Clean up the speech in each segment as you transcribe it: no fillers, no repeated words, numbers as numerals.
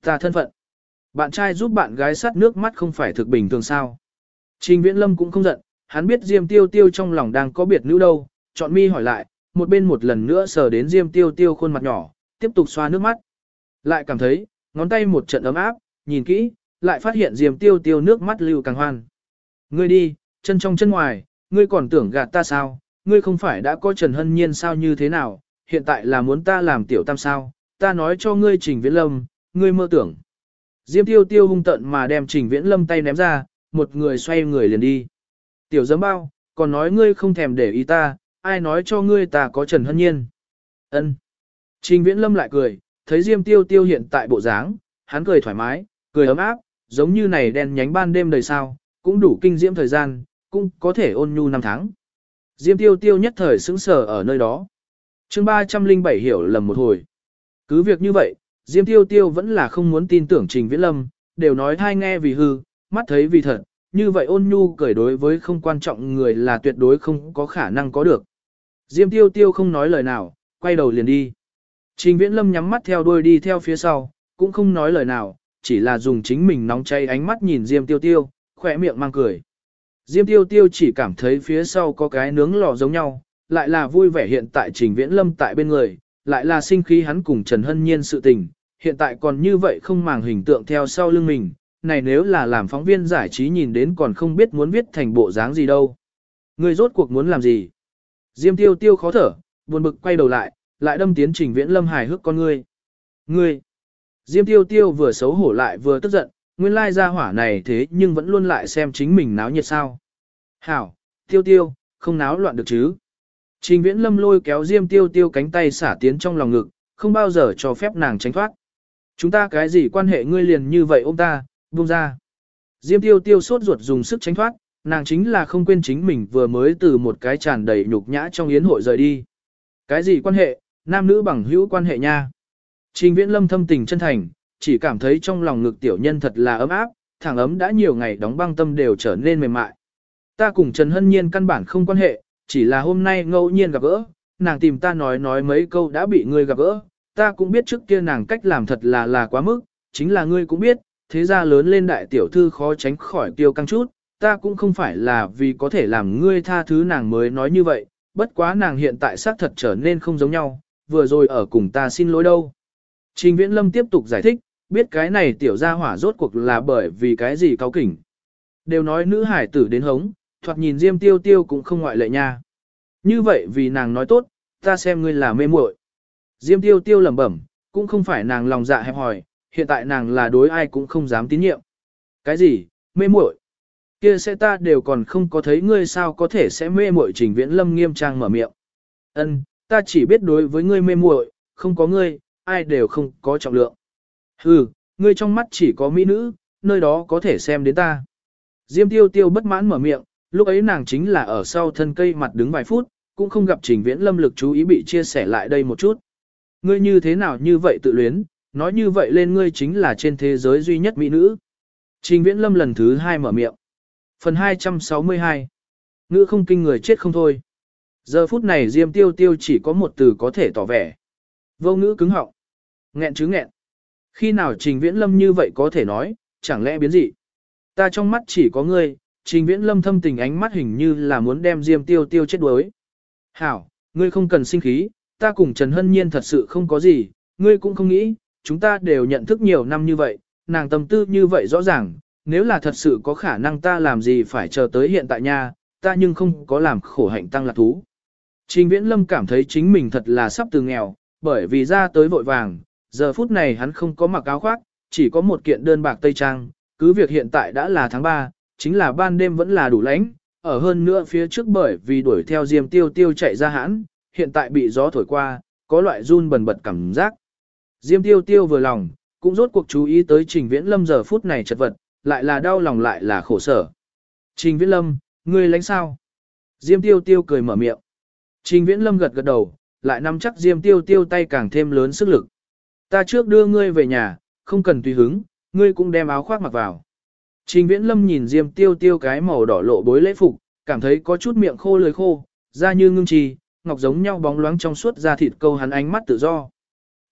Ta thân phận. Bạn trai giúp bạn gái sát nước mắt không phải thực bình thường sao. Trình Viễn Lâm cũng không giận, hắn biết Diêm Tiêu Tiêu trong lòng đang có biệt nữ đâu, chọn mi hỏi lại, một bên một lần nữa sờ đến Diêm Tiêu Tiêu khuôn mặt nhỏ, tiếp tục xoa nước mắt. Lại cảm thấy, ngón tay một trận ấm áp, nhìn kỹ, lại phát hiện Diêm Tiêu Tiêu nước mắt lưu càng hoan. Ngươi đi, chân trong chân ngoài, ngươi còn tưởng gạt ta sao, ngươi không phải đã có Trần Hân Nhiên sao như thế nào, hiện tại là muốn ta làm tiểu tam sao, ta nói cho ngươi Trình Viễn Lâm, ngươi mơ tưởng. Diêm Tiêu Tiêu hung tận mà đem Trình Viễn Lâm tay ném ra, một người xoay người liền đi. Tiểu giấm bao, còn nói ngươi không thèm để ý ta, ai nói cho ngươi ta có Trần Hân Nhiên. Ân. Trình Viễn Lâm lại cười, thấy Diêm Tiêu Tiêu hiện tại bộ dáng, hắn cười thoải mái, cười ấm áp, giống như này đen nhánh ban đêm đời sao, cũng đủ kinh diễm thời gian, cũng có thể ôn nhu năm tháng. Diêm Tiêu Tiêu nhất thời sững sờ ở nơi đó. Chương 307 hiểu lầm một hồi. Cứ việc như vậy, Diêm Tiêu Tiêu vẫn là không muốn tin tưởng Trình Viễn Lâm, đều nói thai nghe vì hư, mắt thấy vì thật, như vậy ôn nhu cười đối với không quan trọng người là tuyệt đối không có khả năng có được. Diêm Tiêu Tiêu không nói lời nào, quay đầu liền đi. Trình Viễn Lâm nhắm mắt theo đuôi đi theo phía sau, cũng không nói lời nào, chỉ là dùng chính mình nóng cháy ánh mắt nhìn Diêm Tiêu Tiêu, khỏe miệng mang cười. Diêm Tiêu Tiêu chỉ cảm thấy phía sau có cái nướng lò giống nhau, lại là vui vẻ hiện tại Trình Viễn Lâm tại bên người, lại là sinh khí hắn cùng Trần Hân Nhiên sự tình, hiện tại còn như vậy không màng hình tượng theo sau lưng mình, này nếu là làm phóng viên giải trí nhìn đến còn không biết muốn viết thành bộ dáng gì đâu. Người rốt cuộc muốn làm gì? Diêm Tiêu Tiêu khó thở, buồn bực quay đầu lại đâm tiến Trình Viễn Lâm hài hước con ngươi. Ngươi! Diêm Tiêu Tiêu vừa xấu hổ lại vừa tức giận, nguyên lai ra hỏa này thế nhưng vẫn luôn lại xem chính mình náo nhiệt sao. Hảo, Tiêu Tiêu, không náo loạn được chứ. Trình Viễn Lâm lôi kéo Diêm Tiêu Tiêu cánh tay xả tiến trong lòng ngực, không bao giờ cho phép nàng tránh thoát. Chúng ta cái gì quan hệ ngươi liền như vậy ôm ta, buông ra. Diêm Tiêu Tiêu sốt ruột dùng sức tránh thoát, nàng chính là không quên chính mình vừa mới từ một cái tràn đầy nhục nhã trong yến hội rời đi. Cái gì quan hệ, nam nữ bằng hữu quan hệ nha. Trình Viễn Lâm thâm tình chân thành, chỉ cảm thấy trong lòng ngực tiểu nhân thật là ấm áp, thẳng ấm đã nhiều ngày đóng băng tâm đều trở nên mềm mại. Ta cùng Trần Hân Nhiên căn bản không quan hệ, chỉ là hôm nay ngẫu nhiên gặp gỡ, nàng tìm ta nói mấy câu đã bị ngươi gặp gỡ, ta cũng biết trước kia nàng cách làm thật là quá mức, chính là ngươi cũng biết, thế ra lớn lên đại tiểu thư khó tránh khỏi tiêu căng chút, ta cũng không phải là vì có thể làm ngươi tha thứ nàng mới nói như vậy, bất quá nàng hiện tại xác thật trở nên không giống nhau, vừa rồi ở cùng ta xin lỗi đâu. Trình Viễn Lâm tiếp tục giải thích, biết cái này tiểu gia hỏa rốt cuộc là bởi vì cái gì cáu kỉnh. Đều nói nữ hải tử đến hống, thoạt nhìn Diêm Tiêu Tiêu cũng không ngoại lệ nha. Như vậy vì nàng nói tốt, ta xem ngươi là mê muội. Diêm Tiêu Tiêu lẩm bẩm, cũng không phải nàng lòng dạ hẹp hòi, hiện tại nàng là đối ai cũng không dám tín nhiệm. Cái gì, mê muội? Kia sẽ ta đều còn không có thấy ngươi sao có thể sẽ mê muội. Trình Viễn Lâm nghiêm trang mở miệng. Ân, ta chỉ biết đối với ngươi mê muội, không có ngươi, ai đều không có trọng lượng. Hừ, ngươi trong mắt chỉ có mỹ nữ, nơi đó có thể xem đến ta. Diêm Tiêu Tiêu bất mãn mở miệng, lúc ấy nàng chính là ở sau thân cây mặt đứng vài phút, cũng không gặp Trình Viễn Lâm lực chú ý bị chia sẻ lại đây một chút. Ngươi như thế nào như vậy tự luyến, nói như vậy lên ngươi chính là trên thế giới duy nhất mỹ nữ. Trình Viễn Lâm lần thứ 2 mở miệng. Phần 262. Ngữ không kinh người chết không thôi. Giờ phút này Diêm Tiêu Tiêu chỉ có một từ có thể tỏ vẻ. Vô ngữ cứng họng. Nghẹn chứ nghẹn. Khi nào Trình Viễn Lâm như vậy có thể nói, chẳng lẽ biến dị? Ta trong mắt chỉ có ngươi, Trình Viễn Lâm thâm tình ánh mắt hình như là muốn đem Diêm Tiêu Tiêu chết đuối. Hảo, ngươi không cần sinh khí, ta cùng Trần Hân Nhiên thật sự không có gì, ngươi cũng không nghĩ, chúng ta đều nhận thức nhiều năm như vậy, nàng tâm tư như vậy rõ ràng, nếu là thật sự có khả năng ta làm gì phải chờ tới hiện tại nha, ta nhưng không có làm khổ hạnh tăng lạc thú. Trình Viễn Lâm cảm thấy chính mình thật là sắp từ nghèo, bởi vì ra tới vội vàng, giờ phút này hắn không có mặc áo khoác, chỉ có một kiện đơn bạc tây trang, cứ việc hiện tại đã là tháng 3, chính là ban đêm vẫn là đủ lạnh, ở hơn nữa phía trước bởi vì đuổi theo Diêm Tiêu Tiêu chạy ra hãn, hiện tại bị gió thổi qua, có loại run bần bật cảm giác. Diêm Tiêu Tiêu vừa lòng, cũng rốt cuộc chú ý tới Trình Viễn Lâm giờ phút này chật vật, lại là đau lòng lại là khổ sở. Trình Viễn Lâm, ngươi lánh sao? Diêm Tiêu Tiêu cười mở miệng. Trình Viễn Lâm gật gật đầu, lại nắm chắc Diêm Tiêu Tiêu tay càng thêm lớn sức lực. Ta trước đưa ngươi về nhà, không cần tùy hứng, ngươi cũng đem áo khoác mặc vào. Trình Viễn Lâm nhìn Diêm Tiêu Tiêu cái màu đỏ lộ bối lễ phục, cảm thấy có chút miệng khô lưỡi khô, da như ngưng trì, ngọc giống nhau bóng loáng trong suốt da thịt câu hắn ánh mắt tự do.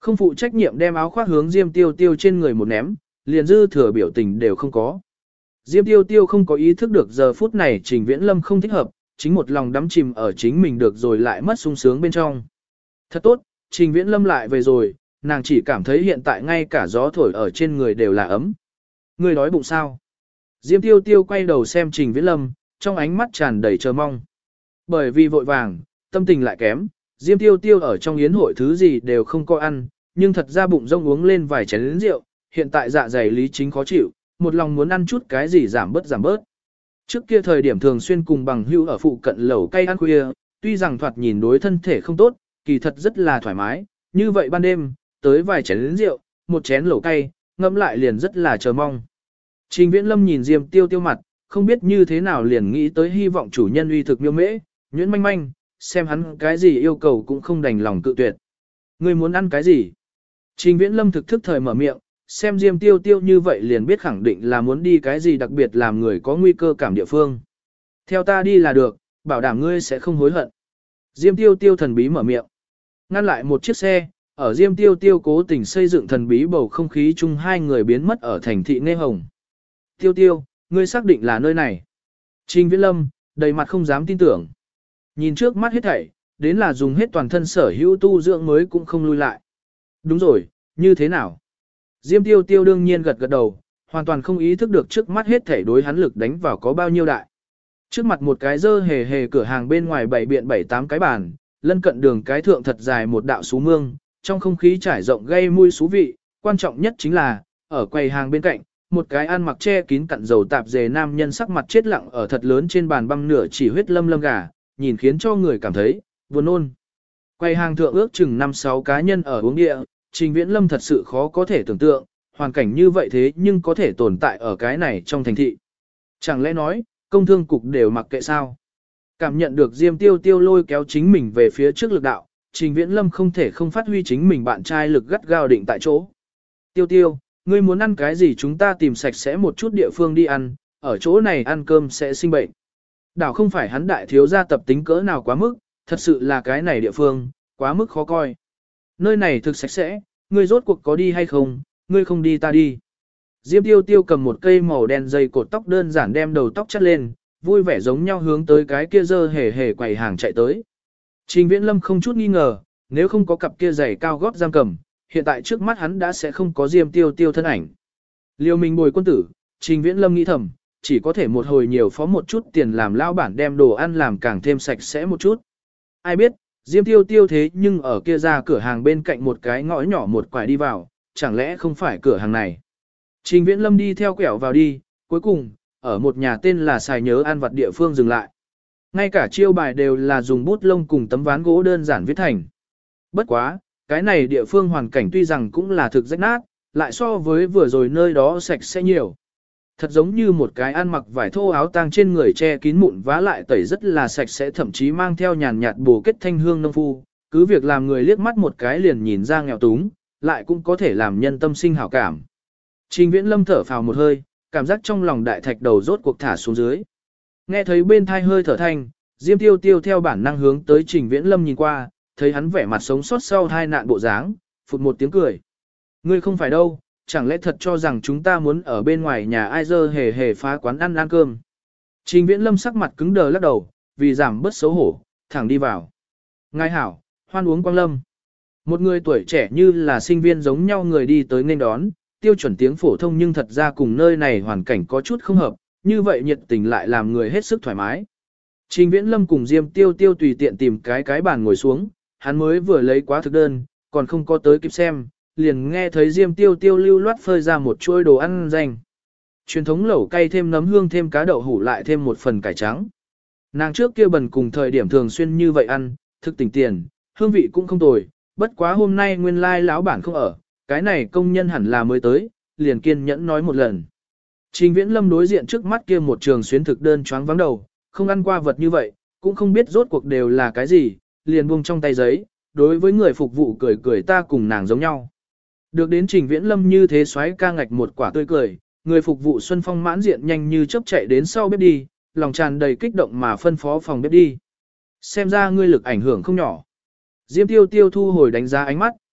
Không phụ trách nhiệm đem áo khoác hướng Diêm Tiêu Tiêu trên người một ném, liền dư thừa biểu tình đều không có. Diêm Tiêu Tiêu không có ý thức được giờ phút này Trình Viễn Lâm không thích hợp, chính một lòng đắm chìm ở chính mình được rồi lại mất sung sướng bên trong. Thật tốt, Trình Viễn Lâm lại về rồi, nàng chỉ cảm thấy hiện tại ngay cả gió thổi ở trên người đều là ấm. Ngươi đói bụng sao? Diêm Tiêu Tiêu quay đầu xem Trình Viễn Lâm, trong ánh mắt tràn đầy chờ mong. Bởi vì vội vàng, tâm tình lại kém, Diêm Tiêu Tiêu ở trong yến hội thứ gì đều không có ăn, nhưng thật ra bụng rông uống lên vài chén rượu, hiện tại dạ dày lý chính khó chịu, một lòng muốn ăn chút cái gì giảm bớt. Trước kia thời điểm thường xuyên cùng bằng hữu ở phụ cận lẩu cay ăn khuya, tuy rằng thoạt nhìn đối thân thể không tốt, kỳ thật rất là thoải mái, như vậy ban đêm, tới vài chén rượu, một chén lẩu cay, ngẫm lại liền rất là chờ mong. Trình Viễn Lâm nhìn Diêm Tiêu Tiêu mặt, không biết như thế nào liền nghĩ tới hy vọng chủ nhân uy thực miêu mễ, nhuyễn manh manh, xem hắn cái gì yêu cầu cũng không đành lòng cự tuyệt. Ngươi muốn ăn cái gì? Trình Viễn Lâm thực thức thời mở miệng, xem Diêm Tiêu Tiêu như vậy liền biết khẳng định là muốn đi cái gì đặc biệt làm người có nguy cơ cảm địa phương. Theo ta đi là được, bảo đảm ngươi sẽ không hối hận. Diêm Tiêu Tiêu thần bí mở miệng. Ngăn lại một chiếc xe, ở Diêm Tiêu Tiêu cố tình xây dựng thần bí bầu không khí chung hai người biến mất ở thành thị Nê Hồng. Tiêu Tiêu, ngươi xác định là nơi này. Trình Viễn Lâm, đầy mặt không dám tin tưởng. Nhìn trước mắt hết thảy, đến là dùng hết toàn thân sở hữu tu dưỡng mới cũng không lui lại. Đúng rồi, như thế nào? Diêm Tiêu Tiêu đương nhiên gật đầu, hoàn toàn không ý thức được trước mắt hết thảy đối hắn lực đánh vào có bao nhiêu đại. Trước mặt một cái dơ hề hề cửa hàng bên ngoài bảy biện 7-8 cái bàn, lân cận đường cái thượng thật dài một đạo xú mương, trong không khí trải rộng gây mùi xú vị, quan trọng nhất chính là, ở quầy hàng bên cạnh, một cái ăn mặc che kín cặn dầu tạp dề nam nhân sắc mặt chết lặng ở thật lớn trên bàn băng nửa chỉ huyết lâm gà, nhìn khiến cho người cảm thấy buồn nôn. Quầy hàng thượng ước chừng 5-6 cá nhân ở uống địa, Trình Viễn Lâm thật sự khó có thể tưởng tượng, hoàn cảnh như vậy thế nhưng có thể tồn tại ở cái này trong thành thị. Chẳng lẽ nói, công thương cục đều mặc kệ sao? Cảm nhận được Diêm Tiêu Tiêu lôi kéo chính mình về phía trước lực đạo, Trình Viễn Lâm không thể không phát huy chính mình bạn trai lực gắt gao định tại chỗ. Tiêu Tiêu, ngươi muốn ăn cái gì chúng ta tìm sạch sẽ một chút địa phương đi ăn, ở chỗ này ăn cơm sẽ sinh bệnh. Đảo không phải hắn đại thiếu gia tập tính cỡ nào quá mức, thật sự là cái này địa phương, quá mức khó coi. Nơi này thực sạch sẽ, ngươi rốt cuộc có đi hay không, ngươi không đi ta đi. Diêm Tiêu Tiêu cầm một cây màu đen dây cột tóc đơn giản đem đầu tóc chắt lên, vui vẻ giống nhau hướng tới cái kia dơ hề hề quầy hàng chạy tới. Trình Viễn Lâm không chút nghi ngờ, nếu không có cặp kia giày cao gót giam cầm, hiện tại trước mắt hắn đã sẽ không có Diêm Tiêu Tiêu thân ảnh. Liêu mình bồi quân tử, Trình Viễn Lâm nghĩ thầm, chỉ có thể một hồi nhiều phó một chút tiền làm lao bản đem đồ ăn làm càng thêm sạch sẽ một chút. Ai biết, Diêm Tiêu Tiêu thế nhưng ở kia ra cửa hàng bên cạnh một cái ngõ nhỏ một quải đi vào, chẳng lẽ không phải cửa hàng này. Trình Viễn Lâm đi theo quẹo vào đi, cuối cùng, ở một nhà tên là Xài Nhớ Ăn Vặt địa phương dừng lại. Ngay cả chiêu bài đều là dùng bút lông cùng tấm ván gỗ đơn giản viết thành. Bất quá, cái này địa phương hoàn cảnh tuy rằng cũng là thực rách nát, lại so với vừa rồi nơi đó sạch sẽ nhiều. Thật giống như một cái ăn mặc vải thô áo tang trên người che kín mụn vá lại tẩy rất là sạch sẽ, thậm chí mang theo nhàn nhạt bổ kết thanh hương nông phu, cứ việc làm người liếc mắt một cái liền nhìn ra nghèo túng, lại cũng có thể làm nhân tâm sinh hảo cảm. Trình Viễn Lâm thở phào một hơi, cảm giác trong lòng đại thạch đầu rốt cuộc thả xuống dưới. Nghe thấy bên thai hơi thở thanh, Diêm Tiêu Tiêu theo bản năng hướng tới Trình Viễn Lâm nhìn qua, thấy hắn vẻ mặt sống sót sau hai nạn bộ dáng, phụt một tiếng cười. Ngươi không phải đâu, chẳng lẽ thật cho rằng chúng ta muốn ở bên ngoài nhà ai dơ hề hề phá quán ăn cơm. Trình Viễn Lâm sắc mặt cứng đờ lắc đầu, vì giảm bớt xấu hổ, thẳng đi vào. Ngài hảo, hoan uống quang lâm. Một người tuổi trẻ như là sinh viên giống nhau người đi tới nên đón, tiêu chuẩn tiếng phổ thông nhưng thật ra cùng nơi này hoàn cảnh có chút không hợp, như vậy nhiệt tình lại làm người hết sức thoải mái. Trình Viễn Lâm cùng Diêm Tiêu Tiêu tùy tiện tìm cái bàn ngồi xuống, hắn mới vừa lấy quá thực đơn, còn không có tới kịp xem, liền nghe thấy Diêm Tiêu Tiêu lưu loát phơi ra một chuôi đồ ăn dành. Truyền thống lẩu cay thêm nấm hương thêm cá đậu hủ lại thêm một phần cải trắng. Nàng trước kia bần cùng thời điểm thường xuyên như vậy ăn, thực tỉnh tiền, hương vị cũng không tồi, bất quá hôm nay nguyên lai lão bản không ở, cái này công nhân hẳn là mới tới, liền kiên nhẫn nói một lần. Trình Viễn Lâm đối diện trước mắt kia một trường xuyến thực đơn choáng vắng đầu, không ăn qua vật như vậy, cũng không biết rốt cuộc đều là cái gì, liền buông trong tay giấy, đối với người phục vụ cười cười ta cùng nàng giống nhau. Được đến Trình Viễn Lâm như thế xoáy ca ngạch một quả tươi cười, người phục vụ Xuân Phong mãn diện nhanh như chớp chạy đến sau bếp đi, lòng tràn đầy kích động mà phân phó phòng bếp đi. Xem ra ngươi lực ảnh hưởng không nhỏ. Diêm Tiêu Tiêu thu hồi đánh giá ánh mắt,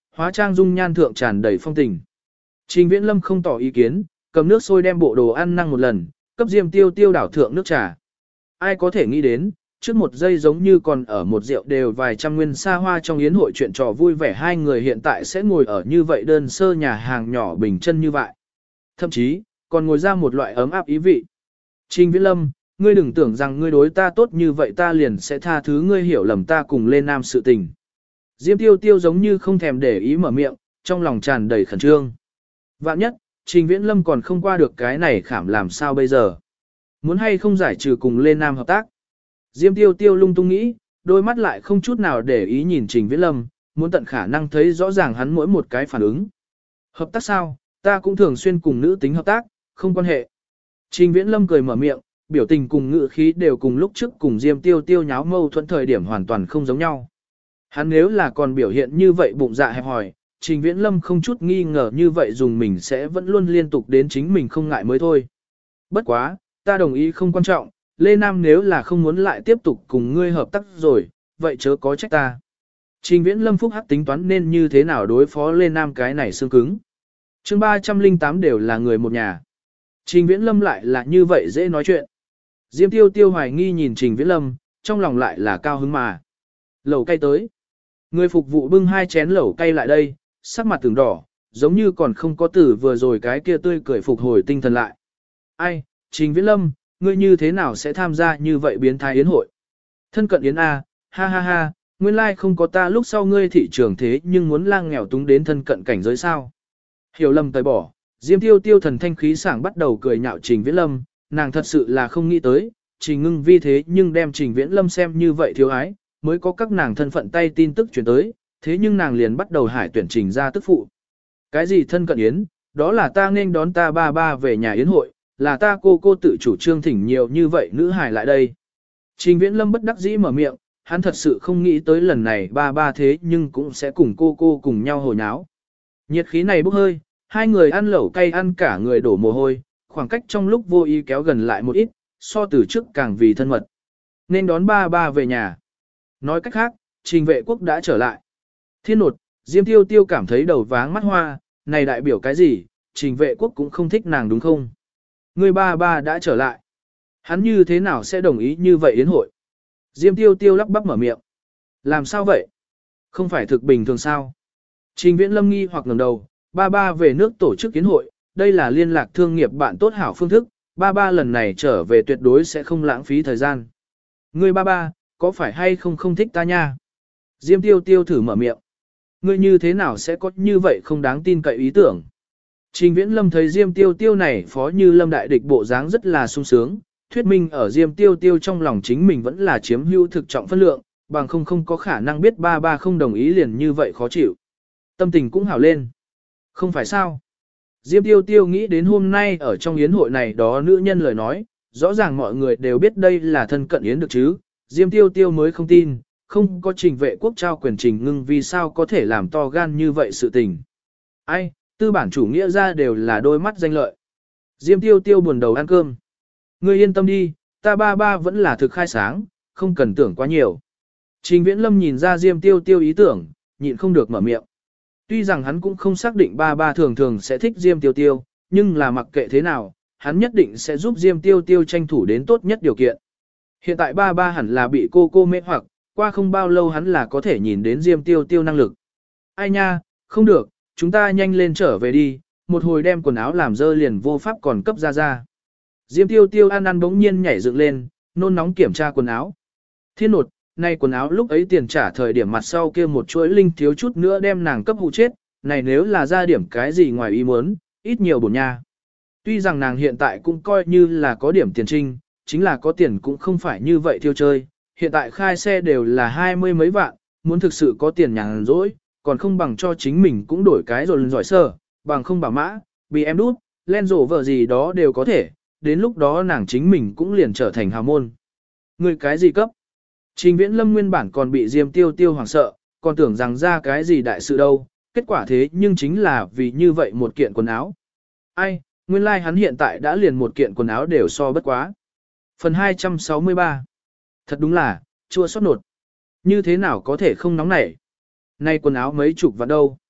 hóa trang dung nhan thượng tràn đầy phong tình. Trình Viễn Lâm không tỏ ý kiến, cầm nước sôi đem bộ đồ ăn năng một lần, cấp Diêm Tiêu Tiêu đảo thượng nước trà. Ai có thể nghĩ đến, trước một giây giống như còn ở một rượu đều vài trăm nguyên xa hoa trong yến hội chuyện trò vui vẻ, hai người hiện tại sẽ ngồi ở như vậy đơn sơ nhà hàng nhỏ bình chân như vậy. Thậm chí, còn ngồi ra một loại ấm áp ý vị. Trình Viễn Lâm, ngươi đừng tưởng rằng ngươi đối ta tốt như vậy ta liền sẽ tha thứ ngươi hiểu lầm ta cùng Lê Nam sự tình. Diêm Tiêu Tiêu giống như không thèm để ý mở miệng, trong lòng tràn đầy khẩn trương. Vạn nhất, Trình Viễn Lâm còn không qua được cái này khảm làm sao bây giờ. Muốn hay không giải trừ cùng Lê Nam hợp tác. Diêm Tiêu Tiêu lung tung nghĩ, đôi mắt lại không chút nào để ý nhìn Trình Viễn Lâm, muốn tận khả năng thấy rõ ràng hắn mỗi một cái phản ứng. Hợp tác sao, ta cũng thường xuyên cùng nữ tính hợp tác, không quan hệ. Trình Viễn Lâm cười mở miệng, biểu tình cùng ngữ khí đều cùng lúc trước cùng Diêm Tiêu Tiêu nháo mâu thuẫn thời điểm hoàn toàn không giống nhau. Hắn nếu là còn biểu hiện như vậy bụng dạ hẹp hòi, Trình Viễn Lâm không chút nghi ngờ như vậy dùng mình sẽ vẫn luôn liên tục đến chính mình không ngại mới thôi. Bất quá, ta đồng ý không quan trọng, Lê Nam nếu là không muốn lại tiếp tục cùng ngươi hợp tác rồi, vậy chớ có trách ta. Trình Viễn Lâm phúc hắc tính toán nên như thế nào đối phó Lê Nam cái này xương cứng. Chương 308 đều là người một nhà. Trình Viễn Lâm lại là như vậy dễ nói chuyện. Diêm Tiêu Tiêu hoài nghi nhìn Trình Viễn Lâm, trong lòng lại là cao hứng mà. Lẩu cay tới. Người phục vụ bưng 2 chén lẩu cay lại đây, sắc mặt tưởng đỏ, giống như còn không có tử vừa rồi cái kia tươi cười phục hồi tinh thần lại. Ai, Trình Viễn Lâm, ngươi như thế nào sẽ tham gia như vậy biến thái yến hội? Thân cận yến A, ha ha ha, nguyên lai không có ta lúc sau ngươi thị trường thế nhưng muốn lang nghèo túng đến thân cận cảnh giới sao. Hiểu lầm tẩy bỏ, Diêm Tiêu Tiêu thần thanh khí sảng bắt đầu cười nhạo Trình Viễn Lâm, nàng thật sự là không nghĩ tới, Trình Ngưng Vi thế nhưng đem Trình Viễn Lâm xem như vậy thiếu ái, mới có các nàng thân phận tay tin tức chuyển tới, thế nhưng nàng liền bắt đầu hải tuyển Trình ra tức phụ. Cái gì thân cận yến, đó là ta nên đón ta ba ba về nhà yến hội, là ta cô tự chủ trương thỉnh nhiều như vậy nữ hải lại đây. Trình Viễn Lâm bất đắc dĩ mở miệng, hắn thật sự không nghĩ tới lần này ba ba thế nhưng cũng sẽ cùng cô cùng nhau hồi nháo. Nhiệt khí này bốc hơi, hai người ăn lẩu cay ăn cả người đổ mồ hôi, khoảng cách trong lúc vô ý kéo gần lại một ít, so từ trước càng vì thân mật. Nên đón ba ba về nhà. Nói cách khác, Trình Vệ Quốc đã trở lại. Thiên nột, Diêm Tiêu Tiêu cảm thấy đầu váng mắt hoa, này đại biểu cái gì, Trình Vệ Quốc cũng không thích nàng đúng không? Người ba ba đã trở lại. Hắn như thế nào sẽ đồng ý như vậy yến hội? Diêm Tiêu Tiêu lắp bắp mở miệng. Làm sao vậy? Không phải thực bình thường sao? Trình Viễn Lâm nghi hoặc ngẩng đầu, ba ba về nước tổ chức yến hội, đây là liên lạc thương nghiệp bạn tốt hảo phương thức, ba ba lần này trở về tuyệt đối sẽ không lãng phí thời gian. Ngươi ba ba, có phải hay không thích ta nha? Diêm Tiêu Tiêu thử mở miệng. Ngươi như thế nào sẽ có như vậy không đáng tin cậy ý tưởng? Trình Viễn Lâm thấy Diêm Tiêu Tiêu này phó như Lâm đại địch bộ dáng rất là sung sướng, thuyết minh ở Diêm Tiêu Tiêu trong lòng chính mình vẫn là chiếm hữu thực trọng phân lượng, bằng không có khả năng biết ba ba không đồng ý liền như vậy khó chịu. Tâm tình cũng hảo lên. Không phải sao? Diêm Tiêu Tiêu nghĩ đến hôm nay ở trong yến hội này đó nữ nhân lời nói, rõ ràng mọi người đều biết đây là thân cận yến được chứ, Diêm Tiêu Tiêu mới không tin, không có Trình Vệ Quốc trao quyền Trình Ngưng vì sao có thể làm to gan như vậy sự tình. Ai, tư bản chủ nghĩa ra đều là đôi mắt danh lợi. Diêm Tiêu Tiêu buồn đầu ăn cơm. Ngươi yên tâm đi, ta ba ba vẫn là thực khai sáng, không cần tưởng quá nhiều. Trình Viễn Lâm nhìn ra Diêm Tiêu Tiêu ý tưởng, nhịn không được mở miệng. Tuy rằng hắn cũng không xác định ba ba thường sẽ thích Diêm Tiêu Tiêu, nhưng là mặc kệ thế nào, hắn nhất định sẽ giúp Diêm Tiêu Tiêu tranh thủ đến tốt nhất điều kiện. Hiện tại ba ba hẳn là bị cô mê hoặc, qua không bao lâu hắn là có thể nhìn đến Diêm Tiêu Tiêu năng lực. Ai nha, không được, chúng ta nhanh lên trở về đi, một hồi đem quần áo làm dơ liền vô pháp còn cấp ra. Diêm Tiêu Tiêu ăn bỗng nhiên nhảy dựng lên, nôn nóng kiểm tra quần áo. Thiên nột, nay quần áo lúc ấy tiền trả thời điểm mặt sau kia một chuỗi linh thiếu chút nữa đem nàng cấp hụ chết, này nếu là ra điểm cái gì ngoài ý muốn, ít nhiều bổn nha. Tuy rằng nàng hiện tại cũng coi như là có điểm tiền trinh, chính là có tiền cũng không phải như vậy thiêu chơi, hiện tại khai xe đều là 20 mấy vạn, muốn thực sự có tiền nhàn rỗi, còn không bằng cho chính mình cũng đổi cái rồi lần giỏi sơ, bằng không bảo mã, bị em đút, len rổ vợ gì đó đều có thể, đến lúc đó nàng chính mình cũng liền trở thành hào môn. Người cái gì cấp? Trình Viễn Lâm nguyên bản còn bị Diêm Tiêu Tiêu hoảng sợ, còn tưởng rằng ra cái gì đại sự đâu, kết quả thế nhưng chính là vì như vậy một kiện quần áo. Ai, nguyên lai like hắn hiện tại đã liền một kiện quần áo đều so bất quá. Phần 263. Thật đúng là, chua xót nột. Như thế nào có thể không nóng nảy? Nay quần áo mấy chục vạn đâu.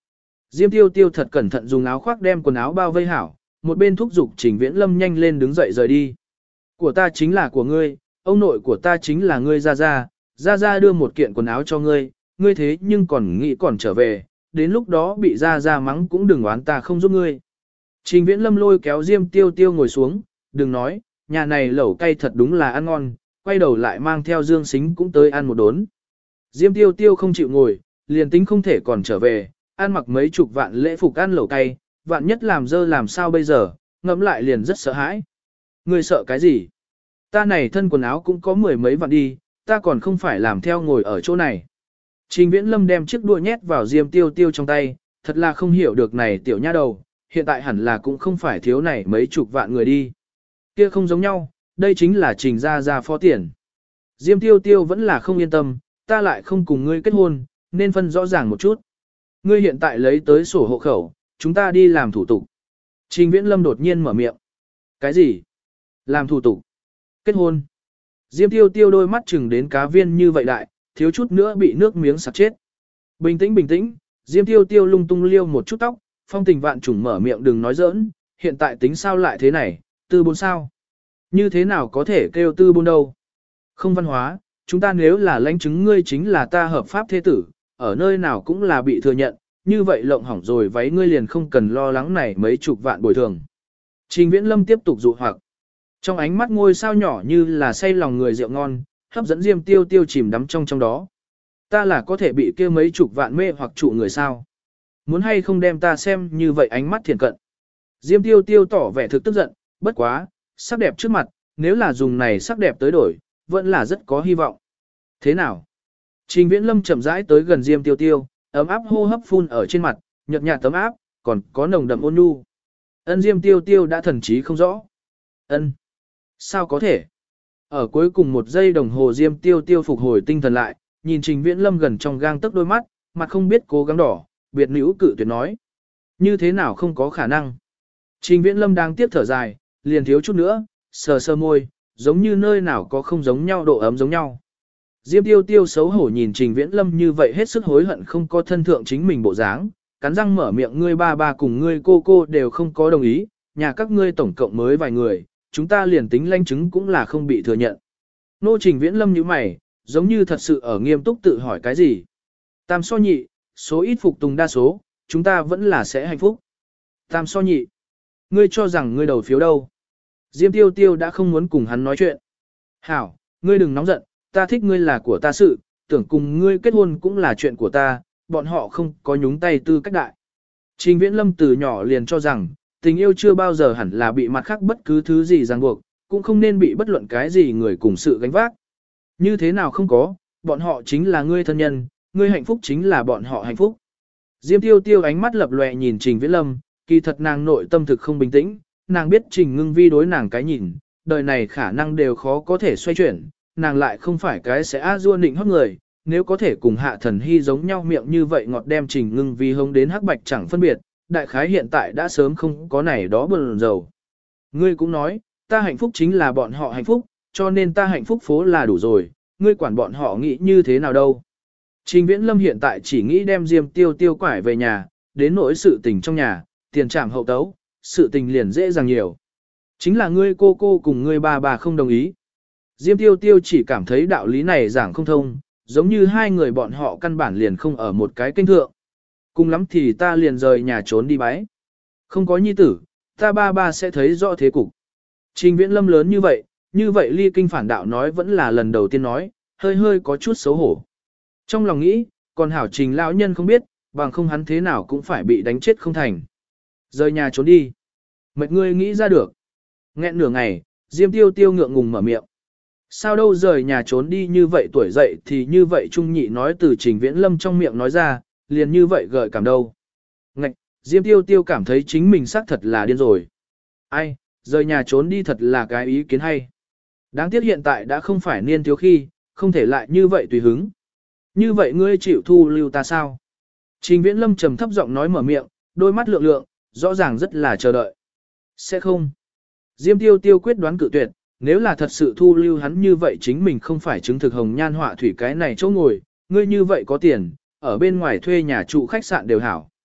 Diêm Tiêu Tiêu thật cẩn thận dùng áo khoác đem quần áo bao vây hảo, một bên thúc giục Trình Viễn Lâm nhanh lên đứng dậy rời đi. Của ta chính là của ngươi, ông nội của ta chính là ngươi Gia Gia, Gia Gia đưa một kiện quần áo cho ngươi, ngươi thế nhưng còn nghĩ còn trở về, đến lúc đó bị Gia Gia mắng cũng đừng oán ta không giúp ngươi. Trình Viễn Lâm lôi kéo Diêm Tiêu Tiêu ngồi xuống, đừng nói, nhà này lẩu cay thật đúng là ăn ngon, quay đầu lại mang theo Dương Sính cũng tới ăn một đốn. Diêm Tiêu Tiêu không chịu ngồi, liền tính không thể còn trở về, ăn mặc mấy chục vạn lễ phục ăn lẩu cay, vạn nhất làm dơ làm sao bây giờ, ngẫm lại liền rất sợ hãi. Ngươi sợ cái gì? Ta này thân quần áo cũng có mười mấy vạn đi, ta còn không phải làm theo ngồi ở chỗ này. Trình Viễn Lâm đem chiếc đũa nhét vào Diêm Tiêu Tiêu trong tay, thật là không hiểu được này tiểu nha đầu, hiện tại hẳn là cũng không phải thiếu này mấy chục vạn người đi. Kia không giống nhau, đây chính là Trình Gia Gia phó tiền. Diêm Tiêu Tiêu vẫn là không yên tâm, ta lại không cùng ngươi kết hôn, nên phân rõ ràng một chút. Ngươi hiện tại lấy tới sổ hộ khẩu, chúng ta đi làm thủ tục. Trình Viễn Lâm đột nhiên mở miệng. Cái gì? Làm thủ tục? Kết hôn? Diêm Tiêu Tiêu đôi mắt chừng đến cá viên như vậy đại, thiếu chút nữa bị nước miếng sặc chết. Bình tĩnh bình tĩnh, Diêm Tiêu Tiêu lung tung liêu một chút tóc, phong tình vạn trùng mở miệng đừng nói giỡn, hiện tại tính sao lại thế này, tư bôn sao? Như thế nào có thể kêu tư bôn đâu? Không văn hóa, chúng ta nếu là lãnh chứng ngươi chính là ta hợp pháp thế tử, ở nơi nào cũng là bị thừa nhận, như vậy lộng hỏng rồi váy ngươi liền không cần lo lắng này mấy chục vạn bồi thường. Trình Viễn Lâm tiếp tục dụ hoặc. Trong ánh mắt ngôi sao nhỏ như là say lòng người rượu ngon, hấp dẫn Diêm Tiêu Tiêu chìm đắm trong đó. Ta là có thể bị kia mấy chục vạn mê hoặc trụ người sao? Muốn hay không đem ta xem như vậy ánh mắt thiền cận. Diêm Tiêu Tiêu tỏ vẻ thực tức giận, bất quá, sắc đẹp trước mặt, nếu là dùng này sắc đẹp tới đổi, vẫn là rất có hy vọng. Thế nào? Trình Viễn Lâm chậm rãi tới gần Diêm Tiêu Tiêu, ấm áp hô hấp phun ở trên mặt, nhợt nhạt tấm áp, còn có nồng đậm ôn nhu. Ân Diêm Tiêu Tiêu đã thần trí không rõ. Ân, sao có thể? Ở cuối cùng một giây đồng hồ Diêm Tiêu Tiêu phục hồi tinh thần lại, nhìn Trình Viễn Lâm gần trong gang tấc đôi mắt, mặt không biết cố gắng đỏ, biệt nữ cự tuyệt nói. Như thế nào không có khả năng? Trình Viễn Lâm đang tiếp thở dài, liền thiếu chút nữa, sờ sờ môi, giống như nơi nào có không giống nhau độ ấm giống nhau. Diêm Tiêu Tiêu xấu hổ nhìn Trình Viễn Lâm như vậy hết sức hối hận không có thân thượng chính mình bộ dáng, cắn răng mở miệng ngươi ba ba cùng ngươi cô đều không có đồng ý, nhà các ngươi tổng cộng mới vài người, chúng ta liền tính lãnh chứng cũng là không bị thừa nhận. Nô Trình Viễn Lâm nhíu mày, giống như thật sự ở nghiêm túc tự hỏi cái gì. Tam so nhị, số ít phục tùng đa số, chúng ta vẫn là sẽ hạnh phúc. Tam so nhị, ngươi cho rằng ngươi đầu phiếu đâu? Diêm Tiêu Tiêu đã không muốn cùng hắn nói chuyện. Hảo, ngươi đừng nóng giận, ta thích ngươi là của ta sự, tưởng cùng ngươi kết hôn cũng là chuyện của ta, bọn họ không có nhúng tay tư cách đại. Trình Viễn Lâm từ nhỏ liền cho rằng, tình yêu chưa bao giờ hẳn là bị mặt khác bất cứ thứ gì ràng buộc, cũng không nên bị bất luận cái gì người cùng sự gánh vác. Như thế nào không có, bọn họ chính là ngươi thân nhân, ngươi hạnh phúc chính là bọn họ hạnh phúc. Diêm Tiêu Tiêu ánh mắt lập lòe nhìn Trình Viễn Lâm, kỳ thật nàng nội tâm thực không bình tĩnh, nàng biết Trình Ngưng Vi đối nàng cái nhìn, đời này khả năng đều khó có thể xoay chuyển, nàng lại không phải cái sẽ a-dua nịnh hót người, nếu có thể cùng Hạ Thần Hy giống nhau miệng như vậy ngọt đem Trình Ngưng Vi hống đến hắc bạch chẳng phân biệt, đại khái hiện tại đã sớm không có này đó bần dầu. Ngươi cũng nói, ta hạnh phúc chính là bọn họ hạnh phúc, cho nên ta hạnh phúc phố là đủ rồi, ngươi quản bọn họ nghĩ như thế nào đâu. Trình Viễn Lâm hiện tại chỉ nghĩ đem Diêm Tiêu Tiêu quải về nhà, đến nỗi sự tình trong nhà, tiền trảm hậu tấu, sự tình liền dễ dàng nhiều. Chính là ngươi cô cùng ngươi bà không đồng ý. Diêm Tiêu Tiêu chỉ cảm thấy đạo lý này giảng không thông, giống như hai người bọn họ căn bản liền không ở một cái kênh thượng. Cùng lắm thì ta liền rời nhà trốn đi bái. Không có nhi tử, ta ba sẽ thấy rõ thế cục. Trình Viễn Lâm lớn như vậy ly kinh phản đạo nói vẫn là lần đầu tiên nói, hơi có chút xấu hổ. Trong lòng nghĩ, còn hảo Trình lão nhân không biết, bằng không hắn thế nào cũng phải bị đánh chết không thành. Rời nhà trốn đi. Mệt ngươi nghĩ ra được. Nghẹn nửa ngày, Diêm Tiêu Tiêu ngượng ngùng mở miệng. Sao đâu rời nhà trốn đi như vậy tuổi dậy thì như vậy Trung Nhị nói từ Trình Viễn Lâm trong miệng nói ra, liền như vậy gợi cảm đâu. Ngạch, Diêm Tiêu Tiêu cảm thấy chính mình xác thật là điên rồi. Ai, rời nhà trốn đi thật là cái ý kiến hay. Đáng tiếc hiện tại đã không phải niên thiếu khi, không thể lại như vậy tùy hứng. Như vậy ngươi chịu thu lưu ta sao? Trình Viễn Lâm trầm thấp giọng nói mở miệng, đôi mắt lượng lượng, rõ ràng rất là chờ đợi. Sẽ không. Diêm Tiêu Tiêu quyết đoán cự tuyệt, nếu là thật sự thu lưu hắn như vậy chính mình không phải chứng thực hồng nhan họa thủy cái này chỗ ngồi, ngươi như vậy có tiền, ở bên ngoài thuê nhà trụ khách sạn đều hảo.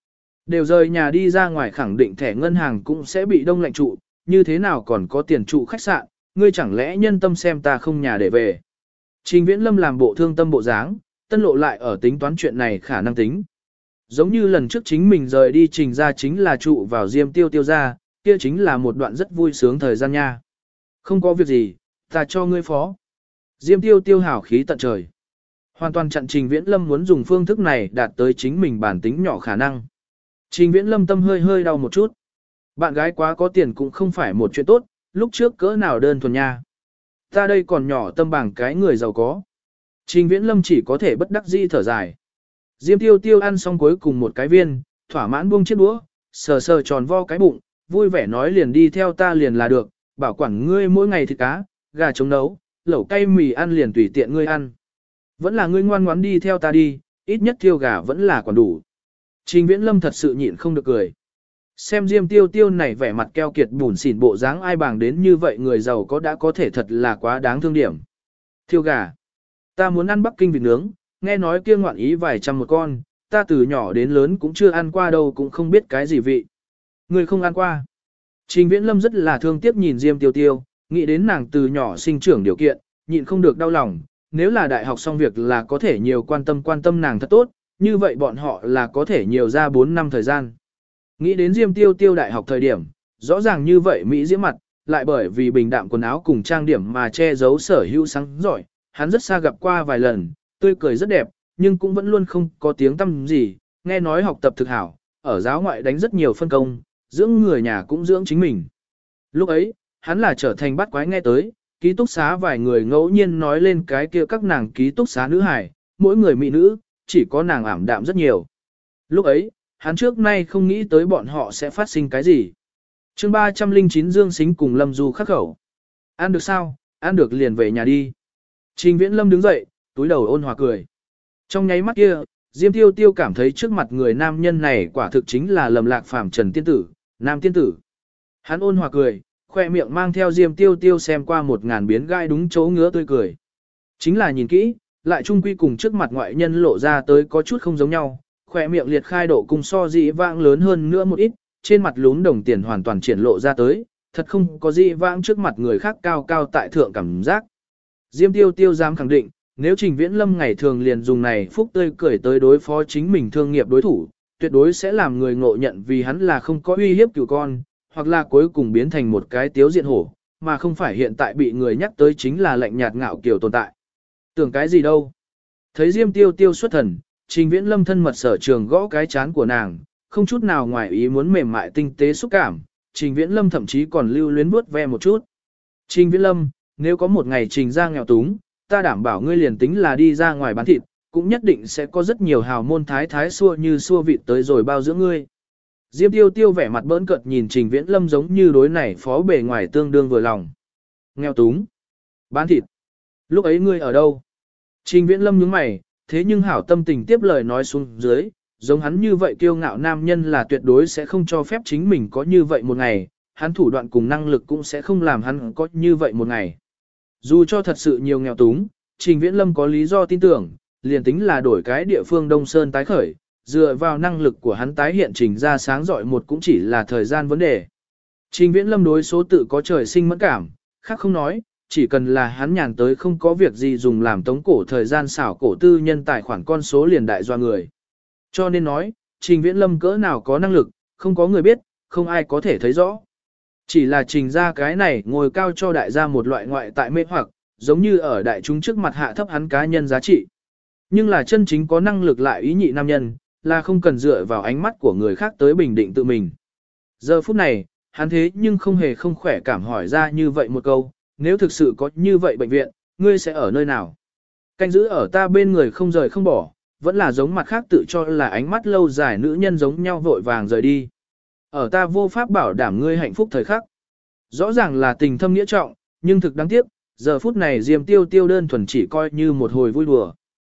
Đều rời nhà đi ra ngoài khẳng định thẻ ngân hàng cũng sẽ bị đông lạnh trụ, như thế nào còn có tiền trụ khách sạn, ngươi chẳng lẽ nhân tâm xem ta không nhà để về. Trình Viễn Lâm làm bộ thương tâm bộ dáng, Tân Lộ lại ở tính toán chuyện này khả năng tính. Giống như lần trước chính mình rời đi Trình ra chính là trụ vào Diêm Tiêu Tiêu ra, kia chính là một đoạn rất vui sướng thời gian nha. Không có việc gì, ta cho ngươi phó. Diêm Tiêu Tiêu hảo khí tận trời. Hoàn toàn chặn Trình Viễn Lâm muốn dùng phương thức này đạt tới chính mình bản tính nhỏ khả năng. Trình Viễn Lâm tâm hơi hơi đau một chút. Bạn gái quá có tiền cũng không phải một chuyện tốt, lúc trước cỡ nào đơn thuần nha. Ta đây còn nhỏ tâm bằng cái người giàu có. Trình Viễn Lâm chỉ có thể bất đắc dĩ thở dài. Diêm Tiêu Tiêu ăn xong cuối cùng một cái viên, thỏa mãn buông chiếc đũa, sờ sờ tròn vo cái bụng, vui vẻ nói liền đi theo ta liền là được, bảo quản ngươi mỗi ngày thịt cá, gà chống nấu, lẩu cay mì ăn liền tùy tiện ngươi ăn. Vẫn là ngươi ngoan ngoãn đi theo ta đi, ít nhất thiêu gà vẫn là còn đủ. Trình Viễn Lâm thật sự nhịn không được cười. Xem Diêm Tiêu Tiêu này vẻ mặt keo kiệt bủn xỉn bộ dáng ai bằng đến như vậy người giàu có đã có thể thật là quá đáng thương điểm. Thiêu gà. Ta muốn ăn Bắc Kinh vịt nướng, nghe nói kia ngoạn ý vài trăm một con, ta từ nhỏ đến lớn cũng chưa ăn qua đâu cũng không biết cái gì vị. Người không ăn qua. Trình Viễn Lâm rất là thương tiếc nhìn Diêm Tiêu Tiêu, nghĩ đến nàng từ nhỏ sinh trưởng điều kiện, nhịn không được đau lòng, nếu là đại học xong việc là có thể nhiều quan tâm nàng thật tốt, như vậy bọn họ là có thể nhiều ra 4 năm thời gian. Nghĩ đến Diêm Tiêu Tiêu đại học thời điểm, rõ ràng như vậy Mỹ diễm mặt, lại bởi vì bình đạm quần áo cùng trang điểm mà che giấu sở hữu sáng giỏi, hắn rất xa gặp qua vài lần, tươi cười rất đẹp, nhưng cũng vẫn luôn không có tiếng tăm gì, nghe nói học tập thực hảo, ở giáo ngoại đánh rất nhiều phân công, dưỡng người nhà cũng dưỡng chính mình. Lúc ấy, hắn là trở thành bắt quái nghe tới, ký túc xá vài người ngẫu nhiên nói lên cái kia các nàng ký túc xá nữ hải, mỗi người mỹ nữ, chỉ có nàng ảm đạm rất nhiều. Lúc ấy, hắn trước nay không nghĩ tới bọn họ sẽ phát sinh cái gì. chương 309 Dương Sính cùng Lâm Du khắc khẩu. Ăn được sao, ăn được liền về nhà đi. Trình Viễn Lâm đứng dậy, túi đầu ôn hòa cười. Trong nháy mắt kia, Diêm Tiêu Tiêu cảm thấy trước mặt người nam nhân này quả thực chính là Lầm Lạc Phàm Trần Tiên Tử, Nam Tiên Tử. Hắn ôn hòa cười, khoe miệng mang theo Diêm Tiêu Tiêu xem qua 1000 biến gai đúng chỗ ngứa tươi cười. Chính là nhìn kỹ, lại chung quy cùng trước mặt ngoại nhân lộ ra tới có chút không giống nhau, khoe miệng liệt khai độ cùng so dị vãng lớn hơn nữa một ít, trên mặt lún đồng tiền hoàn toàn triển lộ ra tới, thật không có dị vãng trước mặt người khác cao cao tại thượng cảm giác. Diêm Tiêu Tiêu dám khẳng định, nếu Trình Viễn Lâm ngày thường liền dùng này phúc tươi cười tới đối phó chính mình thương nghiệp đối thủ, tuyệt đối sẽ làm người ngộ nhận vì hắn là không có uy hiếp cửu con, hoặc là cuối cùng biến thành một cái tiếu diện hổ, mà không phải hiện tại bị người nhắc tới chính là lạnh nhạt ngạo kiều tồn tại. Tưởng cái gì đâu? Thấy Diêm Tiêu Tiêu xuất thần, Trình Viễn Lâm thân mật sở trường gõ cái chán của nàng, không chút nào ngoài ý muốn mềm mại tinh tế xúc cảm, Trình Viễn Lâm thậm chí còn lưu luyến vuốt ve một chút. Trình Viễn Lâm, nếu có một ngày Trình ra nghèo túng, ta đảm bảo ngươi liền tính là đi ra ngoài bán thịt, cũng nhất định sẽ có rất nhiều hào môn thái thái xua như xua vịt tới rồi bao dưỡng ngươi. Diêm Tiêu Tiêu vẻ mặt bỡn cợt nhìn Trình Viễn Lâm giống như đối này phó bề ngoài tương đương vừa lòng. Nghèo túng. Bán thịt. Lúc ấy ngươi ở đâu? Trình Viễn Lâm nhướng mày, thế nhưng hảo tâm tình tiếp lời nói xuống dưới, giống hắn như vậy kiêu ngạo nam nhân là tuyệt đối sẽ không cho phép chính mình có như vậy một ngày, hắn thủ đoạn cùng năng lực cũng sẽ không làm hắn có như vậy một ngày. Dù cho thật sự nhiều nghèo túng, Trình Viễn Lâm có lý do tin tưởng, liền tính là đổi cái địa phương Đông Sơn tái khởi, dựa vào năng lực của hắn tái hiện trình ra sáng giỏi một cũng chỉ là thời gian vấn đề. Trình Viễn Lâm đối số tự có trời sinh mẫn cảm, khác không nói, chỉ cần là hắn nhàn tới không có việc gì dùng làm tống cổ thời gian xảo cổ tư nhân tài khoản con số liền đại doa người. Cho nên nói, Trình Viễn Lâm cỡ nào có năng lực, không có người biết, không ai có thể thấy rõ. Chỉ là trình ra cái này ngồi cao cho đại gia một loại ngoại tại mê hoặc, giống như ở đại chúng trước mặt hạ thấp hắn cá nhân giá trị. Nhưng là chân chính có năng lực lại ý nhị nam nhân, là không cần dựa vào ánh mắt của người khác tới bình định tự mình. Giờ phút này, hắn thế nhưng không hề không khỏe cảm hỏi ra như vậy một câu, nếu thực sự có như vậy bệnh viện, ngươi sẽ ở nơi nào? Canh giữ ở ta bên người không rời không bỏ, vẫn là giống mặt khác tự cho là ánh mắt lâu dài nữ nhân giống nhau vội vàng rời đi. Ở ta vô pháp bảo đảm ngươi hạnh phúc thời khắc. Rõ ràng là tình thâm nghĩa trọng, nhưng thực đáng tiếc, giờ phút này Diêm Tiêu Tiêu đơn thuần chỉ coi như một hồi vui đùa.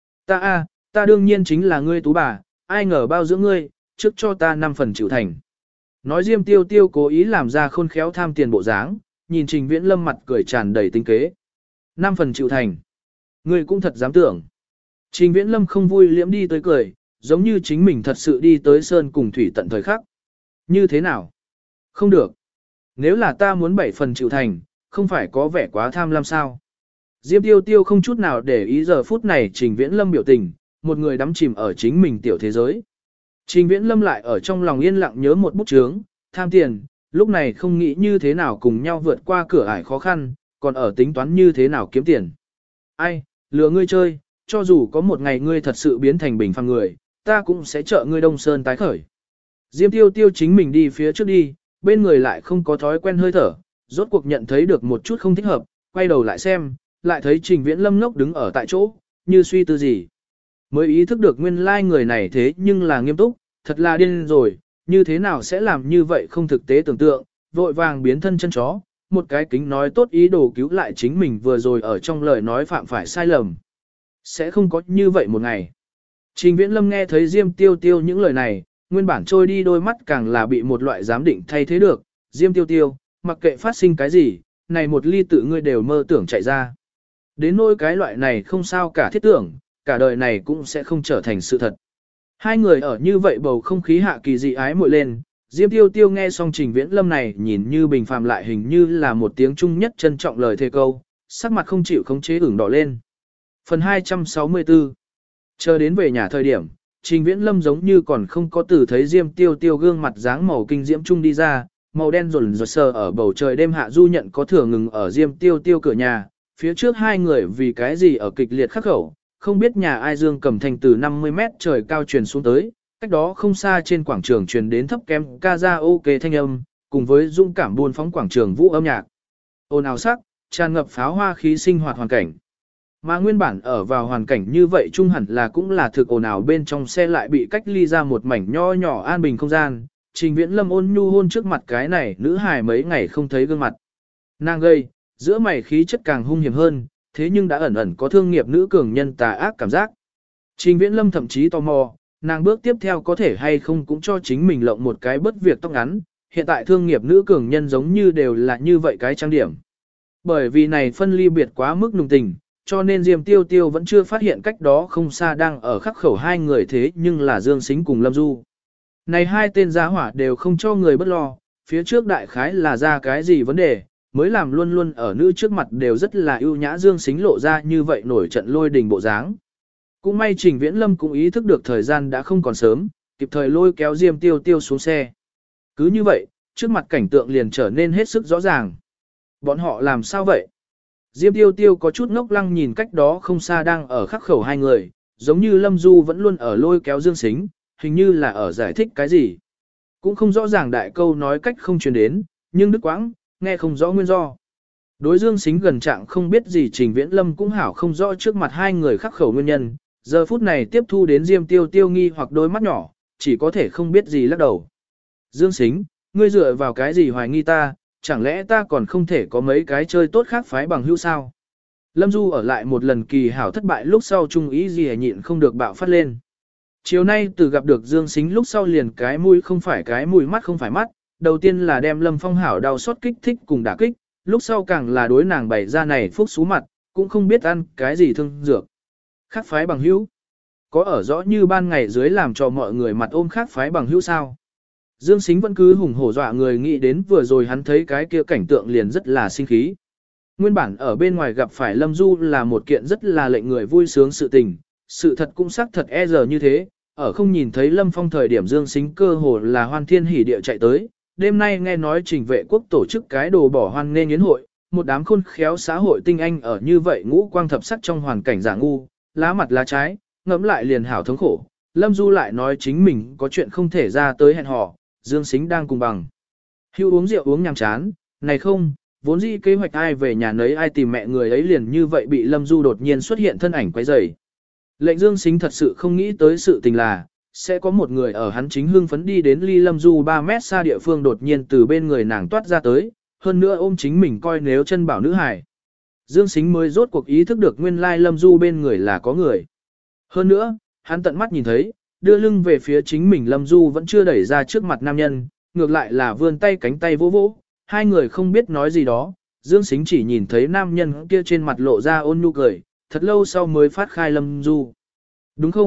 Ta đương nhiên chính là ngươi tú bà, ai ngờ bao dưỡng ngươi, trước cho ta 5 phần chịu thành. Nói Diêm Tiêu Tiêu cố ý làm ra khôn khéo tham tiền bộ dáng, nhìn Trình Viễn Lâm mặt cười tràn đầy tinh kế. 5 phần chịu thành. Ngươi cũng thật dám tưởng. Trình Viễn Lâm không vui liễm đi tới cười, giống như chính mình thật sự đi tới sơn cùng thủy tận thời khắc. Như thế nào? Không được. Nếu là ta muốn 7 phần chịu thành, không phải có vẻ quá tham lam sao? Diêm Tiêu Tiêu không chút nào để ý giờ phút này Trình Viễn Lâm biểu tình, một người đắm chìm ở chính mình tiểu thế giới. Trình Viễn Lâm lại ở trong lòng yên lặng nhớ một bút chướng, tham tiền, lúc này không nghĩ như thế nào cùng nhau vượt qua cửa ải khó khăn, còn ở tính toán như thế nào kiếm tiền. Ai, lừa ngươi chơi, cho dù có một ngày ngươi thật sự biến thành bình phàm người, ta cũng sẽ trợ ngươi Đông Sơn tái khởi. Diêm Tiêu Tiêu chính mình đi phía trước đi, bên người lại không có thói quen hơi thở, rốt cuộc nhận thấy được một chút không thích hợp, quay đầu lại xem, lại thấy Trình Viễn Lâm ngốc đứng ở tại chỗ, như suy tư gì. Mới ý thức được nguyên lai người này thế nhưng là nghiêm túc, thật là điên rồi, như thế nào sẽ làm như vậy không thực tế tưởng tượng, vội vàng biến thân chân chó, một cái kính nói tốt ý đồ cứu lại chính mình vừa rồi ở trong lời nói phạm phải sai lầm. Sẽ không có như vậy một ngày. Trình Viễn Lâm nghe thấy Diêm Tiêu Tiêu những lời này, nguyên bản trôi đi đôi mắt càng là bị một loại giám định thay thế được. Diêm Tiêu Tiêu, mặc kệ phát sinh cái gì, này một ly tự ngươi đều mơ tưởng chạy ra. Đến nỗi cái loại này không sao cả thiết tưởng, cả đời này cũng sẽ không trở thành sự thật. Hai người ở như vậy bầu không khí hạ kỳ dị ái muội lên, Diêm Tiêu Tiêu nghe xong Trình Viễn Lâm này nhìn như bình phàm lại hình như là một tiếng chung nhất trân trọng lời thề câu, sắc mặt không chịu khống chế ửng đỏ lên. Phần 264. Chờ đến về nhà thời điểm, Trình Viễn Lâm giống như còn không có từ thấy Diêm Tiêu Tiêu gương mặt dáng màu kinh diễm chung đi ra, màu đen rồn rột sờ ở bầu trời đêm hạ du nhận có thừa ngừng ở Diêm Tiêu Tiêu cửa nhà, phía trước hai người vì cái gì ở kịch liệt khắc khẩu, không biết nhà ai dương cầm thành từ 50 mét trời cao truyền xuống tới, cách đó không xa trên quảng trường truyền đến thấp kém karaoke thanh âm, cùng với dung cảm buôn phóng quảng trường vũ âm nhạc. Ồn ào sắc, tràn ngập pháo hoa khí sinh hoạt hoàn cảnh. Mà nguyên bản ở vào hoàn cảnh như vậy chung hẳn là cũng là thực ồn ào bên trong xe lại bị cách ly ra một mảnh nho nhỏ an bình không gian. Trình Viễn Lâm ôn nhu hôn trước mặt cái này nữ hài mấy ngày không thấy gương mặt. Nàng gây, giữa mày khí chất càng hung hiểm hơn, thế nhưng đã ẩn ẩn có thương nghiệp nữ cường nhân tà ác cảm giác. Trình Viễn Lâm thậm chí tò mò, nàng bước tiếp theo có thể hay không cũng cho chính mình lộng một cái bất việc tóc ngắn, hiện tại thương nghiệp nữ cường nhân giống như đều là như vậy cái trang điểm. Bởi vì này phân ly biệt quá mức nùng tình, cho nên Diêm Tiêu Tiêu vẫn chưa phát hiện cách đó không xa đang ở khắc khẩu hai người thế nhưng là Dương Sính cùng Lâm Du. Này hai tên giá hỏa đều không cho người bất lo, phía trước đại khái là ra cái gì vấn đề, mới làm luôn luôn ở nữ trước mặt đều rất là ưu nhã Dương Sính lộ ra như vậy nổi trận lôi đình bộ dáng. Cũng may Trình Viễn Lâm cũng ý thức được thời gian đã không còn sớm, kịp thời lôi kéo Diêm Tiêu Tiêu xuống xe. Cứ như vậy, trước mặt cảnh tượng liền trở nên hết sức rõ ràng. Bọn họ làm sao vậy? Diêm Tiêu Tiêu có chút ngốc lăng nhìn cách đó không xa đang ở khắc khẩu hai người, giống như Lâm Du vẫn luôn ở lôi kéo Dương Sính, hình như là ở giải thích cái gì. Cũng không rõ ràng đại câu nói cách không truyền đến, nhưng đứt quãng, nghe không rõ nguyên do. Đối Dương Sính gần trạng không biết gì Trình Viễn Lâm cũng hảo không rõ trước mặt hai người khắc khẩu nguyên nhân, giờ phút này tiếp thu đến Diêm Tiêu Tiêu nghi hoặc đôi mắt nhỏ, chỉ có thể không biết gì lắc đầu. Dương Sính, ngươi dựa vào cái gì hoài nghi ta, chẳng lẽ ta còn không thể có mấy cái chơi tốt khác phái bằng hữu sao? Lâm Du ở lại một lần kỳ hảo thất bại lúc sau trung ý gì nhịn không được bạo phát lên. Chiều nay từ gặp được Dương Sính lúc sau liền cái mũi không phải cái mũi mắt không phải mắt, đầu tiên là đem Lâm Phong hảo đau xót kích thích cùng đả kích, lúc sau càng là đối nàng bày ra này phúc xú mặt, cũng không biết ăn cái gì thương dược. Khác phái bằng hữu, có ở rõ như ban ngày dưới làm cho mọi người mặt ôm khác phái bằng hữu sao? Dương Sính vẫn cứ hùng hổ dọa người nghĩ đến vừa rồi hắn thấy cái kia cảnh tượng liền rất là sinh khí. Nguyên bản ở bên ngoài gặp phải Lâm Du là một kiện rất là lệnh người vui sướng sự tình, sự thật cũng xác thật e giờ như thế, ở không nhìn thấy Lâm Phong thời điểm Dương Sính cơ hồ là hoan thiên hỉ địa chạy tới, đêm nay nghe nói Trình Vệ Quốc tổ chức cái đồ bỏ hoan nên yến hội, một đám khôn khéo xã hội tinh anh ở như vậy ngũ quang thập sắc trong hoàn cảnh giả ngu, lá mặt lá trái, ngẫm lại liền hảo thống khổ. Lâm Du lại nói chính mình có chuyện không thể ra tới hẹn hò, Dương Sính đang cùng bằng hưu uống rượu uống nhàm chán, này không, vốn dĩ kế hoạch ai về nhà nấy ai tìm mẹ người ấy liền như vậy bị Lâm Du đột nhiên xuất hiện thân ảnh quấy rầy. Lệnh Dương Sính thật sự không nghĩ tới sự tình là, sẽ có một người ở hắn chính hưng phấn đi đến ly Lâm Du 3 mét xa địa phương đột nhiên từ bên người nàng toát ra tới, hơn nữa ôm chính mình coi nếu chân bảo nữ hài. Dương Sính mới rốt cuộc ý thức được nguyên lai Lâm Du bên người là có người. Hơn nữa, hắn tận mắt nhìn thấy, đưa lưng về phía chính mình Lâm Du vẫn chưa đẩy ra trước mặt nam nhân, ngược lại là vươn tay cánh tay vỗ vỗ, hai người không biết nói gì đó, Dương Sính chỉ nhìn thấy nam nhân kia trên mặt lộ ra ôn nhu cười, thật lâu sau mới phát khai Lâm Du. Đúng không,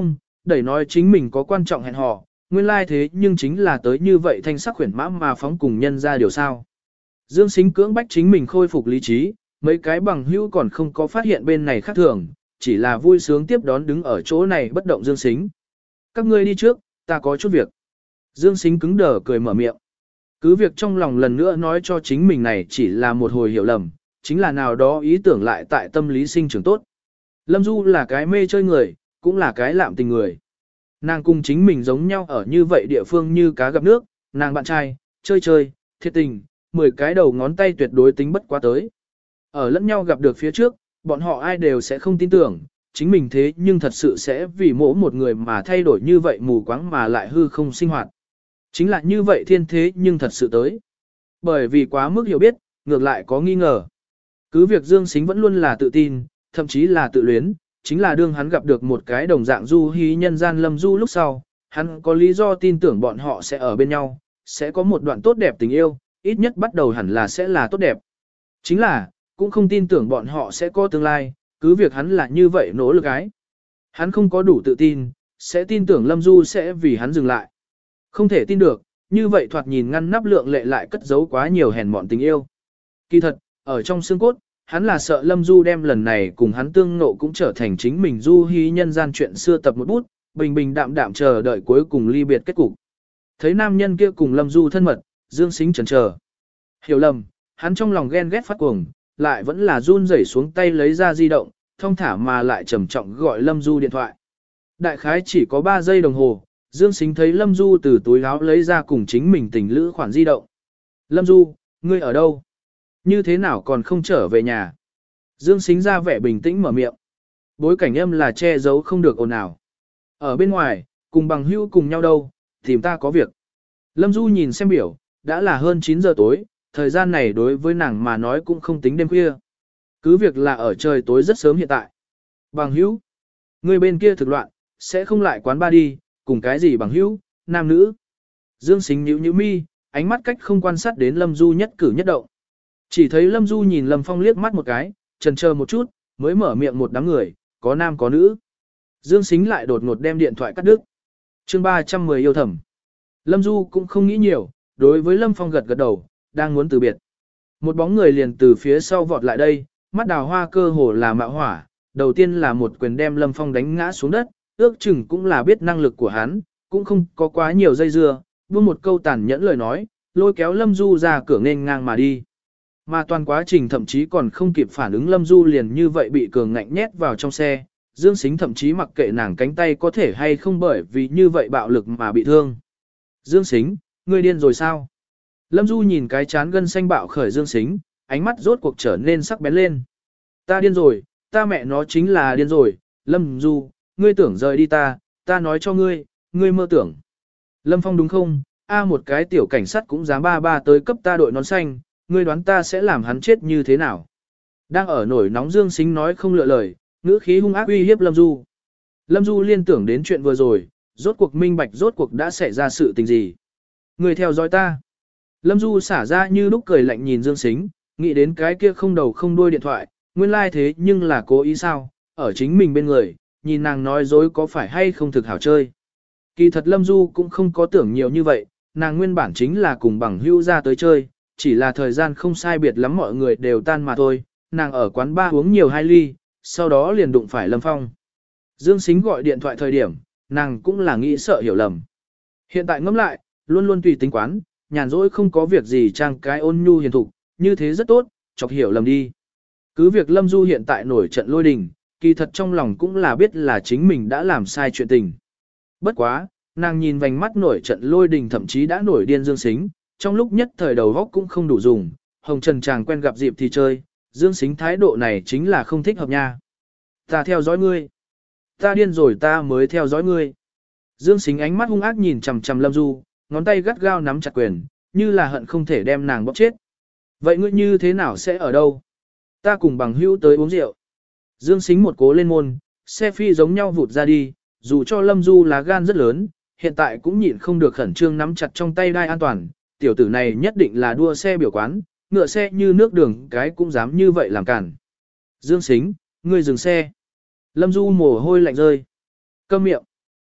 đẩy nói chính mình có quan trọng hẹn hò, nguyên lai thế nhưng chính là tới như vậy thanh sắc khuyển mã mà phóng cùng nhân ra điều sao. Dương Sính cưỡng bách chính mình khôi phục lý trí, mấy cái bằng hữu còn không có phát hiện bên này khác thường, chỉ là vui sướng tiếp đón đứng ở chỗ này bất động Dương Sính. Các ngươi đi trước, ta có chút việc. Dương Sính cứng đờ cười mở miệng. Cứ việc trong lòng lần nữa nói cho chính mình này chỉ là một hồi hiểu lầm, chính là nào đó ý tưởng lại tại tâm lý sinh trưởng tốt. Lâm Du là cái mê chơi người, cũng là cái lạm tình người. Nàng cùng chính mình giống nhau ở như vậy địa phương như cá gặp nước, nàng bạn trai, chơi, thiệt tình, 10 cái đầu ngón tay tuyệt đối tính bất quá tới. Ở lẫn nhau gặp được phía trước, bọn họ ai đều sẽ không tin tưởng, chính mình thế nhưng thật sự sẽ vì mỗi một người mà thay đổi như vậy mù quáng mà lại hư không sinh hoạt. Chính là như vậy thiên thế nhưng thật sự tới. Bởi vì quá mức hiểu biết, ngược lại có nghi ngờ. Cứ việc Dương Sính vẫn luôn là tự tin, thậm chí là tự luyến, chính là đương hắn gặp được một cái đồng dạng du hí nhân gian Lâm Du lúc sau, hắn có lý do tin tưởng bọn họ sẽ ở bên nhau, sẽ có một đoạn tốt đẹp tình yêu, ít nhất bắt đầu hẳn là sẽ là tốt đẹp. Chính là, cũng không tin tưởng bọn họ sẽ có tương lai, cứ việc hắn là như vậy nỗ lực ái. Hắn không có đủ tự tin, sẽ tin tưởng Lâm Du sẽ vì hắn dừng lại. Không thể tin được, như vậy thoạt nhìn ngăn nắp lượng lệ lại cất giấu quá nhiều hèn mọn tình yêu. Kỳ thật, ở trong xương cốt, hắn là sợ Lâm Du đem lần này cùng hắn tương ngộ cũng trở thành chính mình du hí nhân gian chuyện xưa tập một bút, bình bình đạm đạm chờ đợi cuối cùng ly biệt kết cục. Thấy nam nhân kia cùng Lâm Du thân mật, Dương Sính chần chờ. Hiểu lầm, hắn trong lòng ghen ghét phát cuồng, lại vẫn là run rẩy xuống tay lấy ra di động, thông thả mà lại trầm trọng gọi Lâm Du điện thoại. Đại khái chỉ có 3 giây đồng hồ, Dương Sính thấy Lâm Du từ túi áo lấy ra cùng chính mình tình lữ khoản di động. Lâm Du, ngươi ở đâu? Như thế nào còn không trở về nhà? Dương Sính ra vẻ bình tĩnh mở miệng. Bối cảnh âm là che giấu không được ồn ào. Ở bên ngoài, cùng bằng hữu cùng nhau đâu, tìm ta có việc. Lâm Du nhìn xem biểu, đã là hơn 9 giờ tối, thời gian này đối với nàng mà nói cũng không tính đêm khuya. Cứ việc là ở trời tối rất sớm hiện tại. Bằng hữu, người bên kia thực loạn, sẽ không lại quán ba đi, cùng cái gì bằng hữu, nam nữ. Dương Sính nhíu mi, ánh mắt cách không quan sát đến Lâm Du nhất cử nhất động. Chỉ thấy Lâm Du nhìn Lâm Phong liếc mắt một cái, chần chờ một chút, mới mở miệng một đám người, có nam có nữ. Dương Sính lại đột ngột đem điện thoại cắt đứt. Chương 310 yêu thầm. Lâm Du cũng không nghĩ nhiều, đối với Lâm Phong gật gật đầu, đang muốn từ biệt. Một bóng người liền từ phía sau vọt lại đây, mắt đào hoa cơ hồ là mạo hỏa, đầu tiên là một quyền đem Lâm Phong đánh ngã xuống đất, ước chừng cũng là biết năng lực của hắn, cũng không có quá nhiều dây dưa, buông một câu tàn nhẫn lời nói, lôi kéo Lâm Du ra cửa nên ngang mà đi. Mà toàn quá trình thậm chí còn không kịp phản ứng Lâm Du liền như vậy bị cường ngạnh nhét vào trong xe, Dương Sính thậm chí mặc kệ nàng cánh tay có thể hay không bởi vì như vậy bạo lực mà bị thương. Dương Sính, ngươi điên rồi sao? Lâm Du nhìn cái chán gân xanh bạo khởi Dương Sính, ánh mắt rốt cuộc trở nên sắc bén lên. Ta điên rồi, ta mẹ nó chính là điên rồi, Lâm Du, ngươi tưởng rời đi ta nói cho ngươi, ngươi mơ tưởng. Lâm Phong đúng không? Một cái tiểu cảnh sát cũng dám ba tới cấp ta đội nón xanh, ngươi đoán ta sẽ làm hắn chết như thế nào? Đang ở nổi nóng Dương Sính nói không lựa lời, ngữ khí hung ác uy hiếp Lâm Du. Lâm Du liên tưởng đến chuyện vừa rồi, rốt cuộc minh bạch rốt cuộc đã xảy ra sự tình gì. Ngươi theo dõi ta. Lâm Du xả ra như lúc cười lạnh nhìn Dương Sính, nghĩ đến cái kia không đầu không đuôi điện thoại, nguyên lai thế nhưng là cố ý sao, ở chính mình bên người, nhìn nàng nói dối có phải hay không thực hảo chơi. Kỳ thật Lâm Du cũng không có tưởng nhiều như vậy, nàng nguyên bản chính là cùng bằng hữu ra tới chơi, chỉ là thời gian không sai biệt lắm mọi người đều tan mà thôi, nàng ở quán bar uống nhiều 2 ly, sau đó liền đụng phải Lâm Phong. Dương Sính gọi điện thoại thời điểm, nàng cũng là nghĩ sợ hiểu lầm. Hiện tại ngẫm lại, luôn luôn tùy tính quán, nhàn rỗi không có việc gì trang cái ôn nhu hiền thục, như thế rất tốt, chọc hiểu lầm đi. Cứ việc Lâm Du hiện tại nổi trận lôi đình, kỳ thật trong lòng cũng là biết là chính mình đã làm sai chuyện tình. Bất quá, nàng nhìn vành mắt nổi trận lôi đình thậm chí đã nổi điên Dương Sính, trong lúc nhất thời đầu góc cũng không đủ dùng, hồng trần chàng quen gặp dịp thì chơi, Dương Sính thái độ này chính là không thích hợp nha. Ta theo dõi ngươi. Ta điên rồi ta mới theo dõi ngươi. Dương Sính ánh mắt hung ác nhìn chằm chằm Lâm Du, ngón tay gắt gao nắm chặt quyền, như là hận không thể đem nàng bóp chết. Vậy ngươi như thế nào sẽ ở đâu? Ta cùng bằng hữu tới uống rượu. Dương Sính một cố lên môn, xe phi giống nhau vụt ra đi, dù cho Lâm Du lá gan rất lớn, hiện tại cũng nhịn không được khẩn trương nắm chặt trong tay đai an toàn. Tiểu tử này nhất định là đua xe biểu quán, ngựa xe như nước đường cái cũng dám như vậy làm cản. Dương Sính, ngươi dừng xe. Lâm Du mồ hôi lạnh rơi. Câm miệng.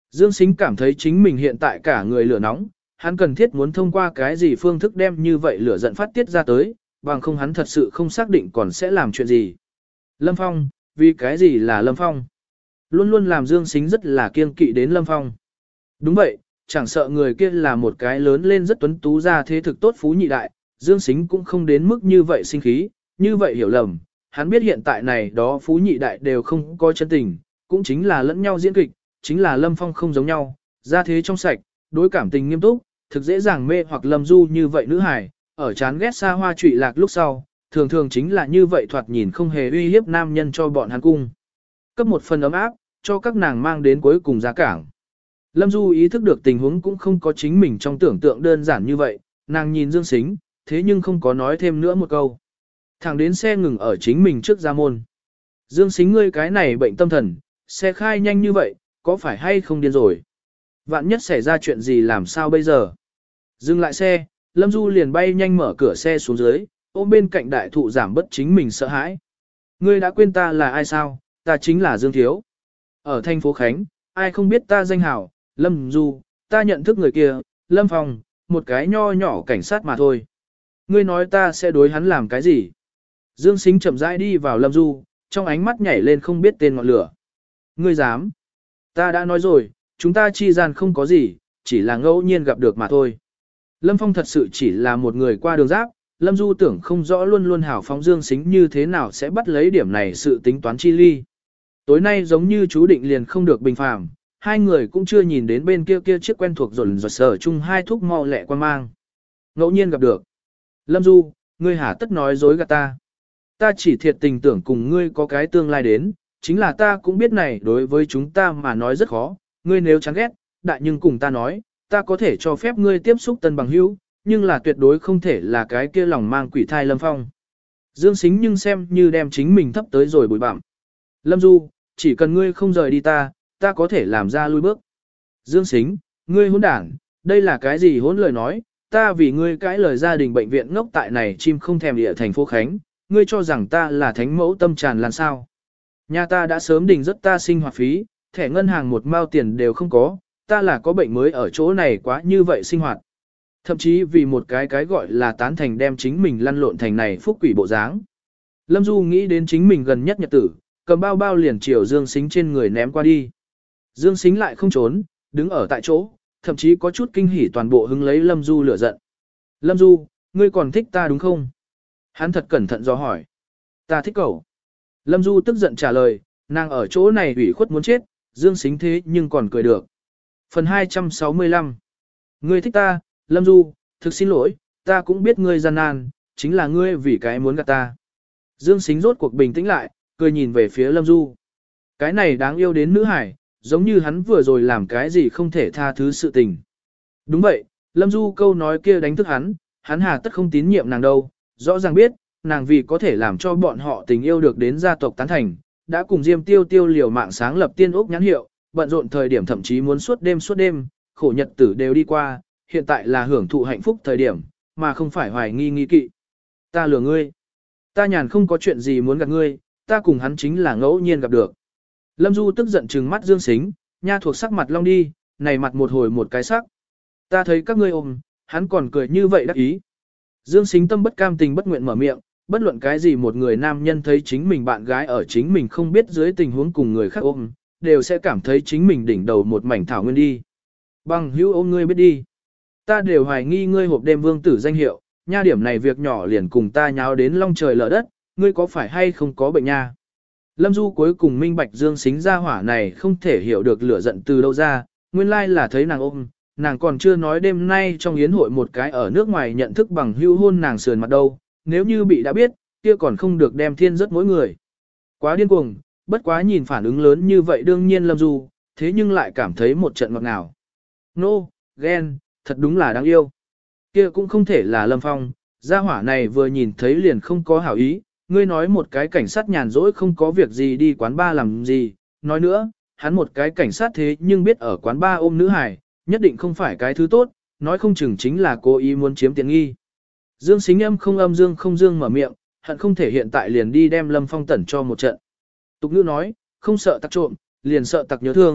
Dương Sính cảm thấy chính mình hiện tại cả người lửa nóng, hắn cần thiết muốn thông qua cái gì phương thức đem như vậy lửa giận phát tiết ra tới, bằng không hắn thật sự không xác định còn sẽ làm chuyện gì. Lâm Phong, vì cái gì là Lâm Phong? Luôn luôn làm Dương Sính rất là kiêng kỵ đến Lâm Phong. Đúng vậy, chẳng sợ người kia là một cái lớn lên rất tuấn tú ra thế thực tốt phú nhị đại, Dương Sính cũng không đến mức như vậy sinh khí, như vậy hiểu lầm. Hắn biết hiện tại này đó phú nhị đại đều không có chân tình, cũng chính là lẫn nhau diễn kịch, chính là Lâm Phong không giống nhau, ra thế trong sạch, đối cảm tình nghiêm túc, thực dễ dàng mê hoặc Lâm Du như vậy nữ hài, ở chán ghét xa hoa trụy lạc lúc sau, thường thường chính là như vậy thoạt nhìn không hề uy hiếp nam nhân cho bọn hắn cung. Cấp một phần ấm áp, cho các nàng mang đến cuối cùng giá cảng. Lâm Du ý thức được tình huống cũng không có chính mình trong tưởng tượng đơn giản như vậy, nàng nhìn Dương Sính, thế nhưng không có nói thêm nữa một câu. Thẳng đến xe ngừng ở chính mình trước ra môn. Dương Sính ngươi cái này bệnh tâm thần, xe khai nhanh như vậy, có phải hay không điên rồi? Vạn nhất xảy ra chuyện gì làm sao bây giờ? Dừng lại xe, Lâm Du liền bay nhanh mở cửa xe xuống dưới, ôm bên cạnh đại thụ giảm bất chính mình sợ hãi. Ngươi đã quên ta là ai sao? Ta chính là Dương Thiếu. Ở thành phố Khánh, ai không biết ta danh hảo, Lâm Du, ta nhận thức người kia, Lâm Phong, một cái nho nhỏ cảnh sát mà thôi. Ngươi nói ta sẽ đối hắn làm cái gì? Dương Sính chậm rãi đi vào Lâm Du, trong ánh mắt nhảy lên không biết tên ngọn lửa. Ngươi dám? Ta đã nói rồi, chúng ta chi gian không có gì, chỉ là ngẫu nhiên gặp được mà thôi. Lâm Phong thật sự chỉ là một người qua đường giáp, Lâm Du tưởng không rõ luôn luôn hảo phóng Dương Sính như thế nào sẽ bắt lấy điểm này sự tính toán chi ly. Tối nay giống như chú định liền không được bình phàm, hai người cũng chưa nhìn đến bên kia kia chiếc quen thuộc rộn rột sở chung hai thúc mau lẹ quan mang. Ngẫu nhiên gặp được. Lâm Du, ngươi hả tất nói dối gạt ta. Ta chỉ thiệt tình tưởng cùng ngươi có cái tương lai đến, chính là ta cũng biết này đối với chúng ta mà nói rất khó, ngươi nếu chán ghét, đại nhưng cùng ta nói, ta có thể cho phép ngươi tiếp xúc tân bằng hữu, nhưng là tuyệt đối không thể là cái kia lòng mang quỷ thai Lâm Phong. Dương Sính nhưng xem như đem chính mình thấp tới rồi bụi bặm. Lâm Du, chỉ cần ngươi không rời đi ta có thể làm ra lui bước. Dương Sính, ngươi hỗn đản, đây là cái gì hỗn lời nói, ta vì ngươi cãi lời gia đình bệnh viện ngốc tại này chim không thèm địa thành phố Khánh, ngươi cho rằng ta là thánh mẫu tâm tràn lan sao. Nhà ta đã sớm đình rất ta sinh hoạt phí, thẻ ngân hàng một mao tiền đều không có, ta là có bệnh mới ở chỗ này quá như vậy sinh hoạt. Thậm chí vì một cái gọi là tán thành đem chính mình lăn lộn thành này phúc quỷ bộ dáng. Lâm Du nghĩ đến chính mình gần nhất nhật tử, cầm bao bao liền chiều Dương Sính trên người ném qua đi. Dương Sính lại không trốn, đứng ở tại chỗ, thậm chí có chút kinh hỉ toàn bộ hứng lấy Lâm Du lửa giận. Lâm Du, ngươi còn thích ta đúng không? Hắn thật cẩn thận do hỏi. Ta thích cậu. Lâm Du tức giận trả lời, nàng ở chỗ này ủy khuất muốn chết, Dương Sính thế nhưng còn cười được. Phần 265. Ngươi thích ta, Lâm Du, thực xin lỗi, ta cũng biết ngươi gian nan, chính là ngươi vì cái muốn gạt ta. Dương Sính rốt cuộc bình tĩnh lại, cười nhìn về phía Lâm Du. Cái này đáng yêu đến nữ hải, giống như hắn vừa rồi làm cái gì không thể tha thứ sự tình. Đúng vậy, Lâm Du câu nói kia đánh thức hắn hà tất không tín nhiệm nàng đâu, rõ ràng biết, nàng vì có thể làm cho bọn họ tình yêu được đến gia tộc tán thành, đã cùng Diêm Tiêu Tiêu liều mạng sáng lập tiên ốc nhãn hiệu, bận rộn thời điểm thậm chí muốn suốt đêm, khổ nhật tử đều đi qua, hiện tại là hưởng thụ hạnh phúc thời điểm, mà không phải hoài nghi nghi kỵ. Ta lừa ngươi. Ta nhàn không có chuyện gì muốn gặp ngươi, ta cùng hắn chính là ngẫu nhiên gặp được. Lâm Du tức giận trừng mắt Dương Sính, nha thuộc sắc mặt long đi, này mặt một hồi một cái sắc. Ta thấy các ngươi ôm, hắn còn cười như vậy đắc ý. Dương Sính tâm bất cam tình bất nguyện mở miệng, bất luận cái gì một người nam nhân thấy chính mình bạn gái ở chính mình không biết dưới tình huống cùng người khác ôm, đều sẽ cảm thấy chính mình đỉnh đầu một mảnh thảo nguyên đi. Bằng hữu ôm ngươi biết đi. Ta đều hoài nghi ngươi hộp đêm vương tử danh hiệu, nha điểm này việc nhỏ liền cùng ta nháo đến long trời lở đất, ngươi có phải hay không có bệnh nha. Lâm Du cuối cùng minh bạch Dương Sính ra hỏa này không thể hiểu được lửa giận từ đâu ra, nguyên lai là thấy nàng ôm, nàng còn chưa nói đêm nay trong yến hội một cái ở nước ngoài nhận thức bằng hưu hôn nàng sườn mặt đâu, nếu như bị đã biết, kia còn không được đem thiên rất mỗi người. Quá điên cuồng, bất quá nhìn phản ứng lớn như vậy đương nhiên Lâm Du, thế nhưng lại cảm thấy một trận ngọt ngào. Nô, ghen, thật đúng là đáng yêu. Kia cũng không thể là Lâm Phong, gia hỏa này vừa nhìn thấy liền không có hảo ý, ngươi nói một cái cảnh sát nhàn rỗi không có việc gì đi quán bar làm gì, nói nữa, hắn một cái cảnh sát thế nhưng biết ở quán bar ôm nữ hải, nhất định không phải cái thứ tốt, nói không chừng chính là cố ý muốn chiếm tiện nghi. Dương Sính âm không dương mở miệng, hận không thể hiện tại liền đi đem Lâm Phong tẩn cho một trận. Tục ngữ nói, không sợ tặc trộm, liền sợ tặc nhớ thương,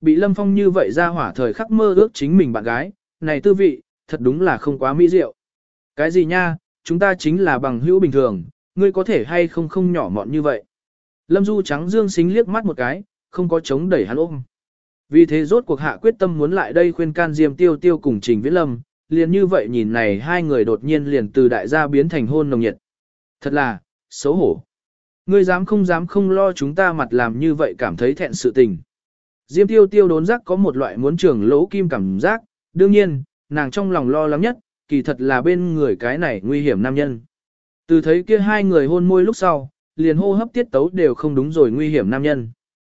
Bị Lâm Phong như vậy ra hỏa thời khắc mơ ước chính mình bạn gái, này tư vị, thật đúng là không quá mỹ diệu. Cái gì nha, chúng ta chính là bằng hữu bình thường, ngươi có thể hay không không nhỏ mọn như vậy. Lâm Du trắng Dương Sính liếc mắt một cái, không có chống đẩy hắn ôm. Vì thế rốt cuộc hạ quyết tâm muốn lại đây khuyên can Diêm Tiêu Tiêu cùng Trình Viễn Lâm, liền như vậy nhìn này hai người đột nhiên liền từ đại gia biến thành hôn nồng nhiệt. Thật là, xấu hổ. Ngươi dám không lo chúng ta mặt làm như vậy cảm thấy thẹn sự tình. Diêm Tiêu Tiêu đốn giác có một loại muốn trường lỗ kim cảm giác, đương nhiên, nàng trong lòng lo lắng nhất, kỳ thật là bên người cái này nguy hiểm nam nhân. Từ thấy kia hai người hôn môi lúc sau, liền hô hấp tiết tấu đều không đúng rồi nguy hiểm nam nhân.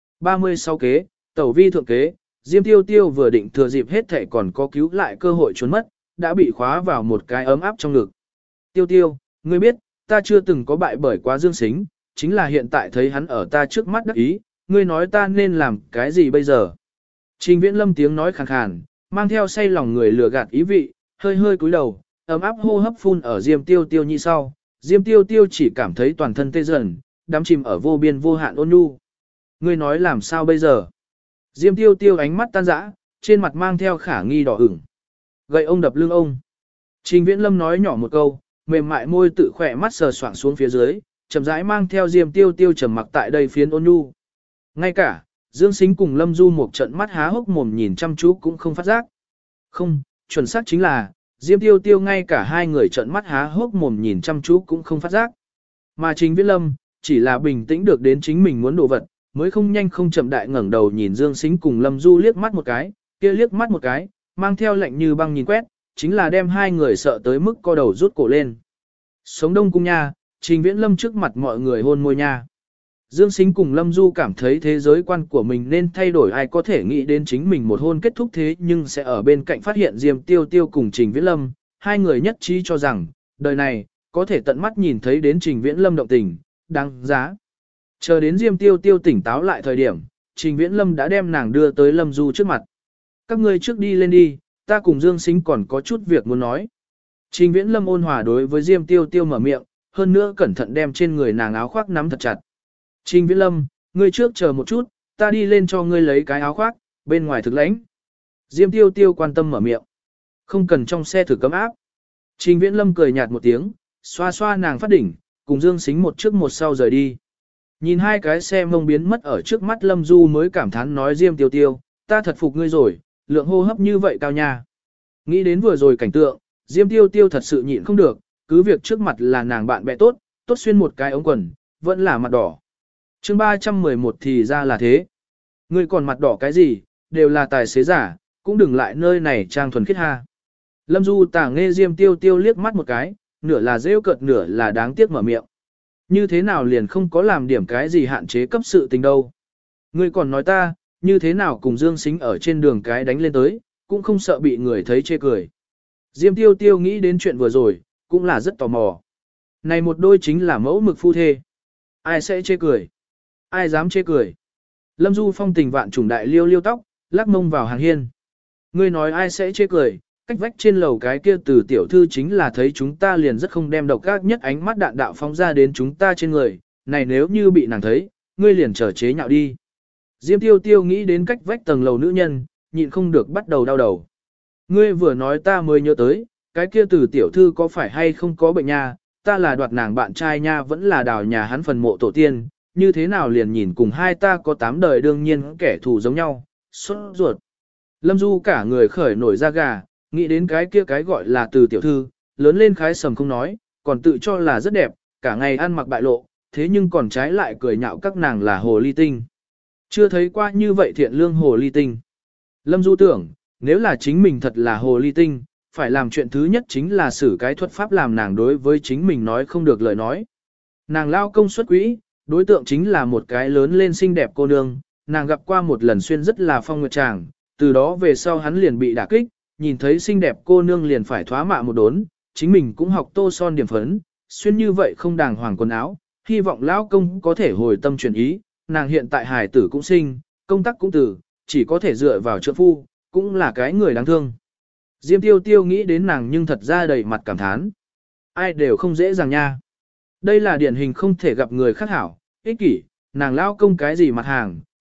36 kế, tẩu vi thượng kế, Diêm Tiêu Tiêu vừa định thừa dịp hết thể còn có cứu lại cơ hội trốn mất, đã bị khóa vào một cái ấm áp trong ngực. Tiêu Tiêu, ngươi biết, ta chưa từng có bại bởi quá Dương Sính, chính là hiện tại thấy hắn ở ta trước mắt đắc ý, ngươi nói ta nên làm cái gì bây giờ? Trình Viễn Lâm tiếng nói khàn khàn, mang theo say lòng người lừa gạt ý vị, hơi hơi cúi đầu, ấm áp hô hấp phun ở Diêm Tiêu Tiêu như sau, Diêm Tiêu Tiêu chỉ cảm thấy toàn thân tê dần, đắm chìm ở vô biên vô hạn ôn nhu. Ngươi nói làm sao bây giờ? Diêm Tiêu Tiêu ánh mắt tan rã, trên mặt mang theo khả nghi đỏ ửng. Gậy ông đập lưng ông. Trình Viễn Lâm nói nhỏ một câu, mềm mại môi tự khỏe mắt sờ soạng xuống phía dưới, chậm rãi mang theo Diêm Tiêu Tiêu trầm mặc tại đây phiến ôn nhu. Ngay cả, Dương Sính cùng Lâm Du một trận mắt há hốc mồm nhìn chăm chú cũng không phát giác. Không, chuẩn xác chính là, Diêm Tiêu Tiêu ngay cả hai người trận mắt há hốc mồm nhìn chăm chú cũng không phát giác. Mà Trình Viễn Lâm, chỉ là bình tĩnh được đến chính mình muốn đồ vật, mới không nhanh không chậm đại ngẩng đầu nhìn Dương Sính cùng Lâm Du liếc mắt một cái, kia liếc mắt một cái, mang theo lạnh như băng nhìn quét, chính là đem hai người sợ tới mức co đầu rút cổ lên. Sống đông cung nha, Trình Viễn Lâm trước mặt mọi người hôn môi nha. Dương Sính cùng Lâm Du cảm thấy thế giới quan của mình nên thay đổi, ai có thể nghĩ đến chính mình một hôn kết thúc thế nhưng sẽ ở bên cạnh phát hiện Diêm Tiêu Tiêu cùng Trình Viễn Lâm, hai người nhất trí cho rằng, đời này, có thể tận mắt nhìn thấy đến Trình Viễn Lâm động tình, đáng giá. Chờ đến Diêm Tiêu Tiêu tỉnh táo lại thời điểm, Trình Viễn Lâm đã đem nàng đưa tới Lâm Du trước mặt. Các ngươi trước đi lên đi, ta cùng Dương Sính còn có chút việc muốn nói. Trình Viễn Lâm ôn hòa đối với Diêm Tiêu Tiêu mở miệng, hơn nữa cẩn thận đem trên người nàng áo khoác nắm thật chặt. Trình Viễn Lâm, ngươi trước chờ một chút, ta đi lên cho ngươi lấy cái áo khoác, bên ngoài thực lãnh. Diêm Tiêu Tiêu quan tâm mở miệng. Không cần trong xe thử cấm áp. Trình Viễn Lâm cười nhạt một tiếng, xoa xoa nàng phát đỉnh, cùng Dương Sính một trước một sau rời đi. Nhìn hai cái xe mông biến mất ở trước mắt Lâm Du mới cảm thán nói Diêm Tiêu Tiêu, ta thật phục ngươi rồi, lượng hô hấp như vậy cao nha. Nghĩ đến vừa rồi cảnh tượng, Diêm Tiêu Tiêu thật sự nhịn không được, cứ việc trước mặt là nàng bạn bè tốt, tốt xuyên một cái ống quần, vẫn là mặt đỏ. Chương 311 thì ra là thế. Ngươi còn mặt đỏ cái gì, đều là tài xế giả, cũng đừng lại nơi này trang thuần khiết ha. Lâm Du tả nghe Diêm Tiêu Tiêu liếc mắt một cái, nửa là rêu cợt nửa là đáng tiếc mở miệng. Như thế nào liền không có làm điểm cái gì hạn chế cấp sự tình đâu. Ngươi còn nói ta, như thế nào cùng Dương Sính ở trên đường cái đánh lên tới, cũng không sợ bị người thấy chê cười. Diêm Tiêu Tiêu nghĩ đến chuyện vừa rồi, cũng là rất tò mò. Này một đôi chính là mẫu mực phu thê. Ai sẽ chê cười? Ai dám chê cười? Lâm Du phong tình vạn trùng đại liêu liêu tóc, lắc mông vào hàng hiên. Ngươi nói ai sẽ chê cười? Cách vách trên lầu cái kia từ tiểu thư chính là thấy chúng ta liền rất không đem độc ác nhất ánh mắt đạn đạo phóng ra đến chúng ta trên người. Này nếu như bị nàng thấy, ngươi liền trở chế nhạo đi. Diêm Tiêu Tiêu nghĩ đến cách vách tầng lầu nữ nhân, nhịn không được bắt đầu đau đầu. Ngươi vừa nói ta mới nhớ tới, cái kia từ tiểu thư có phải hay không có bệnh nha, ta là đoạt nàng bạn trai nha vẫn là đào nhà hắn phần mộ tổ tiên, như thế nào liền nhìn cùng hai ta có 8 đời đương nhiên kẻ thù giống nhau, sốt ruột. Lâm Du cả người khởi nổi da gà, nghĩ đến cái kia cái gọi là từ tiểu thư, lớn lên khái sầm không nói, còn tự cho là rất đẹp, cả ngày ăn mặc bại lộ, thế nhưng còn trái lại cười nhạo các nàng là hồ ly tinh. Chưa thấy qua như vậy thiện lương hồ ly tinh. Lâm Du tưởng, nếu là chính mình thật là hồ ly tinh, phải làm chuyện thứ nhất chính là xử cái thuật pháp làm nàng đối với chính mình nói không được lời nói. Nàng lao công xuất quỹ, đối tượng chính là một cái lớn lên xinh đẹp cô nương, nàng gặp qua một lần xuyên rất là phong nguyệt tràng, từ đó về sau hắn liền bị đả kích, nhìn thấy xinh đẹp cô nương liền phải thoá mạ một đốn, chính mình cũng học tô son điểm phấn, xuyên như vậy không đàng hoàng quần áo, hy vọng lão công có thể hồi tâm chuyển ý, nàng hiện tại hài tử cũng sinh, công tác cũng tử, chỉ có thể dựa vào trợ phu, cũng là cái người đáng thương. Diêm Tiêu Tiêu nghĩ đến nàng nhưng thật ra đầy mặt cảm thán. Ai đều không dễ dàng nha. Đây là điển hình không thể gặp người khác hảo, ích kỷ, nàng lao công cái gì mặt hàng,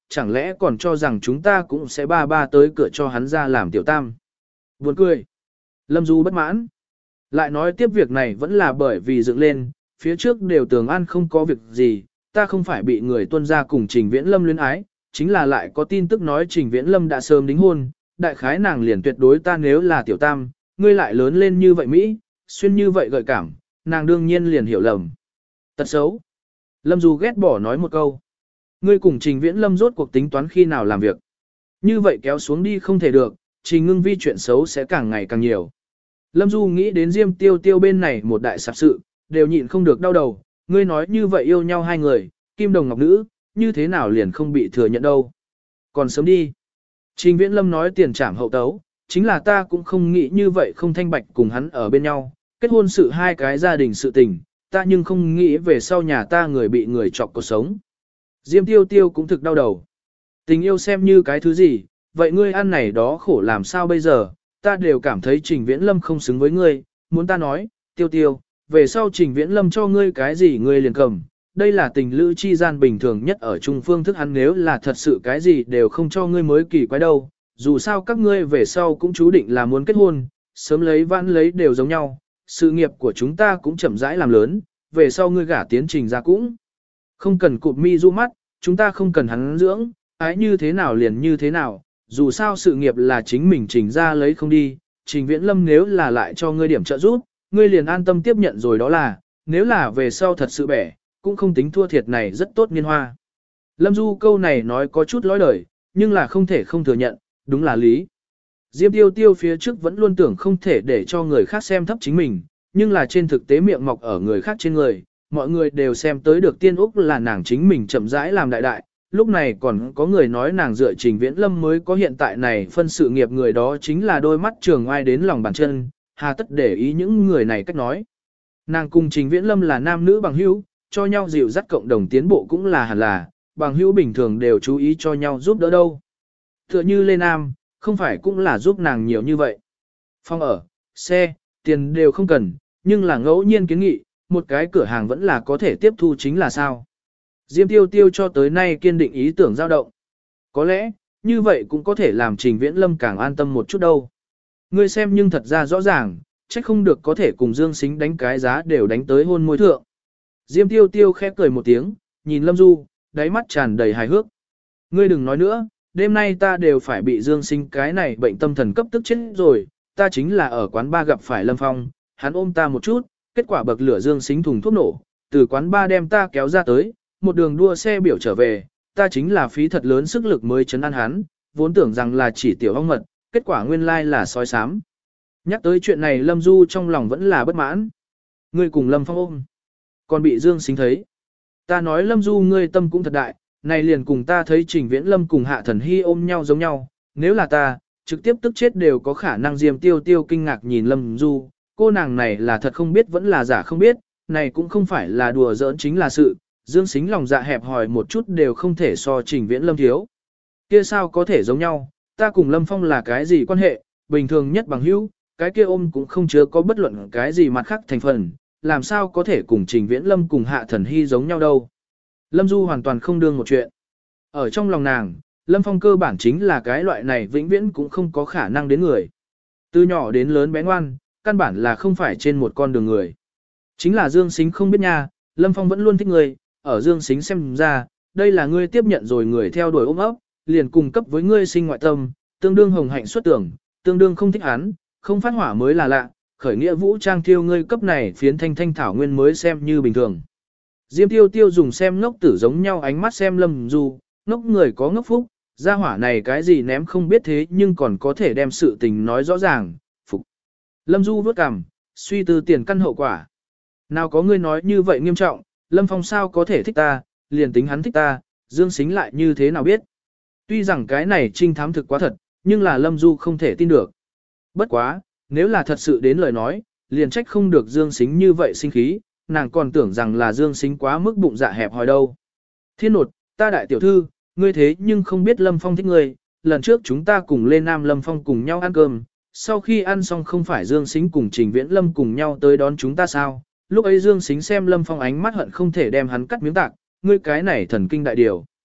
chẳng lẽ còn cho rằng chúng ta cũng sẽ ba ba tới cửa cho hắn ra làm tiểu tam. Buồn cười. Lâm Du bất mãn. Lại nói tiếp việc này vẫn là bởi vì dựng lên, phía trước đều tưởng an không có việc gì, ta không phải bị người tuân ra cùng Trình Viễn Lâm luyến ái, chính là lại có tin tức nói Trình Viễn Lâm đã sớm đính hôn, đại khái nàng liền tuyệt đối ta nếu là tiểu tam, ngươi lại lớn lên như vậy Mỹ, xuyên như vậy gợi cảm, nàng đương nhiên liền hiểu lầm. Tật xấu. Lâm Du ghét bỏ nói một câu. Ngươi cùng Trình Viễn Lâm rốt cuộc tính toán khi nào làm việc. Như vậy kéo xuống đi không thể được, Trình Ngưng Vi chuyện xấu sẽ càng ngày càng nhiều. Lâm Du nghĩ đến Diêm Tiêu Tiêu bên này một đại sạp sự, đều nhịn không được đau đầu, ngươi nói như vậy yêu nhau hai người, kim đồng ngọc nữ, như thế nào liền không bị thừa nhận đâu. Còn sớm đi. Trình Viễn Lâm nói tiền trảm hậu tấu, chính là ta cũng không nghĩ như vậy không thanh bạch cùng hắn ở bên nhau, kết hôn sự hai cái gia đình sự tình, ta nhưng không nghĩ về sau nhà ta người bị người chọc cuộc sống. Diêm Tiêu Tiêu cũng thực đau đầu. Tình yêu xem như cái thứ gì, vậy ngươi ăn này đó khổ làm sao bây giờ, ta đều cảm thấy Trình Viễn Lâm không xứng với ngươi, muốn ta nói, Tiêu Tiêu, về sau Trình Viễn Lâm cho ngươi cái gì ngươi liền cầm, đây là tình lữ chi gian bình thường nhất ở trung phương thức hắn nếu là thật sự cái gì đều không cho ngươi mới kỳ quái đâu, dù sao các ngươi về sau cũng chú định là muốn kết hôn, sớm lấy vãn lấy đều giống nhau, sự nghiệp của chúng ta cũng chậm rãi làm lớn, về sau ngươi gả tiến Trình ra cũng không cần cụp mi du mắt, chúng ta không cần hắn dưỡng, ái như thế nào liền như thế nào, dù sao sự nghiệp là chính mình Trình ra lấy không đi, Trình Viễn Lâm nếu là lại cho ngươi điểm trợ giúp, ngươi liền an tâm tiếp nhận rồi đó là, nếu là về sau thật sự bẻ, cũng không tính thua thiệt này rất tốt niên hoa. Lâm Du câu này nói có chút lói đời, nhưng là không thể không thừa nhận, đúng là lý. Diêm Tiêu Tiêu phía trước vẫn luôn tưởng không thể để cho người khác xem thấp chính mình, nhưng là trên thực tế miệng mọc ở người khác trên người, mọi người đều xem tới được tiên úc là nàng chính mình chậm rãi làm đại đại. Lúc này còn có người nói nàng dựa Trình Viễn Lâm mới có hiện tại này phân sự nghiệp người đó chính là đôi mắt trường ai đến lòng bàn chân, hà tất để ý những người này cách nói. Nàng cùng Trình Viễn Lâm là nam nữ bằng hữu, cho nhau dịu dắt cộng đồng tiến bộ cũng là hẳn là, bằng hữu bình thường đều chú ý cho nhau giúp đỡ đâu. Tựa như Lê Nam, không phải cũng là giúp nàng nhiều như vậy. Phòng ở, xe, tiền đều không cần, nhưng là ngẫu nhiên kiến nghị, một cái cửa hàng vẫn là có thể tiếp thu chính là sao. Diêm Tiêu Tiêu cho tới nay kiên định ý tưởng dao động. Có lẽ, như vậy cũng có thể làm Trình Viễn Lâm càng an tâm một chút đâu. Ngươi xem nhưng thật ra rõ ràng, trách không được có thể cùng Dương Sính đánh cái giá đều đánh tới hôn môi thượng. Diêm Tiêu Tiêu khẽ cười một tiếng, nhìn Lâm Du, đáy mắt tràn đầy hài hước. Ngươi đừng nói nữa, đêm nay ta đều phải bị Dương Sính cái này bệnh tâm thần cấp tức chết rồi, ta chính là ở quán ba gặp phải Lâm Phong, hắn ôm ta một chút, kết quả bậc lửa Dương Sính thùng thuốc nổ, từ quán ba đem ta kéo ra tới, một đường đua xe biểu trở về, ta chính là phí thật lớn sức lực mới chấn an hắn, vốn tưởng rằng là chỉ tiểu ong mật, kết quả nguyên lai là sói xám. Nhắc tới chuyện này Lâm Du trong lòng vẫn là bất mãn. Ngươi cùng Lâm Phong ôm, còn bị Dương Sính thấy. Ta nói Lâm Du ngươi tâm cũng thật đại, này liền cùng ta thấy Trình Viễn Lâm cùng Hạ Thần Hy ôm nhau giống nhau, nếu là ta, trực tiếp tức chết đều có khả năng. Diêm Tiêu Tiêu kinh ngạc nhìn Lâm Du, cô nàng này là thật không biết vẫn là giả không biết, này cũng không phải là đùa giỡn chính là sự, Dương Sính lòng dạ hẹp hòi một chút đều không thể so Trình Viễn Lâm thiếu. Kia sao có thể giống nhau, ta cùng Lâm Phong là cái gì quan hệ, bình thường nhất bằng hữu, cái kia ôm cũng không chứa có bất luận cái gì mặt khác thành phần, làm sao có thể cùng Trình Viễn Lâm cùng Hạ Thần Hy giống nhau đâu. Lâm Du hoàn toàn không đương một chuyện. Ở trong lòng nàng, Lâm Phong cơ bản chính là cái loại này vĩnh viễn cũng không có khả năng đến người. Từ nhỏ đến lớn bé ngoan, căn bản là không phải trên một con đường người. Chính là Dương Sính không biết nha, Lâm Phong vẫn luôn thích người, ở Dương Sính xem ra, đây là ngươi tiếp nhận rồi người theo đuổi ôm ấp, liền cung cấp với ngươi sinh ngoại tâm, tương đương hồng hạnh xuất tưởng, tương đương không thích hắn, không phát hỏa mới là lạ, khởi nghĩa vũ trang thiêu ngươi cấp này phiến thanh thanh thảo nguyên mới xem như bình thường. Diêm Tiêu Tiêu dùng xem ngốc tử giống nhau ánh mắt xem Lâm Du, ngốc người có ngốc phúc, gia hỏa này cái gì ném không biết thế nhưng còn có thể đem sự tình nói rõ ràng, phục. Lâm Du vuốt cằm, suy tư tiền căn hậu quả. Nào có ngươi nói như vậy nghiêm trọng, Lâm Phong sao có thể thích ta, liền tính hắn thích ta, Dương Sính lại như thế nào biết. Tuy rằng cái này trinh thám thực quá thật, nhưng là Lâm Du không thể tin được. Bất quá, nếu là thật sự đến lời nói, liền trách không được Dương Sính như vậy sinh khí, nàng còn tưởng rằng là Dương Sính quá mức bụng dạ hẹp hòi đâu. Thiên nột, ta đại tiểu thư, ngươi thế nhưng không biết Lâm Phong thích ngươi, lần trước chúng ta cùng lên Nam Lâm Phong cùng nhau ăn cơm, sau khi ăn xong không phải Dương Sính cùng Trình Viễn Lâm cùng nhau tới đón chúng ta sao, lúc ấy Dương Sính xem Lâm Phong ánh mắt hận không thể đem hắn cắt miếng tạc, ngươi cái này thần kinh đại điều.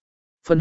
Phần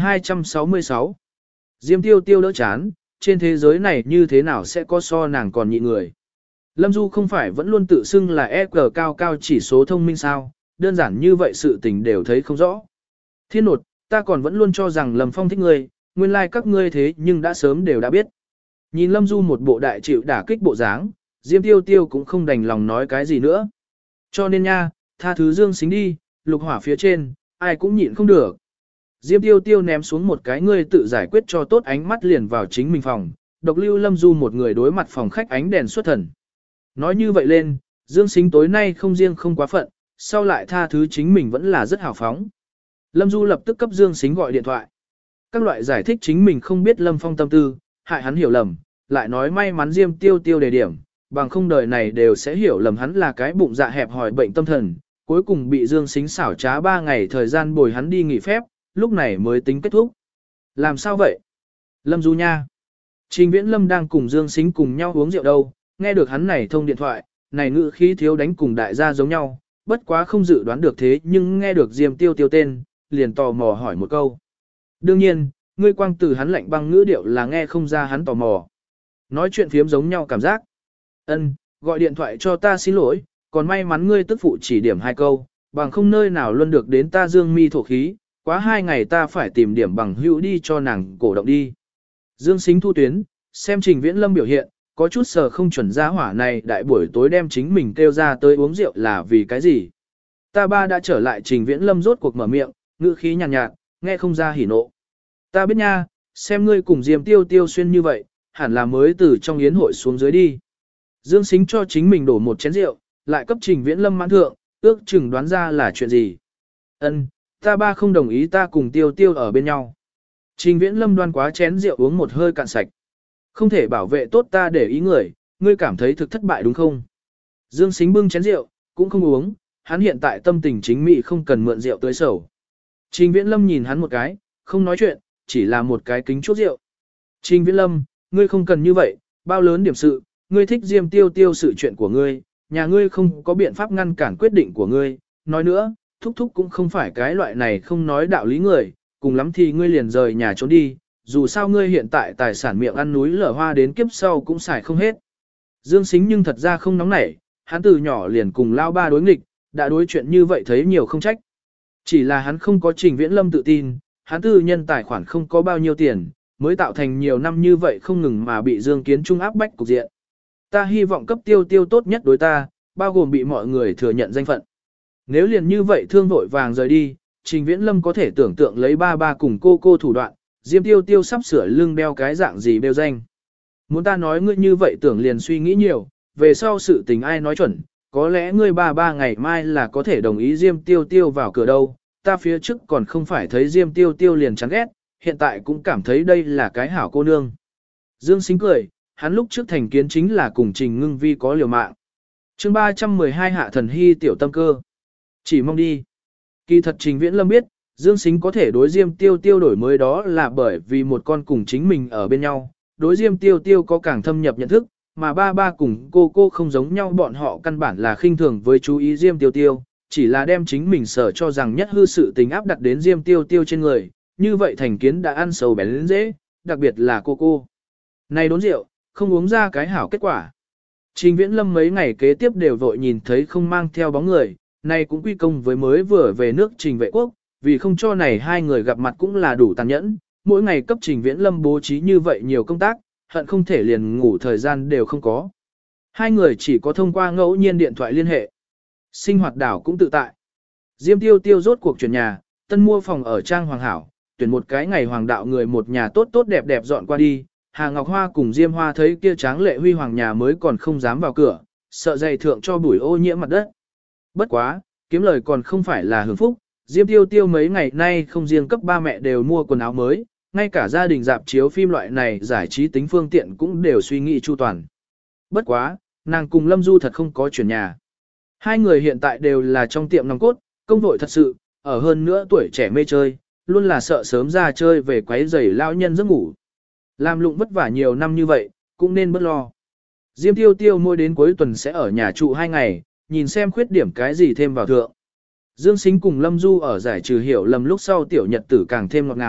266 Diêm Tiêu Tiêu đỡ chán, trên thế giới này như thế nào sẽ có so nàng còn nhị người. Lâm Du không phải vẫn luôn tự xưng là EQ cao cao chỉ số thông minh sao, đơn giản như vậy sự tình đều thấy không rõ. Thiên nột, ta còn vẫn luôn cho rằng Lâm Phong thích ngươi, nguyên lai like các ngươi thế nhưng đã sớm đều đã biết. Nhìn Lâm Du một bộ đại chịu đả kích bộ dáng, Diêm Tiêu Tiêu cũng không đành lòng nói cái gì nữa. Cho nên nha, tha thứ Dương Sính đi, lục hỏa phía trên, ai cũng nhịn không được. Diêm Tiêu Tiêu ném xuống một cái ngươi tự giải quyết cho tốt ánh mắt liền vào chính mình phòng, độc lưu Lâm Du một người đối mặt phòng khách ánh đèn xuất thần. Nói như vậy lên, Dương Sính tối nay không riêng không quá phận, sau lại tha thứ chính mình vẫn là rất hào phóng. Lâm Du lập tức cấp Dương Sính gọi điện thoại. Các loại giải thích chính mình không biết Lâm Phong tâm tư, hại hắn hiểu lầm, lại nói may mắn Diêm Tiêu Tiêu đề điểm, bằng không đời này đều sẽ hiểu lầm hắn là cái bụng dạ hẹp hòi bệnh tâm thần, cuối cùng bị Dương Sính xảo trá 3 ngày thời gian bồi hắn đi nghỉ phép, lúc này mới tính kết thúc. Làm sao vậy? Lâm Du nha. Trình Viễn Lâm đang cùng Dương Sính cùng nhau uống rượu đâu, nghe được hắn này thông điện thoại, này ngữ khí thiếu đánh cùng đại gia giống nhau, bất quá không dự đoán được thế nhưng nghe được Diêm Tiêu Tiêu tên, liền tò mò hỏi một câu. Đương nhiên, ngươi quang từ hắn lạnh băng ngữ điệu là nghe không ra hắn tò mò. Nói chuyện phiếm giống nhau cảm giác. Ân, gọi điện thoại cho ta xin lỗi, còn may mắn ngươi tức phụ chỉ điểm 2 câu, bằng không nơi nào luôn được đến ta Dương mi thổ khí, quá 2 ngày ta phải tìm điểm bằng hữu đi cho nàng cổ động đi. Dương Sính thu tuyến, xem Trình Viễn Lâm biểu hiện, có chút sờ không chuẩn ra hỏa này đại buổi tối đem chính mình kêu ra tới uống rượu là vì cái gì. Ta ba đã trở lại. Trình Viễn Lâm rốt cuộc mở miệng, ngữ khí nhàn nhạt, nghe không ra hỉ nộ. Ta biết nha, xem ngươi cùng Diêm Tiêu Tiêu xuyên như vậy, hẳn là mới từ trong yến hội xuống dưới đi. Dương Sính cho chính mình đổ một chén rượu, lại cấp Trình Viễn Lâm mãn thượng, ước chừng đoán ra là chuyện gì. Ân, ta ba không đồng ý ta cùng Tiêu Tiêu ở bên nhau. Trình Viễn Lâm đoan quá chén rượu uống một hơi cạn sạch. Không thể bảo vệ tốt ta để ý người, ngươi cảm thấy thực thất bại đúng không? Dương Sính bưng chén rượu, cũng không uống, hắn hiện tại tâm tình chính mị không cần mượn rượu tới sầu. Trình Viễn Lâm nhìn hắn một cái, không nói chuyện, chỉ là một cái kính chút rượu. Trình Viễn Lâm, ngươi không cần như vậy, bao lớn điểm sự, ngươi thích Diêm Tiêu Tiêu sự chuyện của ngươi, nhà ngươi không có biện pháp ngăn cản quyết định của ngươi. Nói nữa, thúc thúc cũng không phải cái loại này không nói đạo lý người, cùng lắm thì ngươi liền rời nhà trốn đi, dù sao ngươi hiện tại tài sản miệng ăn núi lở hoa đến kiếp sau cũng xài không hết. Dương Sính nhưng thật ra không nóng nảy, hắn từ nhỏ liền cùng lao ba đối nghịch, đã đối chuyện như vậy thấy nhiều không trách. Chỉ là hắn không có Trình Viễn Lâm tự tin, hắn tư nhân tài khoản không có bao nhiêu tiền, mới tạo thành nhiều năm như vậy không ngừng mà bị Dương Kiến Trung áp bách cục diện. Ta hy vọng cấp Tiêu Tiêu tốt nhất đối ta, bao gồm bị mọi người thừa nhận danh phận. Nếu liền như vậy thương vội vàng rời đi, Trình Viễn Lâm có thể tưởng tượng lấy ba ba cùng cô thủ đoạn, Diêm Tiêu Tiêu sắp sửa lưng đeo cái dạng gì bêu danh. Muốn ta nói ngươi như vậy tưởng liền suy nghĩ nhiều, về sau sự tình ai nói chuẩn, có lẽ ngươi ba ngày mai là có thể đồng ý Diêm Tiêu Tiêu vào cửa đâu, ta phía trước còn không phải thấy Diêm Tiêu Tiêu liền chán ghét, hiện tại cũng cảm thấy đây là cái hảo cô nương. Dương Sính cười, hắn lúc trước thành kiến chính là cùng Trình Ngưng Vi có liều mạng. Chương 312 Hạ Thần Hy tiểu tâm cơ. Chỉ mong đi. Kỳ thật Trình Viễn Lâm biết, Dương Sính có thể đối Diêm Tiêu Tiêu đổi mới đó là bởi vì một con cùng chính mình ở bên nhau, đối Diêm Tiêu Tiêu có càng thâm nhập nhận thức, mà ba cùng cô không giống nhau, bọn họ căn bản là khinh thường với chú ý Diêm Tiêu Tiêu, chỉ là đem chính mình sở cho rằng nhất hư sự tình áp đặt đến Diêm Tiêu Tiêu trên người, như vậy thành kiến đã ăn sầu bén lên dễ, đặc biệt là cô. Này đốn rượu, không uống ra cái hảo kết quả. Trình Viễn Lâm mấy ngày kế tiếp đều vội nhìn thấy không mang theo bóng người, này cũng quy công với mới vừa về nước Trình Vệ Quốc, vì không cho này hai người gặp mặt cũng là đủ tàn nhẫn, mỗi ngày cấp Trình Viễn Lâm bố trí như vậy nhiều công tác, hận không thể liền ngủ thời gian đều không có. Hai người chỉ có thông qua ngẫu nhiên điện thoại liên hệ. Sinh hoạt đảo cũng tự tại. Diêm Tiêu Tiêu rốt cuộc chuyển nhà, tân mua phòng ở Trang Hoàng Hảo, tuyển một cái ngày hoàng đạo người một nhà tốt đẹp dọn qua đi. Hà Ngọc Hoa cùng Diêm Hoa thấy kia tráng lệ huy hoàng nhà mới còn không dám vào cửa, sợ dày thượng cho bụi ô nhiễm mặt đất. Bất quá, kiếm lời còn không phải là hưởng phúc, Diêm Tiêu Tiêu mấy ngày nay không riêng cấp ba mẹ đều mua quần áo mới, ngay cả gia đình dạp chiếu phim loại này giải trí tính phương tiện cũng đều suy nghĩ chu toàn. Bất quá, nàng cùng Lâm Du thật không có chuyển nhà. Hai người hiện tại đều là trong tiệm nòng cốt, công vội thật sự, ở hơn nữa tuổi trẻ mê chơi, luôn là sợ sớm ra chơi về quấy rầy lao nhân giấc ngủ. Làm lụng vất vả nhiều năm như vậy, cũng nên bớt lo. Diêm Tiêu Tiêu mỗi đến cuối tuần sẽ ở nhà trụ 2 ngày, nhìn xem khuyết điểm cái gì thêm vào thượng. Dương Sính cùng Lâm Du ở giải trừ hiểu lầm lúc sau tiểu nhật tử càng thêm ngọt ngào,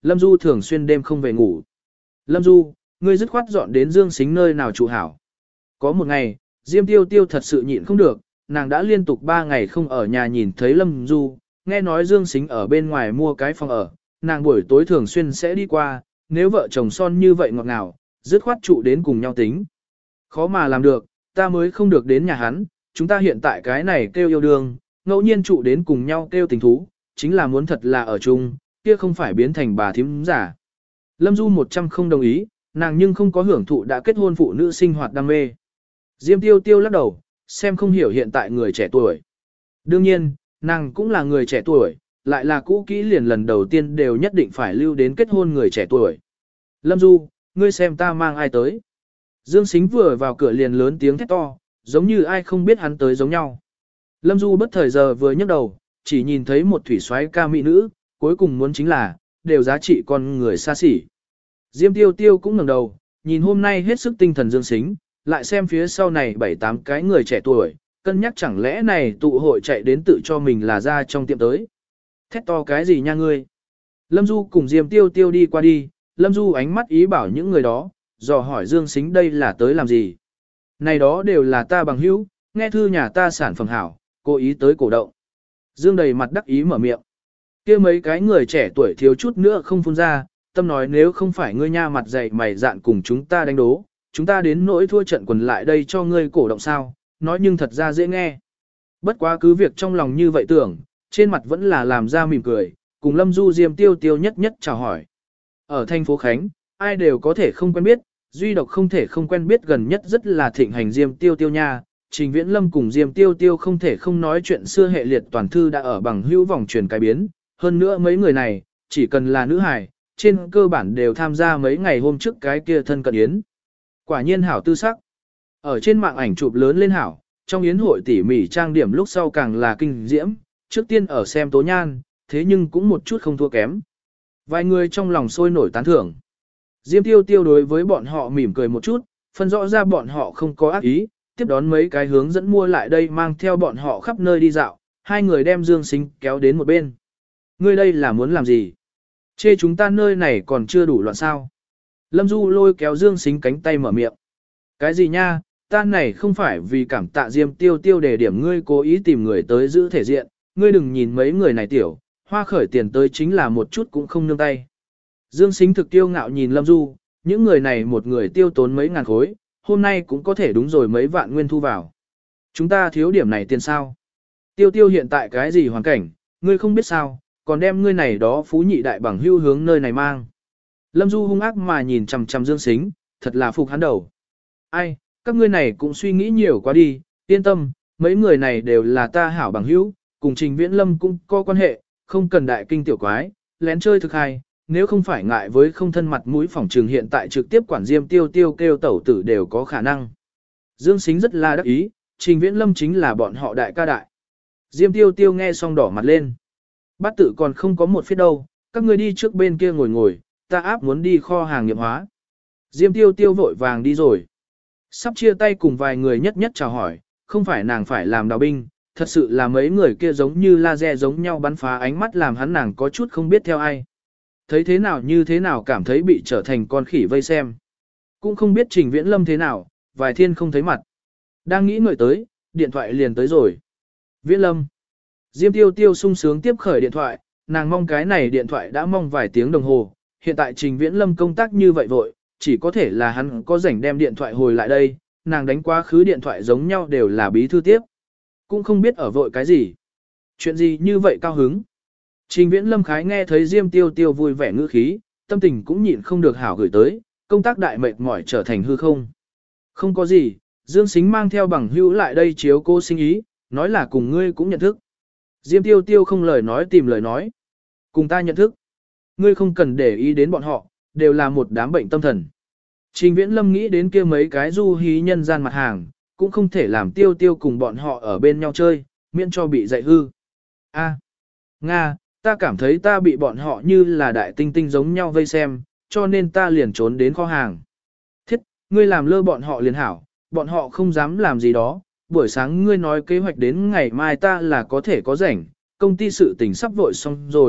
Lâm Du thường xuyên đêm không về ngủ. Lâm Du, ngươi dứt khoát dọn đến Dương Sính nơi nào trụ hảo. Có một ngày, Diêm Tiêu Tiêu thật sự nhịn không được, nàng đã liên tục 3 ngày không ở nhà nhìn thấy Lâm Du, nghe nói Dương Sính ở bên ngoài mua cái phòng ở, nàng buổi tối thường xuyên sẽ đi qua, nếu vợ chồng son như vậy ngọt ngào, dứt khoát trụ đến cùng nhau tính. Khó mà làm được, ta mới không được đến nhà hắn, chúng ta hiện tại cái này kêu yêu đương, ngẫu nhiên trụ đến cùng nhau kêu tình thú, chính là muốn thật là ở chung, kia không phải biến thành bà thím giả. Lâm Du 100 không đồng ý, nàng nhưng không có hưởng thụ đã kết hôn phụ nữ sinh hoạt đam mê. Diêm Tiêu Tiêu lắc đầu, xem không hiểu hiện tại người trẻ tuổi. Đương nhiên, nàng cũng là người trẻ tuổi, lại là cũ kỹ liền lần đầu tiên đều nhất định phải lưu đến kết hôn người trẻ tuổi. Lâm Du, ngươi xem ta mang ai tới. Dương Sính vừa vào cửa liền lớn tiếng thét to, giống như ai không biết hắn tới giống nhau. Lâm Du bất thời giờ vừa nhấc đầu, chỉ nhìn thấy một thủy soái ca mỹ nữ, cuối cùng muốn chính là, đều giá trị con người xa xỉ. Diêm Tiêu Tiêu cũng ngẩng đầu, nhìn hôm nay hết sức tinh thần Dương Sính, lại xem phía sau này 7-8 cái người trẻ tuổi, cân nhắc chẳng lẽ này tụ hội chạy đến tự cho mình là ra trong tiệm tới. Thét to cái gì nha ngươi? Lâm Du cùng Diêm Tiêu Tiêu đi qua đi, Lâm Du ánh mắt ý bảo những người đó, dò hỏi Dương Sính đây là tới làm gì. Này đó đều là ta bằng hữu, nghe thư nhà ta sản phẩm hảo, cố ý tới cổ động. Dương đầy mặt đắc ý mở miệng. Kia mấy cái người trẻ tuổi thiếu chút nữa không phun ra, tâm nói nếu không phải ngươi nha mặt dày mày dạn cùng chúng ta đánh đố, chúng ta đến nỗi thua trận quần lại đây cho ngươi cổ động sao, nói nhưng thật ra dễ nghe. Bất quá cứ việc trong lòng như vậy tưởng, trên mặt vẫn là làm ra mỉm cười, cùng Lâm Du Diêm Tiêu Tiêu nhất nhất chào hỏi. Ở thành phố Khánh, ai đều có thể không quen biết, duy độc không thể không quen biết gần nhất rất là thịnh hành Diêm Tiêu Tiêu nha. Trình Viễn Lâm cùng Diêm Tiêu Tiêu không thể không nói chuyện xưa hệ liệt toàn thư đã ở bằng hữu vòng truyền cái biến. Hơn nữa mấy người này, chỉ cần là nữ hài, trên cơ bản đều tham gia mấy ngày hôm trước cái kia thân cận yến. Quả nhiên hảo tư sắc. Ở trên mạng ảnh chụp lớn lên hảo, trong yến hội tỉ mỉ trang điểm lúc sau càng là kinh diễm, trước tiên ở xem tố nhan, thế nhưng cũng một chút không thua kém. Vài người trong lòng sôi nổi tán thưởng. Diêm Tiêu Tiêu đối với bọn họ mỉm cười một chút, phân rõ ra bọn họ không có ác ý, tiếp đón mấy cái hướng dẫn mua lại đây mang theo bọn họ khắp nơi đi dạo, hai người đem Dương Sính kéo đến một bên. Ngươi đây là muốn làm gì? Chê chúng ta nơi này còn chưa đủ loạn sao? Lâm Du lôi kéo Dương Sính cánh tay mở miệng. Cái gì nha, ta này không phải vì cảm tạ Diêm Tiêu Tiêu để điểm ngươi cố ý tìm người tới giữ thể diện, ngươi đừng nhìn mấy người này tiểu, hoa khởi tiền tới chính là một chút cũng không nương tay. Dương Sính thực tiêu ngạo nhìn Lâm Du, những người này một người tiêu tốn mấy ngàn khối, hôm nay cũng có thể đúng rồi mấy vạn nguyên thu vào. Chúng ta thiếu điểm này tiền sao? Tiêu Tiêu hiện tại cái gì hoàn cảnh, ngươi không biết sao, còn đem ngươi này đó phú nhị đại bằng hưu hướng nơi này mang. Lâm Du hung ác mà nhìn chằm chằm Dương Sính, thật là phục hắn đầu. Ai, các ngươi này cũng suy nghĩ nhiều quá đi, yên tâm, mấy người này đều là ta hảo bằng hữu, cùng Trình Viễn Lâm cũng có quan hệ, không cần đại kinh tiểu quái, lén chơi thực hay, nếu không phải ngại với không thân mặt mũi phỏng trường hiện tại trực tiếp quản Diêm Tiêu Tiêu kêu tẩu tử đều có khả năng. Dương Sính rất là đắc ý, Trình Viễn Lâm chính là bọn họ đại ca đại. Diêm Tiêu Tiêu nghe xong đỏ mặt lên. Bát tự còn không có một phía đâu, các ngươi đi trước bên kia ngồi ngồi, ta áp muốn đi kho hàng nghiệm hóa. Diêm Tiêu Tiêu vội vàng đi rồi. Sắp chia tay cùng vài người nhất nhất chào hỏi, không phải nàng phải làm đào binh, thật sự là mấy người kia giống như laser giống nhau bắn phá ánh mắt làm hắn nàng có chút không biết theo ai. Thấy thế nào như thế nào cảm thấy bị trở thành con khỉ vây xem. Cũng không biết Trình Viễn Lâm thế nào, vài thiên không thấy mặt. Đang nghĩ ngợi tới, điện thoại liền tới rồi. Viễn Lâm. Diêm Tiêu Tiêu sung sướng tiếp khởi điện thoại, nàng mong cái này điện thoại đã mong vài tiếng đồng hồ. Hiện tại Trình Viễn Lâm công tác như vậy vội, chỉ có thể là hắn có rảnh đem điện thoại hồi lại đây, nàng đánh quá khứ điện thoại giống nhau đều là bí thư tiếp. Cũng không biết ở vội cái gì. Chuyện gì như vậy cao hứng. Trình Viễn Lâm khái nghe thấy Diêm Tiêu Tiêu vui vẻ ngữ khí, tâm tình cũng nhịn không được hảo gửi tới, công tác đại mệt mỏi trở thành hư không. Không có gì, Dương Sính mang theo bằng hữu lại đây chiếu cô sinh ý, nói là cùng ngươi cũng nhận thức. Diêm Tiêu Tiêu không lời nói tìm lời nói. Cùng ta nhận thức. Ngươi không cần để ý đến bọn họ, đều là một đám bệnh tâm thần. Trình Viễn Lâm nghĩ đến kia mấy cái du hí nhân gian mặt hàng, cũng không thể làm Tiêu Tiêu cùng bọn họ ở bên nhau chơi, miễn cho bị dạy hư. A, Nga, ta cảm thấy ta bị bọn họ như là đại tinh tinh giống nhau vây xem, cho nên ta liền trốn đến kho hàng. Thiết, ngươi làm lơ bọn họ liền hảo, bọn họ không dám làm gì đó, buổi sáng ngươi nói kế hoạch đến ngày mai ta là có thể có rảnh, công ty sự tình sắp vội xong rồi,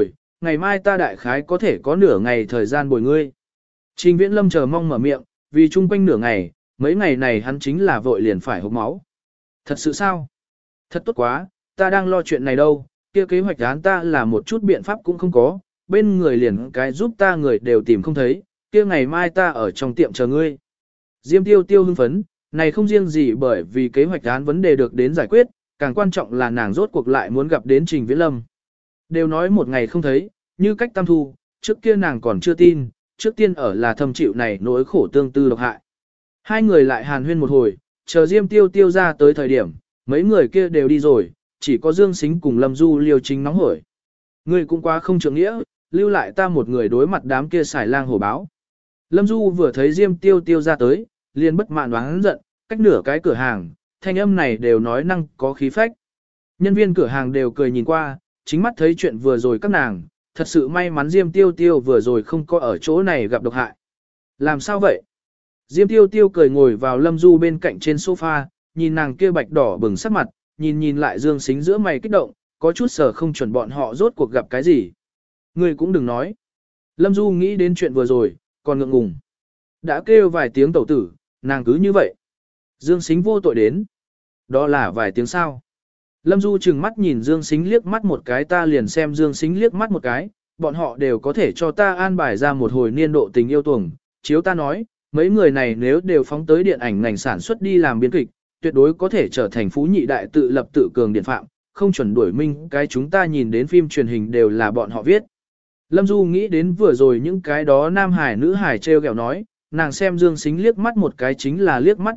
ngày mai ta đại khái có thể có nửa ngày thời gian bồi ngươi. Trình Viễn Lâm chờ mong mở miệng, vì chung quanh nửa ngày, mấy ngày này hắn chính là vội liền phải hộc máu. Thật sự sao? Thật tốt quá, ta đang lo chuyện này đâu, kia kế hoạch án ta là một chút biện pháp cũng không có, bên người liền cái giúp ta người đều tìm không thấy, kia ngày mai ta ở trong tiệm chờ ngươi. Diêm Tiêu Tiêu hưng phấn, này không riêng gì bởi vì kế hoạch án vấn đề được đến giải quyết, càng quan trọng là nàng rốt cuộc lại muốn gặp đến Trình Viễn Lâm. Đều nói một ngày không thấy, như cách tam thu, trước kia nàng còn chưa tin, trước tiên ở là thâm chịu này nỗi khổ tương tư độc hại. Hai người lại hàn huyên một hồi, chờ Diêm Tiêu Tiêu ra tới thời điểm, mấy người kia đều đi rồi, chỉ có Dương Sính cùng Lâm Du liều chính nóng hổi. Ngươi cũng quá không trưởng nghĩa, lưu lại ta một người đối mặt đám kia xài lang hổ báo. Lâm Du vừa thấy Diêm Tiêu Tiêu ra tới, liền bất mãn oán giận, cách nửa cái cửa hàng, thanh âm này đều nói năng có khí phách. Nhân viên cửa hàng đều cười nhìn qua, chính mắt thấy chuyện vừa rồi các nàng, thật sự may mắn Diêm Tiêu Tiêu vừa rồi không có ở chỗ này gặp độc hại. Làm sao vậy? Diêm Tiêu Tiêu cười ngồi vào Lâm Du bên cạnh trên sofa, nhìn nàng kia bạch đỏ bừng sắc mặt, nhìn lại Dương Sính giữa mày kích động, có chút sở không chuẩn bọn họ rốt cuộc gặp cái gì. Người cũng đừng nói. Lâm Du nghĩ đến chuyện vừa rồi, còn ngượng ngùng. Đã kêu vài tiếng tẩu tử, nàng cứ như vậy. Dương Sính vô tội đến. Đó là vài tiếng sao. Lâm Du chừng mắt nhìn Dương Sính liếc mắt một cái, ta liền xem Dương Sính liếc mắt một cái, bọn họ đều có thể cho ta an bài ra một hồi niên độ tình yêu tuồng. Chiếu ta nói, mấy người này nếu đều phóng tới điện ảnh ngành sản xuất đi làm biên kịch, tuyệt đối có thể trở thành phú nhị đại tự lập tự cường điện phạm, không chuẩn đuổi minh cái chúng ta nhìn đến phim truyền hình đều là bọn họ viết. Lâm Du nghĩ đến vừa rồi những cái đó nam hải nữ hải treo gẹo nói, nàng xem Dương Sính liếc mắt một cái chính là liếc mắt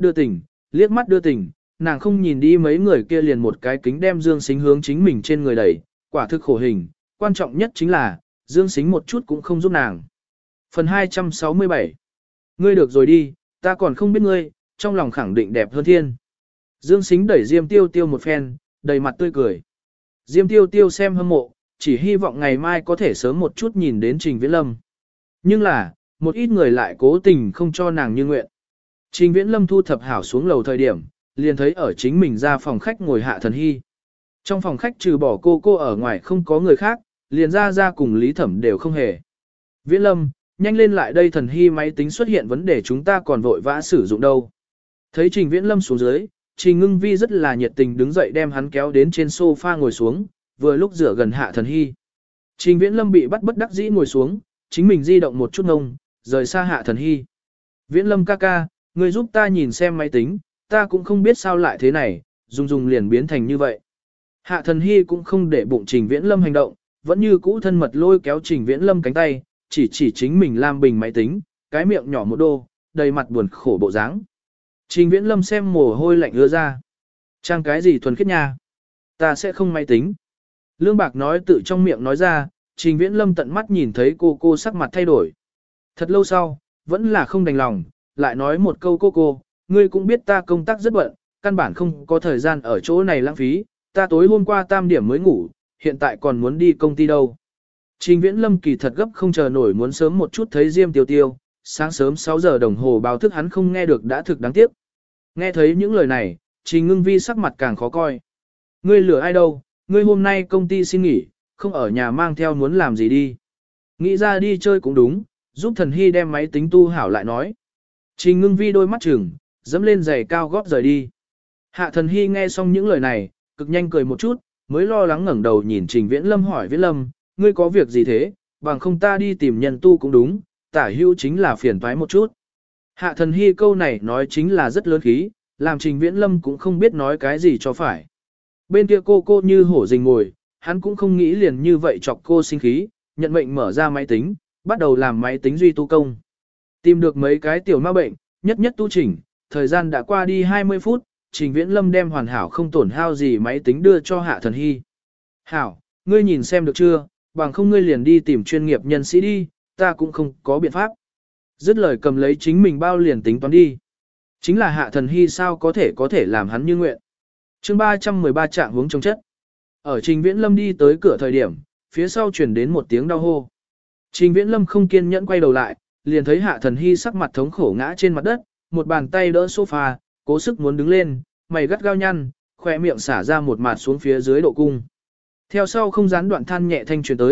đưa tình, nàng không nhìn đi mấy người kia liền một cái kính đem Dương Sính hướng chính mình trên người đẩy, quả thực khổ hình, quan trọng nhất chính là, Dương Sính một chút cũng không giúp nàng. Phần 267. Ngươi được rồi đi, ta còn không biết ngươi, trong lòng khẳng định đẹp hơn thiên. Dương Sính đẩy Diêm Tiêu Tiêu một phen, đầy mặt tươi cười. Diêm Tiêu Tiêu xem hâm mộ, chỉ hy vọng ngày mai có thể sớm một chút nhìn đến Trình Viễn Lâm. Nhưng là, một ít người lại cố tình không cho nàng như nguyện. Trình Viễn Lâm thu thập hảo xuống lầu thời điểm, liền thấy ở chính mình ra phòng khách ngồi Hạ Thần Hy. Trong phòng khách trừ bỏ cô ở ngoài không có người khác, liền ra cùng Lý Thẩm đều không hề. Viễn Lâm, nhanh lên lại đây, Thần Hy máy tính xuất hiện vấn đề chúng ta còn vội vã sử dụng đâu. Thấy Trình Viễn Lâm xuống dưới, Trình Ngưng Vi rất là nhiệt tình đứng dậy đem hắn kéo đến trên sofa ngồi xuống, vừa lúc rửa gần Hạ Thần Hy. Trình Viễn Lâm bị bắt bất đắc dĩ ngồi xuống, chính mình di động một chút ngông, rời xa Hạ Thần Hy. Viễn Lâm ca ca, ngươi giúp ta nhìn xem máy tính, ta cũng không biết sao lại thế này, dùng liền biến thành như vậy. Hạ Thần Hy cũng không để bụng Trình Viễn Lâm hành động, vẫn như cũ thân mật lôi kéo Trình Viễn Lâm cánh tay, chỉ chính mình Lam Bình máy tính, cái miệng nhỏ một đô, đầy mặt buồn khổ bộ dáng. Trình Viễn Lâm xem mồ hôi lạnh ứa ra. Trang cái gì thuần khiết nha? Ta sẽ không máy tính. Lương Bạc nói tự trong miệng nói ra, Trình Viễn Lâm tận mắt nhìn thấy cô sắc mặt thay đổi. Thật lâu sau, vẫn là không đành lòng, lại nói một câu cô, ngươi cũng biết ta công tác rất bận, căn bản không có thời gian ở chỗ này lãng phí, ta tối hôm qua tam điểm mới ngủ, hiện tại còn muốn đi công ty đâu. Trình Viễn Lâm kỳ thật gấp không chờ nổi muốn sớm một chút thấy Diêm Tiêu Tiêu, sáng sớm 6 giờ đồng hồ báo thức hắn không nghe được đã thực đáng tiếc. Nghe thấy những lời này, Trình Ngưng Vi sắc mặt càng khó coi. Ngươi lừa ai đâu, ngươi hôm nay công ty xin nghỉ, không ở nhà mang theo muốn làm gì đi. Nghĩ ra đi chơi cũng đúng, giúp Thần Hy đem máy tính tu hảo lại nói. Trình Ngưng Vi đôi mắt trừng, dẫm lên giày cao gót rời đi. Hạ Thần Hy nghe xong những lời này, cực nhanh cười một chút, mới lo lắng ngẩng đầu nhìn Trình Viễn Lâm hỏi Viễn Lâm, ngươi có việc gì thế, bằng không ta đi tìm nhân tu cũng đúng, tả hữu chính là phiền toái một chút. Hạ Thần Hy câu này nói chính là rất lớn khí, làm Trình Viễn Lâm cũng không biết nói cái gì cho phải. Bên kia cô như hổ rình ngồi, hắn cũng không nghĩ liền như vậy chọc cô sinh khí, nhận mệnh mở ra máy tính, bắt đầu làm máy tính duy tu công. Tìm được mấy cái tiểu ma bệnh, nhất tu chỉnh, thời gian đã qua đi 20 phút, Trình Viễn Lâm đem hoàn hảo không tổn hao gì máy tính đưa cho Hạ Thần Hy. Hảo, ngươi nhìn xem được chưa, bằng không ngươi liền đi tìm chuyên nghiệp nhân sĩ đi, ta cũng không có biện pháp. Dứt lời cầm lấy chính mình bao liền tính toán đi. Chính là Hạ Thần Hy sao có thể làm hắn như nguyện. Chương 313 trạng huống trong chất. Ở Trình Viễn Lâm đi tới cửa thời điểm, phía sau chuyển đến một tiếng đau hô. Trình Viễn Lâm không kiên nhẫn quay đầu lại, liền thấy Hạ Thần Hy sắc mặt thống khổ ngã trên mặt đất, một bàn tay đỡ sofa, cố sức muốn đứng lên, mày gắt gao nhăn, khoe miệng xả ra một mạt xuống phía dưới độ cung. Theo sau không gián đoạn than nhẹ thanh truyền tới,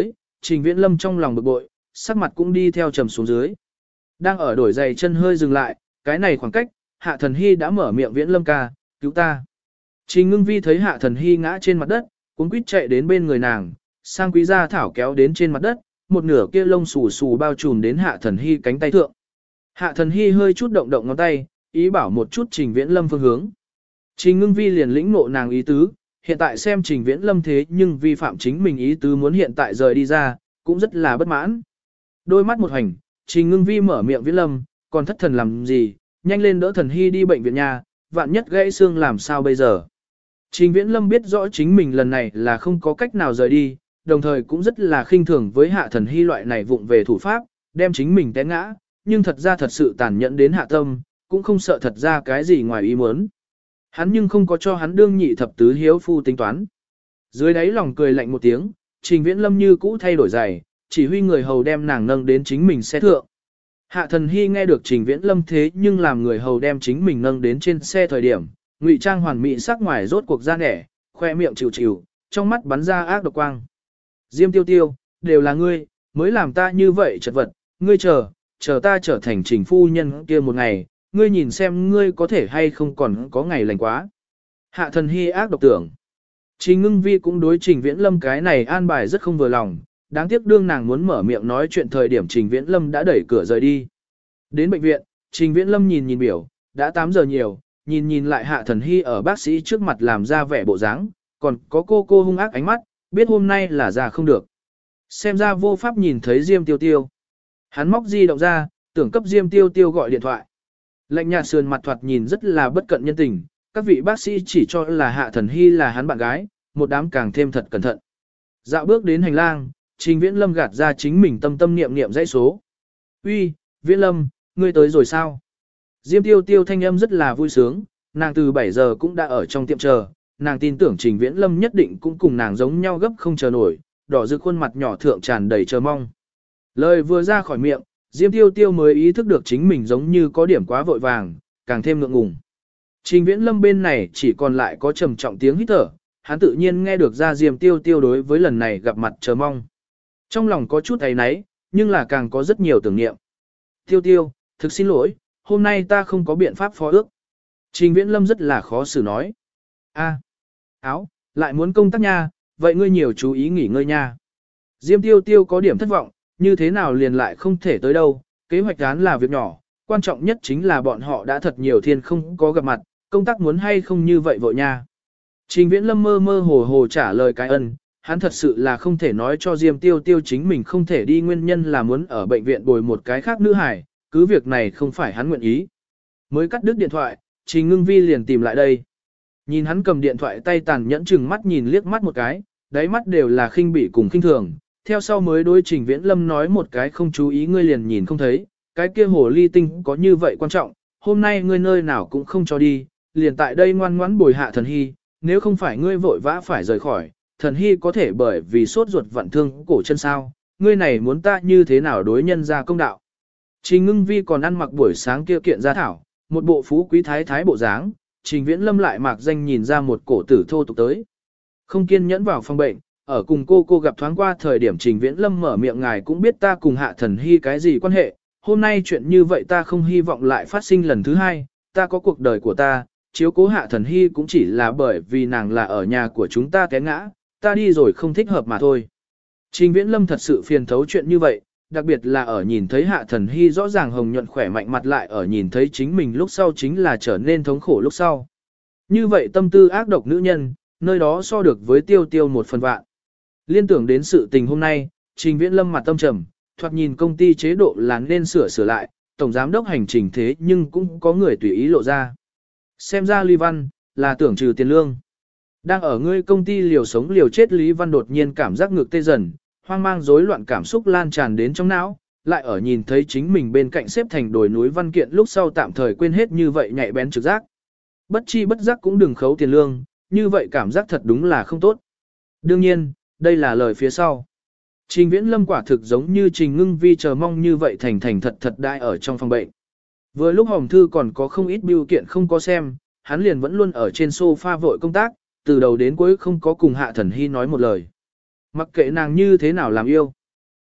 Trình Viễn Lâm trong lòng bực bội, sắc mặt cũng đi theo trầm xuống dưới. Đang ở đổi giày chân hơi dừng lại, cái này khoảng cách, Hạ Thần Hy đã mở miệng Viễn Lâm ca, cứu ta. Trình Ngưng Vi thấy Hạ Thần Hy ngã trên mặt đất, cuống quýt chạy đến bên người nàng, sang Quý Gia Thảo kéo đến trên mặt đất, một nửa kia lông xù xù bao trùm đến Hạ Thần Hy cánh tay thượng. Hạ Thần Hy hơi chút động động ngón tay, ý bảo một chút Trình Viễn Lâm phương hướng. Trình Ngưng Vi liền lĩnh ngộ nàng ý tứ, hiện tại xem Trình Viễn Lâm thế nhưng vi phạm chính mình ý tứ muốn hiện tại rời đi ra, cũng rất là bất mãn. Đôi mắt một hành, Trình Ngưng Vi mở miệng Viễn Lâm, còn thất thần làm gì, nhanh lên đỡ Thần Hy đi bệnh viện nhà, vạn nhất gãy xương làm sao bây giờ. Trình Viễn Lâm biết rõ chính mình lần này là không có cách nào rời đi, đồng thời cũng rất là khinh thường với Hạ Thần Hy loại này vụng về thủ pháp, đem chính mình té ngã, nhưng thật ra thật sự tàn nhẫn đến hạ tâm, cũng không sợ thật ra cái gì ngoài ý muốn. Hắn nhưng không có cho hắn đương nhị thập tứ hiếu phu tính toán. Dưới đáy lòng cười lạnh một tiếng, Trình Viễn Lâm như cũ thay đổi giày, chỉ huy người hầu đem nàng nâng đến chính mình xe thượng. Hạ Thần Hy nghe được Trình Viễn Lâm thế nhưng làm người hầu đem chính mình nâng đến trên xe thời điểm, ngụy trang hoàn mỹ sắc ngoài rốt cuộc ra nẻ, khoe miệng chịu chịu, trong mắt bắn ra ác độc quang. Diêm Tiêu Tiêu, đều là ngươi, mới làm ta như vậy chật vật, ngươi chờ ta trở thành Trình phu nhân kia một ngày, ngươi nhìn xem ngươi có thể hay không còn có ngày lành quá. Hạ Thần Hy ác độc tưởng. Trình Ngưng Vi cũng đối Trình Viễn Lâm cái này an bài rất không vừa lòng, đáng tiếc đương nàng muốn mở miệng nói chuyện thời điểm Trình Viễn Lâm đã đẩy cửa rời đi. Đến bệnh viện, Trình Viễn Lâm nhìn biểu, đã 8 giờ nhiều, nhìn lại Hạ Thần Hy ở bác sĩ trước mặt làm ra vẻ bộ dáng, còn có cô hung ác ánh mắt, biết hôm nay là ra không được. Xem ra vô pháp nhìn thấy Diêm Tiêu Tiêu. Hắn móc di động ra, tưởng cấp Diêm Tiêu Tiêu gọi điện thoại. Lạnh nhạt sườn mặt thoạt nhìn rất là bất cận nhân tình, các vị bác sĩ chỉ cho là Hạ Thần Hy là hắn bạn gái, một đám càng thêm thật cẩn thận. Dạo bước đến hành lang, Trình Viễn Lâm gạt ra chính mình tâm niệm dãy số. Uy, Viễn Lâm, ngươi tới rồi sao? Diêm Tiêu Tiêu thanh âm rất là vui sướng, nàng từ 7 giờ cũng đã ở trong tiệm chờ, nàng tin tưởng Trình Viễn Lâm nhất định cũng cùng nàng giống nhau gấp không chờ nổi, đỏ rực khuôn mặt nhỏ thượng tràn đầy chờ mong. Lời vừa ra khỏi miệng, Diêm Tiêu Tiêu mới ý thức được chính mình giống như có điểm quá vội vàng, càng thêm ngượng ngùng. Trình Viễn Lâm bên này chỉ còn lại có trầm trọng tiếng hít thở, hắn tự nhiên nghe được ra Diêm Tiêu Tiêu đối với lần này gặp mặt chờ mong. Trong lòng có chút áy náy, nhưng là càng có rất nhiều tưởng niệm. Tiêu Tiêu, thực xin lỗi, hôm nay ta không có biện pháp phó ước. Trình Viễn Lâm rất là khó xử nói. Áo, lại muốn công tác nha, vậy ngươi nhiều chú ý nghỉ ngơi nha. Diêm Tiêu Tiêu có điểm thất vọng, như thế nào liền lại không thể tới đâu, kế hoạch án là việc nhỏ, quan trọng nhất chính là bọn họ đã thật nhiều thiên không có gặp mặt, công tác muốn hay không như vậy vội nha. Trình Viễn Lâm mơ mơ hồ hồ trả lời cái ân, hắn thật sự là không thể nói cho Diêm Tiêu Tiêu chính mình không thể đi nguyên nhân là muốn ở bệnh viện bồi một cái khác nữ hải, cứ việc này không phải hắn nguyện ý. Mới cắt đứt điện thoại, Trình Ngưng Vi liền tìm lại đây. Nhìn hắn cầm điện thoại tay tàn nhẫn chừng mắt nhìn liếc mắt một cái, đáy mắt đều là khinh bỉ cùng khinh thường, theo sau mới đối Trình Viễn Lâm nói một cái không chú ý ngươi liền nhìn không thấy, cái kia hồ ly tinh có như vậy quan trọng, hôm nay ngươi nơi nào cũng không cho đi, liền tại đây ngoan ngoãn bồi Hạ Thần Hy, nếu không phải ngươi vội vã phải rời khỏi, Thần Hy có thể bởi vì sốt ruột vặn thương cổ chân sao, ngươi này muốn ta như thế nào đối nhân ra công đạo. Trình Ngưng Vi còn ăn mặc buổi sáng kia kiện gia thảo, một bộ phú quý thái thái bộ dáng, Trình Viễn Lâm lại mạc danh nhìn ra một cổ tử thô tục tới. Không kiên nhẫn vào phòng bệnh, ở cùng cô gặp thoáng qua thời điểm Trình Viễn Lâm mở miệng ngài cũng biết ta cùng Hạ Thần Hy cái gì quan hệ, hôm nay chuyện như vậy ta không hy vọng lại phát sinh lần thứ hai, ta có cuộc đời của ta, chiếu cố Hạ Thần Hy cũng chỉ là bởi vì nàng là ở nhà của chúng ta té ngã, ta đi rồi không thích hợp mà thôi. Trình Viễn Lâm thật sự phiền thấu chuyện như vậy, đặc biệt là ở nhìn thấy Hạ Thần Hy rõ ràng hồng nhuận khỏe mạnh mặt lại ở nhìn thấy chính mình lúc sau chính là trở nên thống khổ lúc sau. Như vậy tâm tư ác độc nữ nhân, nơi đó so được với Tiêu Tiêu một phần vạn. Liên tưởng đến sự tình hôm nay, Trình Viễn Lâm mặt tâm trầm, thoạt nhìn công ty chế độ là nên sửa lại, tổng giám đốc hành trình thế nhưng cũng có người tùy ý lộ ra. Xem ra Lý Văn, là tưởng trừ tiền lương. Đang ở ngươi công ty liều sống liều chết Lý Văn đột nhiên cảm giác ngược tê dần, hoang mang rối loạn cảm xúc lan tràn đến trong não, lại ở nhìn thấy chính mình bên cạnh xếp thành đồi núi văn kiện lúc sau tạm thời quên hết như vậy nhạy bén trực giác. Bất chi bất giác cũng đừng khấu tiền lương, như vậy cảm giác thật đúng là không tốt. Đương nhiên, đây là lời phía sau. Trình Viễn Lâm quả thực giống như Trình Ngưng Vi chờ mong như vậy thành thật đại ở trong phòng bệnh. Vừa lúc Hồng Thư còn có không ít bưu kiện không có xem, hắn liền vẫn luôn ở trên sofa vội công tác, từ đầu đến cuối không có cùng Hạ Thần Hy nói một lời. Mặc kệ nàng như thế nào làm yêu.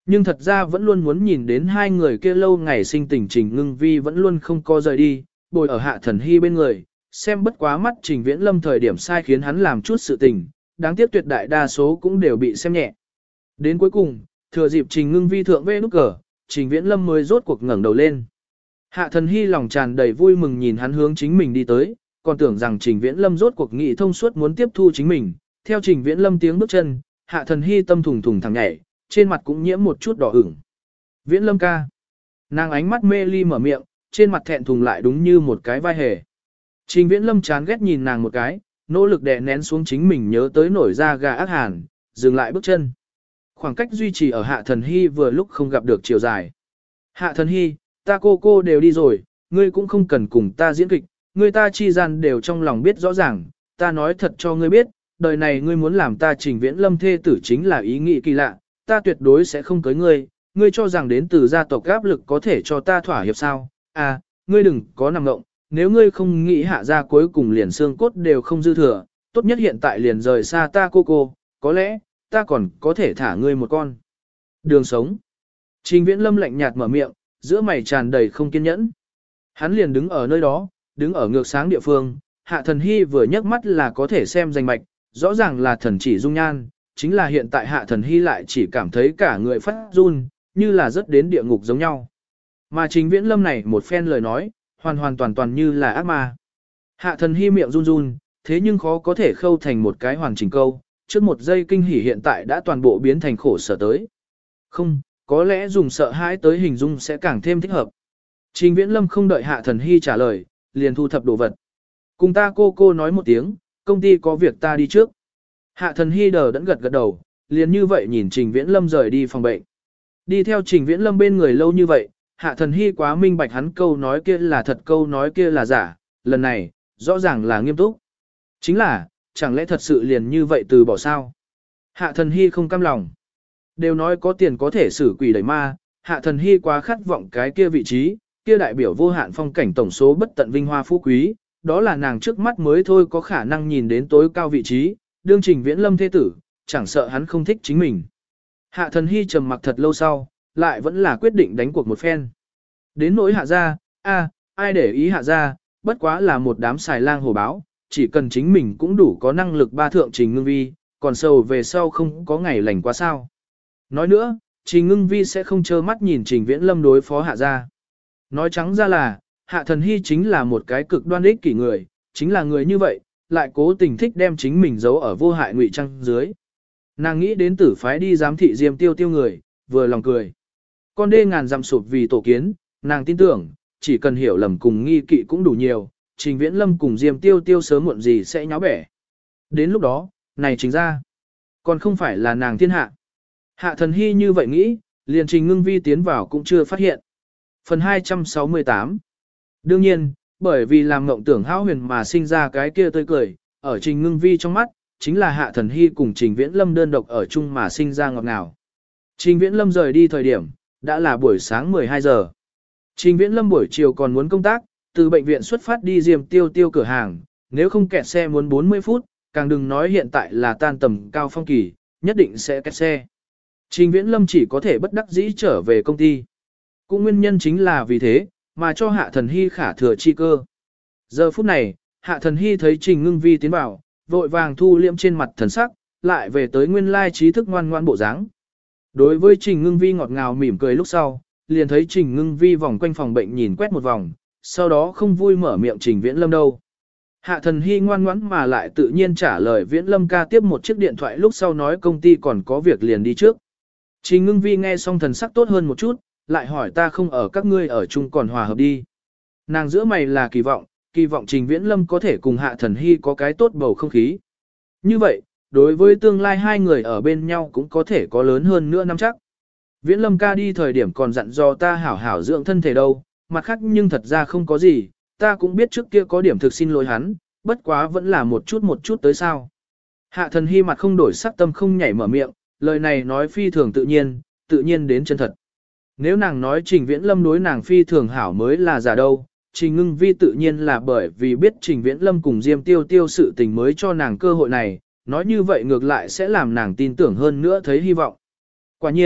Nhưng thật ra vẫn luôn muốn nhìn đến hai người kia lâu ngày sinh tình Trình Ngưng Vi vẫn luôn không có rời đi, bồi ở Hạ Thần Hy bên người, xem bất quá mắt Trình Viễn Lâm thời điểm sai khiến hắn làm chút sự tình, đáng tiếc tuyệt đại đa số cũng đều bị xem nhẹ. Đến cuối cùng, thừa dịp Trình Ngưng Vi thượng vê nút cờ, Trình Viễn Lâm mới rốt cuộc ngẩng đầu lên. Hạ Thần Hy lòng tràn đầy vui mừng nhìn hắn hướng chính mình đi tới, còn tưởng rằng Trình Viễn Lâm rốt cuộc nghị thông suốt muốn tiếp thu chính mình. Theo Trình Viễn Lâm tiếng bước chân, Hạ Thần Hy tâm thùng thùng thẳng nhảy, trên mặt cũng nhiễm một chút đỏ ửng. Viễn Lâm ca. Nàng ánh mắt mê ly mở miệng, trên mặt thẹn thùng lại đúng như một cái vai hề. Trình Viễn Lâm chán ghét nhìn nàng một cái, nỗ lực đè nén xuống chính mình nhớ tới nổi da gà ác hàn, dừng lại bước chân. Khoảng cách duy trì ở Hạ Thần Hy vừa lúc không gặp được chiều dài. Hạ Thần Hy, ta cô đều đi rồi, ngươi cũng không cần cùng ta diễn kịch, ngươi ta chi gian đều trong lòng biết rõ ràng, ta nói thật cho ngươi biết, đời này ngươi muốn làm ta Trình Viễn Lâm thê tử chính là ý nghĩ kỳ lạ, ta tuyệt đối sẽ không cưới ngươi, ngươi cho rằng đến từ gia tộc áp lực có thể cho ta thỏa hiệp sao, à, ngươi đừng có nằm ngộng, nếu ngươi không nghĩ Hạ gia cuối cùng liền xương cốt đều không dư thừa, tốt nhất hiện tại liền rời xa ta cô, có lẽ, ta còn có thể thả ngươi một con đường sống. Trình Viễn Lâm lạnh nhạt mở miệng, giữa mày tràn đầy không kiên nhẫn. Hắn liền đứng ở nơi đó, đứng ở ngược sáng địa phương, Hạ Thần Hy vừa nhấc mắt là có thể xem danh mạch, rõ ràng là thần chỉ dung nhan, chính là hiện tại Hạ Thần Hy lại chỉ cảm thấy cả người phát run, như là rớt đến địa ngục giống nhau. Mà Trình Viễn Lâm này một phen lời nói, hoàn toàn như là ác ma. Hạ Thần Hy miệng run run, thế nhưng khó có thể khâu thành một cái hoàn chỉnh câu, trước một giây kinh hỉ hiện tại đã toàn bộ biến thành khổ sở tới. Không, có lẽ dùng sợ hãi tới hình dung sẽ càng thêm thích hợp. Trình Viễn Lâm không đợi Hạ Thần Hy trả lời, liền thu thập đồ vật. Cùng ta cô nói một tiếng, công ty có việc ta đi trước. Hạ Thần Hy đờ đẫn gật đầu, liền như vậy nhìn Trình Viễn Lâm rời đi phòng bệnh. Đi theo Trình Viễn Lâm bên người lâu như vậy, Hạ Thần Hy quá minh bạch hắn câu nói kia là thật câu nói kia là giả, lần này, rõ ràng là nghiêm túc. Chính là, chẳng lẽ thật sự liền như vậy từ bỏ sao? Hạ Thần Hy không cam lòng. Đều nói có tiền có thể xử quỷ đẩy ma, Hạ Thần Hy quá khát vọng cái kia vị trí, kia đại biểu vô hạn phong cảnh tổng số bất tận vinh hoa phú quý, đó là nàng trước mắt mới thôi có khả năng nhìn đến tối cao vị trí, đương Trình Viễn Lâm thế tử, chẳng sợ hắn không thích chính mình. Hạ Thần Hy trầm mặc thật lâu sau, lại vẫn là quyết định đánh cuộc một phen. Đến nỗi Hạ gia, ai để ý Hạ gia, bất quá là một đám xài lang hổ báo, chỉ cần chính mình cũng đủ có năng lực ba thượng Trình Ngưng Vi, còn sầu về sau không có ngày lành quá sao. Nói nữa, Trình Ngưng Vi sẽ không trơ mắt nhìn Trình Viễn Lâm đối phó Hạ gia. Nói trắng ra là, Hạ Thần Hy chính là một cái cực đoan ích kỷ người, chính là người như vậy, lại cố tình thích đem chính mình giấu ở vô hại ngụy trang dưới. Nàng nghĩ đến tử phái đi giám thị Diêm Tiêu người, vừa lòng cười. Con đê ngàn dặm sụp vì tổ kiến, nàng tin tưởng, chỉ cần hiểu lầm cùng nghi kỵ cũng đủ nhiều, Trình Viễn Lâm cùng Diêm Tiêu sớm muộn gì sẽ nháo bẻ. Đến lúc đó, này chính ra, còn không phải là nàng thiên hạ. Hạ Thần Hy như vậy nghĩ, liền Trình Ngưng Vi tiến vào cũng chưa phát hiện. Phần 268. Đương nhiên, bởi vì làm mộng tưởng hão huyền mà sinh ra cái kia tươi cười, ở Trình Ngưng Vi trong mắt, chính là Hạ Thần Hy cùng Trình Viễn Lâm đơn độc ở chung mà sinh ra ngọt ngào. Trình Viễn Lâm rời đi thời điểm, đã là buổi sáng 12 giờ. Trình Viễn Lâm buổi chiều còn muốn công tác, từ bệnh viện xuất phát đi Diêm Tiêu cửa hàng, nếu không kẹt xe muốn 40 phút, càng đừng nói hiện tại là tan tầm cao phong kỳ, nhất định sẽ kẹt xe. Trình Viễn Lâm chỉ có thể bất đắc dĩ trở về công ty. Cũng nguyên nhân chính là vì thế, mà cho Hạ Thần Hy khả thừa chi cơ. Giờ phút này, Hạ Thần Hy thấy Trình Ngưng Vi tiến vào, vội vàng thu liễm trên mặt thần sắc, lại về tới nguyên lai trí thức ngoan ngoan bộ dáng. Đối với Trình Ngưng Vi ngọt ngào mỉm cười lúc sau, liền thấy Trình Ngưng Vi vòng quanh phòng bệnh nhìn quét một vòng, sau đó không vui mở miệng Trình Viễn Lâm đâu. Hạ Thần Hy ngoan ngoãn mà lại tự nhiên trả lời Viễn Lâm ca tiếp một chiếc điện thoại lúc sau nói công ty còn có việc liền đi trước. Trình Ngưng Vi nghe xong thần sắc tốt hơn một chút, lại hỏi ta không ở các ngươi ở chung còn hòa hợp đi. Nàng giữa mày là kỳ vọng Trình Viễn Lâm có thể cùng Hạ Thần Hy có cái tốt bầu không khí. Như vậy, đối với tương lai hai người ở bên nhau cũng có thể có lớn hơn nữa năm chắc. Viễn Lâm ca đi thời điểm còn dặn dò ta hảo hảo dưỡng thân thể đâu, mặt khác nhưng thật ra không có gì, ta cũng biết trước kia có điểm thực xin lỗi hắn, bất quá vẫn là một chút tới sao. Hạ Thần Hy mặt không đổi sắc tâm không nhảy mở miệng, lời này nói phi thường tự nhiên đến chân thật. Nếu nàng nói Trình Viễn Lâm đối nàng phi thường hảo mới là giả đâu, Trình Ngưng Vi tự nhiên là bởi vì biết Trình Viễn Lâm cùng Diêm Tiêu sự tình mới cho nàng cơ hội này, nói như vậy ngược lại sẽ làm nàng tin tưởng hơn nữa thấy hy vọng. Quả nhiên,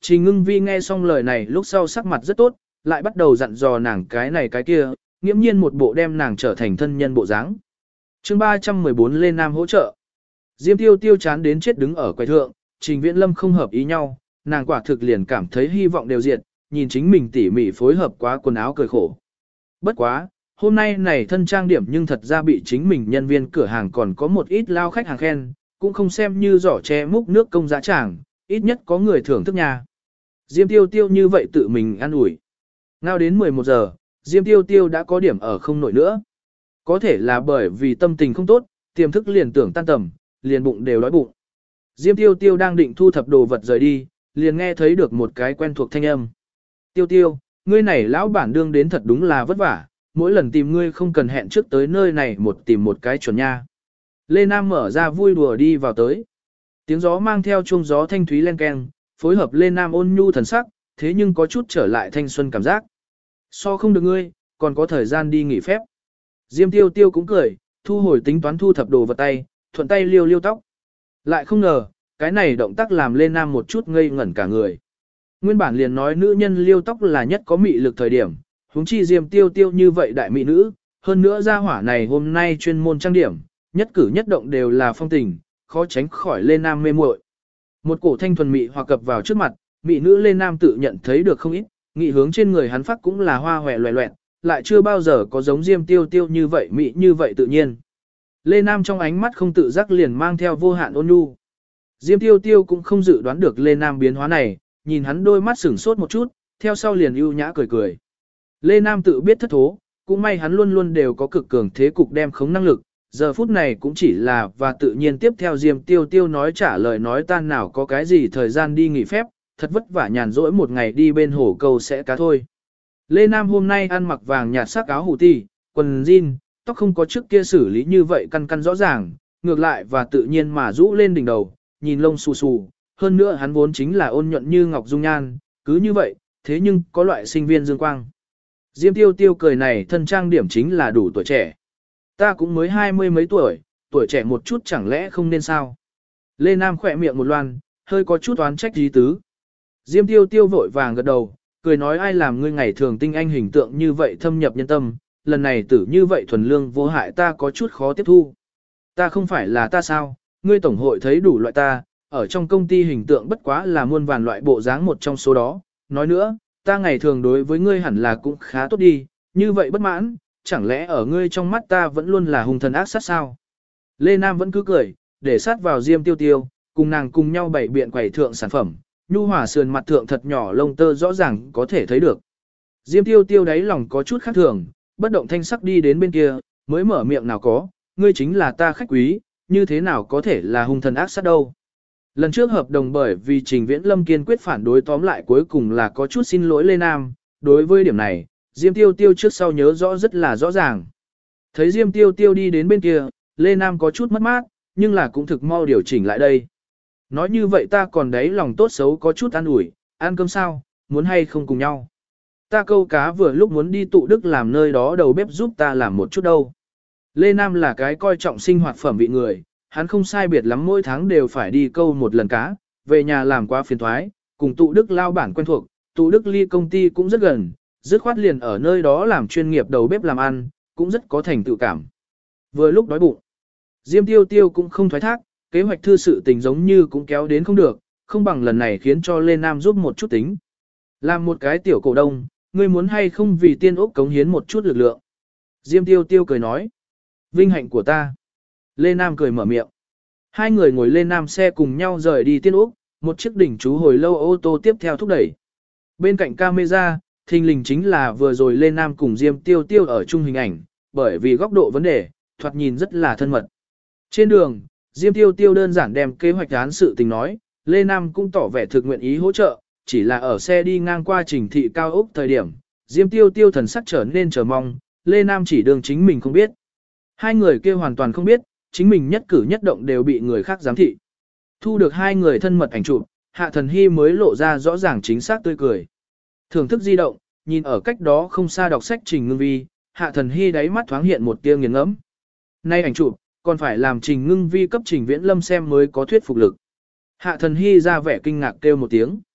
Trình Ngưng Vi nghe xong lời này lúc sau sắc mặt rất tốt, lại bắt đầu dặn dò nàng cái này cái kia, nghiễm nhiên một bộ đem nàng trở thành thân nhân bộ dáng. Chương 314 lên Nam hỗ trợ. Diêm Tiêu Tiêu chán đến chết đứng ở quầy thượng, Trình Viễn Lâm không hợp ý nhau, nàng quả thực liền cảm thấy hy vọng đều diệt, nhìn chính mình tỉ mỉ phối hợp quá quần áo cười khổ. Bất quá, hôm nay này thân trang điểm nhưng thật ra bị chính mình nhân viên cửa hàng còn có một ít lao khách hàng khen, cũng không xem như giỏ che múc nước công giá tràng, ít nhất có người thưởng thức nhà. Diêm Tiêu Tiêu như vậy tự mình ăn ủi. Ngao đến 11 giờ, Diêm Tiêu Tiêu đã có điểm ở không nổi nữa. Có thể là bởi vì tâm tình không tốt, tiềm thức liền tưởng tan tầm, liền bụng đều đói bụng. Diêm Tiêu Tiêu đang định thu thập đồ vật rời đi, liền nghe thấy được một cái quen thuộc thanh âm. Tiêu Tiêu, ngươi này lão bản đương đến thật đúng là vất vả, mỗi lần tìm ngươi không cần hẹn trước tới nơi này tìm một cái chuẩn nha. Lê Nam mở ra vui đùa đi vào tới. Tiếng gió mang theo chuông gió thanh thúy len keng, phối hợp Lê Nam ôn nhu thần sắc, thế nhưng có chút trở lại thanh xuân cảm giác. So không được ngươi, còn có thời gian đi nghỉ phép. Diêm Tiêu Tiêu cũng cười, thu hồi tính toán thu thập đồ vật tay, thuận tay liêu liêu tóc. Lại không ngờ, cái này động tác làm Lê Nam một chút ngây ngẩn cả người. Nguyên bản liền nói nữ nhân liêu tóc là nhất có mị lực thời điểm, huống chi Diêm Tiêu Tiêu như vậy đại mỹ nữ, hơn nữa gia hỏa này hôm nay chuyên môn trang điểm, nhất cử nhất động đều là phong tình, khó tránh khỏi Lê Nam mê muội. Một cổ thanh thuần mị hòa cập vào trước mặt, mỹ nữ Lê Nam tự nhận thấy được không ít, nghị hướng trên người hắn phát cũng là hoa hòe loẹ loẹt, lại chưa bao giờ có giống Diêm Tiêu Tiêu như vậy mị như vậy tự nhiên. Lê Nam trong ánh mắt không tự giác liền mang theo vô hạn ôn nhu. Diêm Tiêu Tiêu cũng không dự đoán được Lê Nam biến hóa này, nhìn hắn đôi mắt sửng sốt một chút, theo sau liền ưu nhã cười cười. Lê Nam tự biết thất thố, cũng may hắn luôn luôn đều có cực cường thế cục đem khống năng lực, giờ phút này cũng chỉ là và tự nhiên tiếp theo Diêm Tiêu Tiêu nói trả lời nói tan nào có cái gì thời gian đi nghỉ phép, thật vất vả nhàn rỗi một ngày đi bên hồ câu sẽ cá thôi. Lê Nam hôm nay ăn mặc vàng nhạt sắc áo hủ ti, quần jean, tóc không có trước kia xử lý như vậy căn căn rõ ràng, ngược lại và tự nhiên mà rũ lên đỉnh đầu, nhìn lông xù xù, hơn nữa hắn vốn chính là ôn nhuận như ngọc dung nhan, cứ như vậy, thế nhưng có loại sinh viên dương quang. Diêm Tiêu Tiêu cười này thân trang điểm chính là đủ tuổi trẻ. Ta cũng mới 20 mấy tuổi, tuổi trẻ một chút chẳng lẽ không nên sao? Lê Nam khỏe miệng một loan, hơi có chút oán trách dí tứ. Diêm Tiêu Tiêu vội vàng gật đầu, cười nói ai làm ngươi ngày thường tinh anh hình tượng như vậy thâm nhập nhân tâm, lần này tử như vậy thuần lương vô hại ta có chút khó tiếp thu. Ta không phải là ta sao, ngươi tổng hội thấy đủ loại ta, ở trong công ty hình tượng bất quá là muôn vàn loại bộ dáng một trong số đó. Nói nữa, ta ngày thường đối với ngươi hẳn là cũng khá tốt đi, như vậy bất mãn, chẳng lẽ ở ngươi trong mắt ta vẫn luôn là hung thần ác sát sao? Lê Nam vẫn cứ cười, để sát vào Diêm Tiêu Tiêu, cùng nàng cùng nhau bày biện quầy thượng sản phẩm, nhu hòa sườn mặt thượng thật nhỏ lông tơ rõ ràng có thể thấy được. Diêm Tiêu Tiêu đáy lòng có chút khác thường, bất động thanh sắc đi đến bên kia, mới mở miệng nào có, ngươi chính là ta khách quý, như thế nào có thể là hung thần ác sát đâu. Lần trước hợp đồng bởi vì Trình Viễn Lâm kiên quyết phản đối tóm lại cuối cùng là có chút xin lỗi Lê Nam, đối với điểm này, Diêm Tiêu Tiêu trước sau nhớ rõ rất là rõ ràng. Thấy Diêm Tiêu Tiêu đi đến bên kia, Lê Nam có chút mất mát, nhưng là cũng thực mau điều chỉnh lại đây. Nói như vậy ta còn đấy lòng tốt xấu có chút an ủi, ăn cơm sao, muốn hay không cùng nhau. Ta câu cá vừa lúc muốn đi tụ đức làm nơi đó đầu bếp giúp ta làm một chút đâu. Lê Nam là cái coi trọng sinh hoạt phẩm vị người, hắn không sai biệt lắm mỗi tháng đều phải đi câu một lần cá, về nhà làm quá phiền thoái, cùng tụ đức lao bản quen thuộc, tụ đức ly công ty cũng rất gần, dứt khoát liền ở nơi đó làm chuyên nghiệp đầu bếp làm ăn, cũng rất có thành tựu cảm. Vừa lúc đói bụng, Diêm Tiêu Tiêu cũng không thoái thác, kế hoạch thư sự tình giống như cũng kéo đến không được, không bằng lần này khiến cho Lê Nam giúp một chút tính. Làm một cái tiểu cổ đông, ngươi muốn hay không vì Tiên Úc cống hiến một chút lực lượng. Diêm Tiêu Tiêu cười nói, vinh hạnh của ta. Lê Nam cười mở miệng. Hai người ngồi lên Nam xe cùng nhau rời đi Tiên Úc, một chiếc đỉnh chú hồi lâu ô tô tiếp theo thúc đẩy. Bên cạnh camera, thình lình chính là vừa rồi Lê Nam cùng Diêm Tiêu Tiêu ở chung hình ảnh, bởi vì góc độ vấn đề, thoạt nhìn rất là thân mật. Trên đường, Diêm Tiêu Tiêu đơn giản đem kế hoạch án sự tình nói, Lê Nam cũng tỏ vẻ thực nguyện ý hỗ trợ, chỉ là ở xe đi ngang qua Trình thị cao ốc thời điểm, Diêm Tiêu Tiêu thần sắc trở nên chờ mong, Lê Nam chỉ đường chính mình không biết. Hai người kia hoàn toàn không biết, chính mình nhất cử nhất động đều bị người khác giám thị. Thu được hai người thân mật ảnh chụp, Hạ Thần Hy mới lộ ra rõ ràng chính xác tươi cười. Thưởng thức di động, nhìn ở cách đó không xa đọc sách Trình Ngưng Vi, Hạ Thần Hy đáy mắt thoáng hiện một tia nghiền ngẫm. Nay ảnh chụp, còn phải làm Trình Ngưng Vi cấp Trình Viễn Lâm xem mới có thuyết phục lực. Hạ Thần Hy ra vẻ kinh ngạc kêu một tiếng.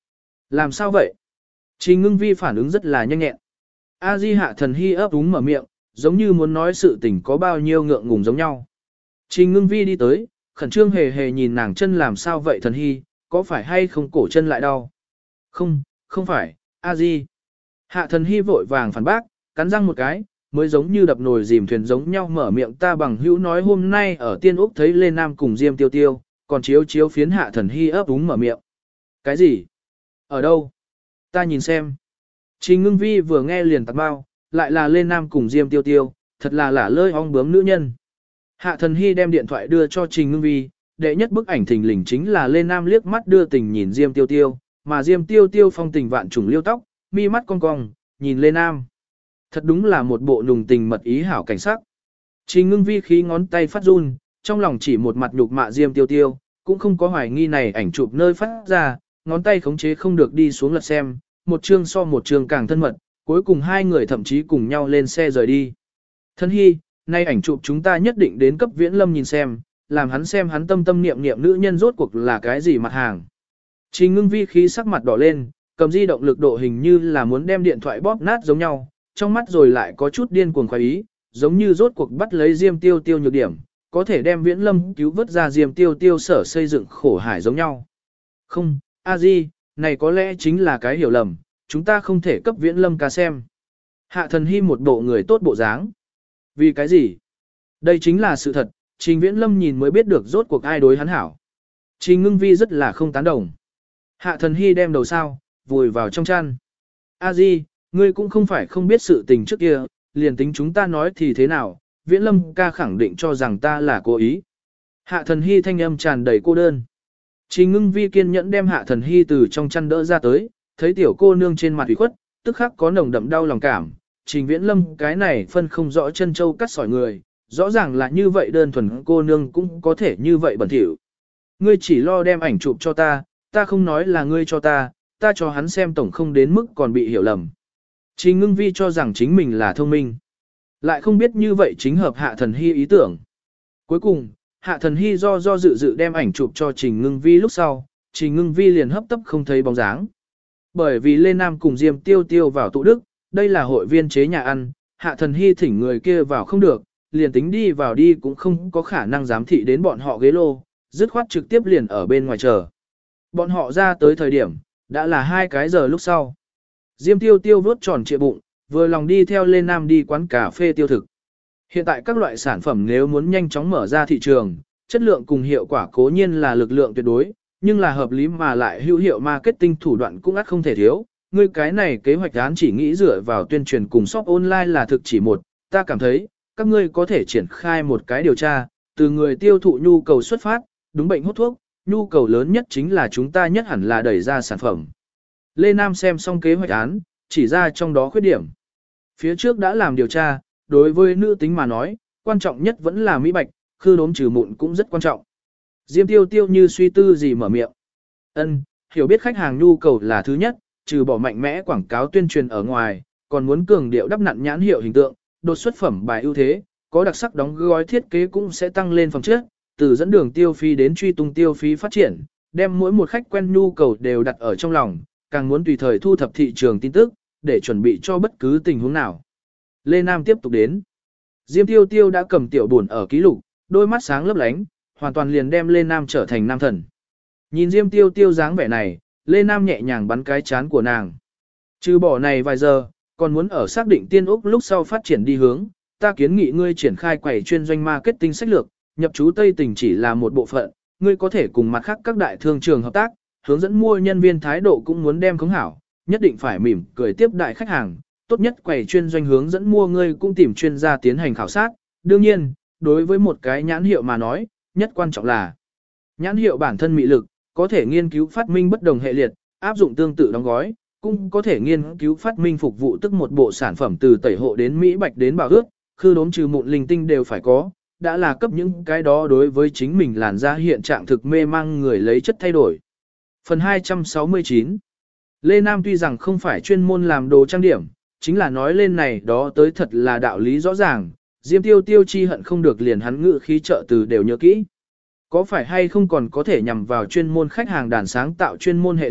Làm sao vậy? Trình Ngưng Vi phản ứng rất là nhanh nhẹn. A Di Hạ Thần Hy ấp úng mở miệng, giống như muốn nói sự tình có bao nhiêu ngượng ngùng giống nhau. Trình Ngưng Vi đi tới, khẩn trương hề hề nhìn nàng chân làm sao vậy Thần Hy, có phải hay không cổ chân lại đau? Không, không phải, A Di. Hạ Thần Hy vội vàng phản bác, cắn răng một cái, mới giống như đập nồi dìm thuyền giống nhau mở miệng ta bằng hữu nói hôm nay ở Tiên Úc thấy Lê Nam cùng Diêm Tiêu Tiêu, còn chiếu chiếu phiến Hạ Thần Hy ấp úng mở miệng. Cái gì? Ở đâu? Ta nhìn xem. Trình Ngưng Vi vừa nghe liền tạc bao, lại là Lê Nam cùng Diêm Tiêu Tiêu, thật là lả lơi ong bướm nữ nhân. Hạ Thần Hy đem điện thoại đưa cho Trình Ngưng Vi, đệ nhất bức ảnh thình lình chính là Lê Nam liếc mắt đưa tình nhìn Diêm Tiêu Tiêu, mà Diêm Tiêu Tiêu phong tình vạn trùng liêu tóc, mi mắt cong cong, nhìn Lê Nam. Thật đúng là một bộ nùng tình mật ý hảo cảnh sắc. Trình Ngưng Vi khí ngón tay phát run, trong lòng chỉ một mặt nhục mạ Diêm Tiêu Tiêu, cũng không có hoài nghi này ảnh chụp nơi phát ra, ngón tay khống chế không được đi xuống lật xem, một chương so một chương càng thân mật, cuối cùng hai người thậm chí cùng nhau lên xe rời đi. Thân Hy, nay ảnh chụp chúng ta nhất định đến cấp Viễn Lâm nhìn xem hắn tâm tâm niệm niệm nữ nhân rốt cuộc là cái gì mặt hàng. Trình Ngưng Vi khí sắc mặt đỏ lên, cầm di động lực độ hình như là muốn đem điện thoại bóp nát giống nhau, trong mắt rồi lại có chút điên cuồng khoái ý, giống như rốt cuộc bắt lấy Diêm Tiêu Tiêu nhược điểm, có thể đem Viễn Lâm cứu vớt ra Diêm Tiêu Tiêu sở xây dựng khổ hải giống nhau. Không, A Di, này có lẽ chính là cái hiểu lầm, chúng ta không thể cấp Viễn Lâm ca xem. Hạ Thần Hy một bộ người tốt bộ dáng. Vì cái gì? Đây chính là sự thật, Trình Viễn Lâm nhìn mới biết được rốt cuộc ai đối hắn hảo. Trình Ngưng Vi rất là không tán đồng. Hạ Thần Hy đem đầu sao, vùi vào trong chăn. A Di, ngươi cũng không phải không biết sự tình trước kia, liền tính chúng ta nói thì thế nào, Viễn Lâm ca khẳng định cho rằng ta là cố ý. Hạ Thần Hy thanh âm tràn đầy cô đơn. Trình Ngưng Vi kiên nhẫn đem Hạ Thần Hy từ trong chăn đỡ ra tới, thấy tiểu cô nương trên mặt ủy khuất, tức khắc có nồng đậm đau lòng cảm. Trình Viễn Lâm cái này phân không rõ chân châu cắt sỏi người, rõ ràng là như vậy đơn thuần cô nương cũng có thể như vậy bẩn thỉu. Ngươi chỉ lo đem ảnh chụp cho ta không nói là ngươi cho ta cho hắn xem tổng không đến mức còn bị hiểu lầm. Trình Ngưng Vi cho rằng chính mình là thông minh, lại không biết như vậy chính hợp Hạ Thần Hy ý tưởng. Cuối cùng, Hạ Thần Hy do dự đem ảnh chụp cho Trình Ngưng Vi lúc sau, Trình Ngưng Vi liền hấp tấp không thấy bóng dáng. Bởi vì Lê Nam cùng Diêm Tiêu Tiêu vào tụ đức, đây là hội viên chế nhà ăn, Hạ Thần Hy thỉnh người kia vào không được, liền tính đi vào đi cũng không có khả năng giám thị đến bọn họ ghế lô, dứt khoát trực tiếp liền ở bên ngoài chờ. Bọn họ ra tới thời điểm, đã là 2 cái giờ lúc sau. Diêm Tiêu Tiêu vuốt tròn trịa bụng, vừa lòng đi theo Lê Nam đi quán cà phê tiêu thực. Hiện tại các loại sản phẩm nếu muốn nhanh chóng mở ra thị trường, chất lượng cùng hiệu quả cố nhiên là lực lượng tuyệt đối, nhưng là hợp lý mà lại hữu hiệu marketing thủ đoạn cũng ắt không thể thiếu. Ngươi cái này kế hoạch án chỉ nghĩ dựa vào tuyên truyền cùng shop online là thực chỉ một, ta cảm thấy, các ngươi có thể triển khai một cái điều tra, từ người tiêu thụ nhu cầu xuất phát, đúng bệnh hút thuốc, nhu cầu lớn nhất chính là chúng ta nhất hẳn là đẩy ra sản phẩm. Lê Nam xem xong kế hoạch án, chỉ ra trong đó khuyết điểm. Phía trước đã làm điều tra, đối với nữ tính mà nói, quan trọng nhất vẫn là mỹ bạch, khư đốm trừ mụn cũng rất quan trọng. Diêm Tiêu Tiêu như suy tư gì mở miệng. Ân, hiểu biết khách hàng nhu cầu là thứ nhất, trừ bỏ mạnh mẽ quảng cáo tuyên truyền ở ngoài, còn muốn cường điệu đắp nặn nhãn hiệu hình tượng, đột xuất phẩm bài ưu thế, có đặc sắc đóng gói thiết kế cũng sẽ tăng lên phẩm chất, từ dẫn đường tiêu phí đến truy tung tiêu phí phát triển, đem mỗi một khách quen nhu cầu đều đặt ở trong lòng, càng muốn tùy thời thu thập thị trường tin tức, để chuẩn bị cho bất cứ tình huống nào. Lê Nam tiếp tục đến. Diêm Tiêu Tiêu đã cầm tiểu buồn ở ký lục, đôi mắt sáng lấp lánh, hoàn toàn liền đem Lê Nam trở thành nam thần. Nhìn Diêm Tiêu Tiêu dáng vẻ này, Lê Nam nhẹ nhàng bắn cái chán của nàng. Trừ bỏ này vài giờ, còn muốn ở xác định Tiên Úc lúc sau phát triển đi hướng, ta kiến nghị ngươi triển khai quầy chuyên doanh marketing sách lược, nhập trú Tây Tỉnh chỉ là một bộ phận, ngươi có thể cùng mặt khác các đại thương trường hợp tác, hướng dẫn mua nhân viên thái độ cũng muốn đem khống hảo, nhất định phải mỉm cười tiếp đại khách hàng, tốt nhất quầy chuyên doanh hướng dẫn mua ngươi cũng tìm chuyên gia tiến hành khảo sát. Đương nhiên, đối với một cái nhãn hiệu mà nói, nhất quan trọng là nhãn hiệu bản thân mị lực, có thể nghiên cứu phát minh bất đồng hệ liệt, áp dụng tương tự đóng gói, cũng có thể nghiên cứu phát minh phục vụ tức một bộ sản phẩm từ tẩy hộ đến mỹ bạch đến bảo ướt, khư đốm trừ mụn linh tinh đều phải có, đã là cấp những cái đó đối với chính mình làn da hiện trạng thực mê mang người lấy chất thay đổi. Phần 269 Lê Nam tuy rằng không phải chuyên môn làm đồ trang điểm, chính là nói lên này đó tới thật là đạo lý rõ ràng, Diêm Tiêu Tiêu chi hận không được liền hắn ngự khí trợ từ đều nhớ kỹ. Có phải hay không còn có thể nhằm vào chuyên môn khách hàng đàn sáng tạo chuyên môn hệ liệt,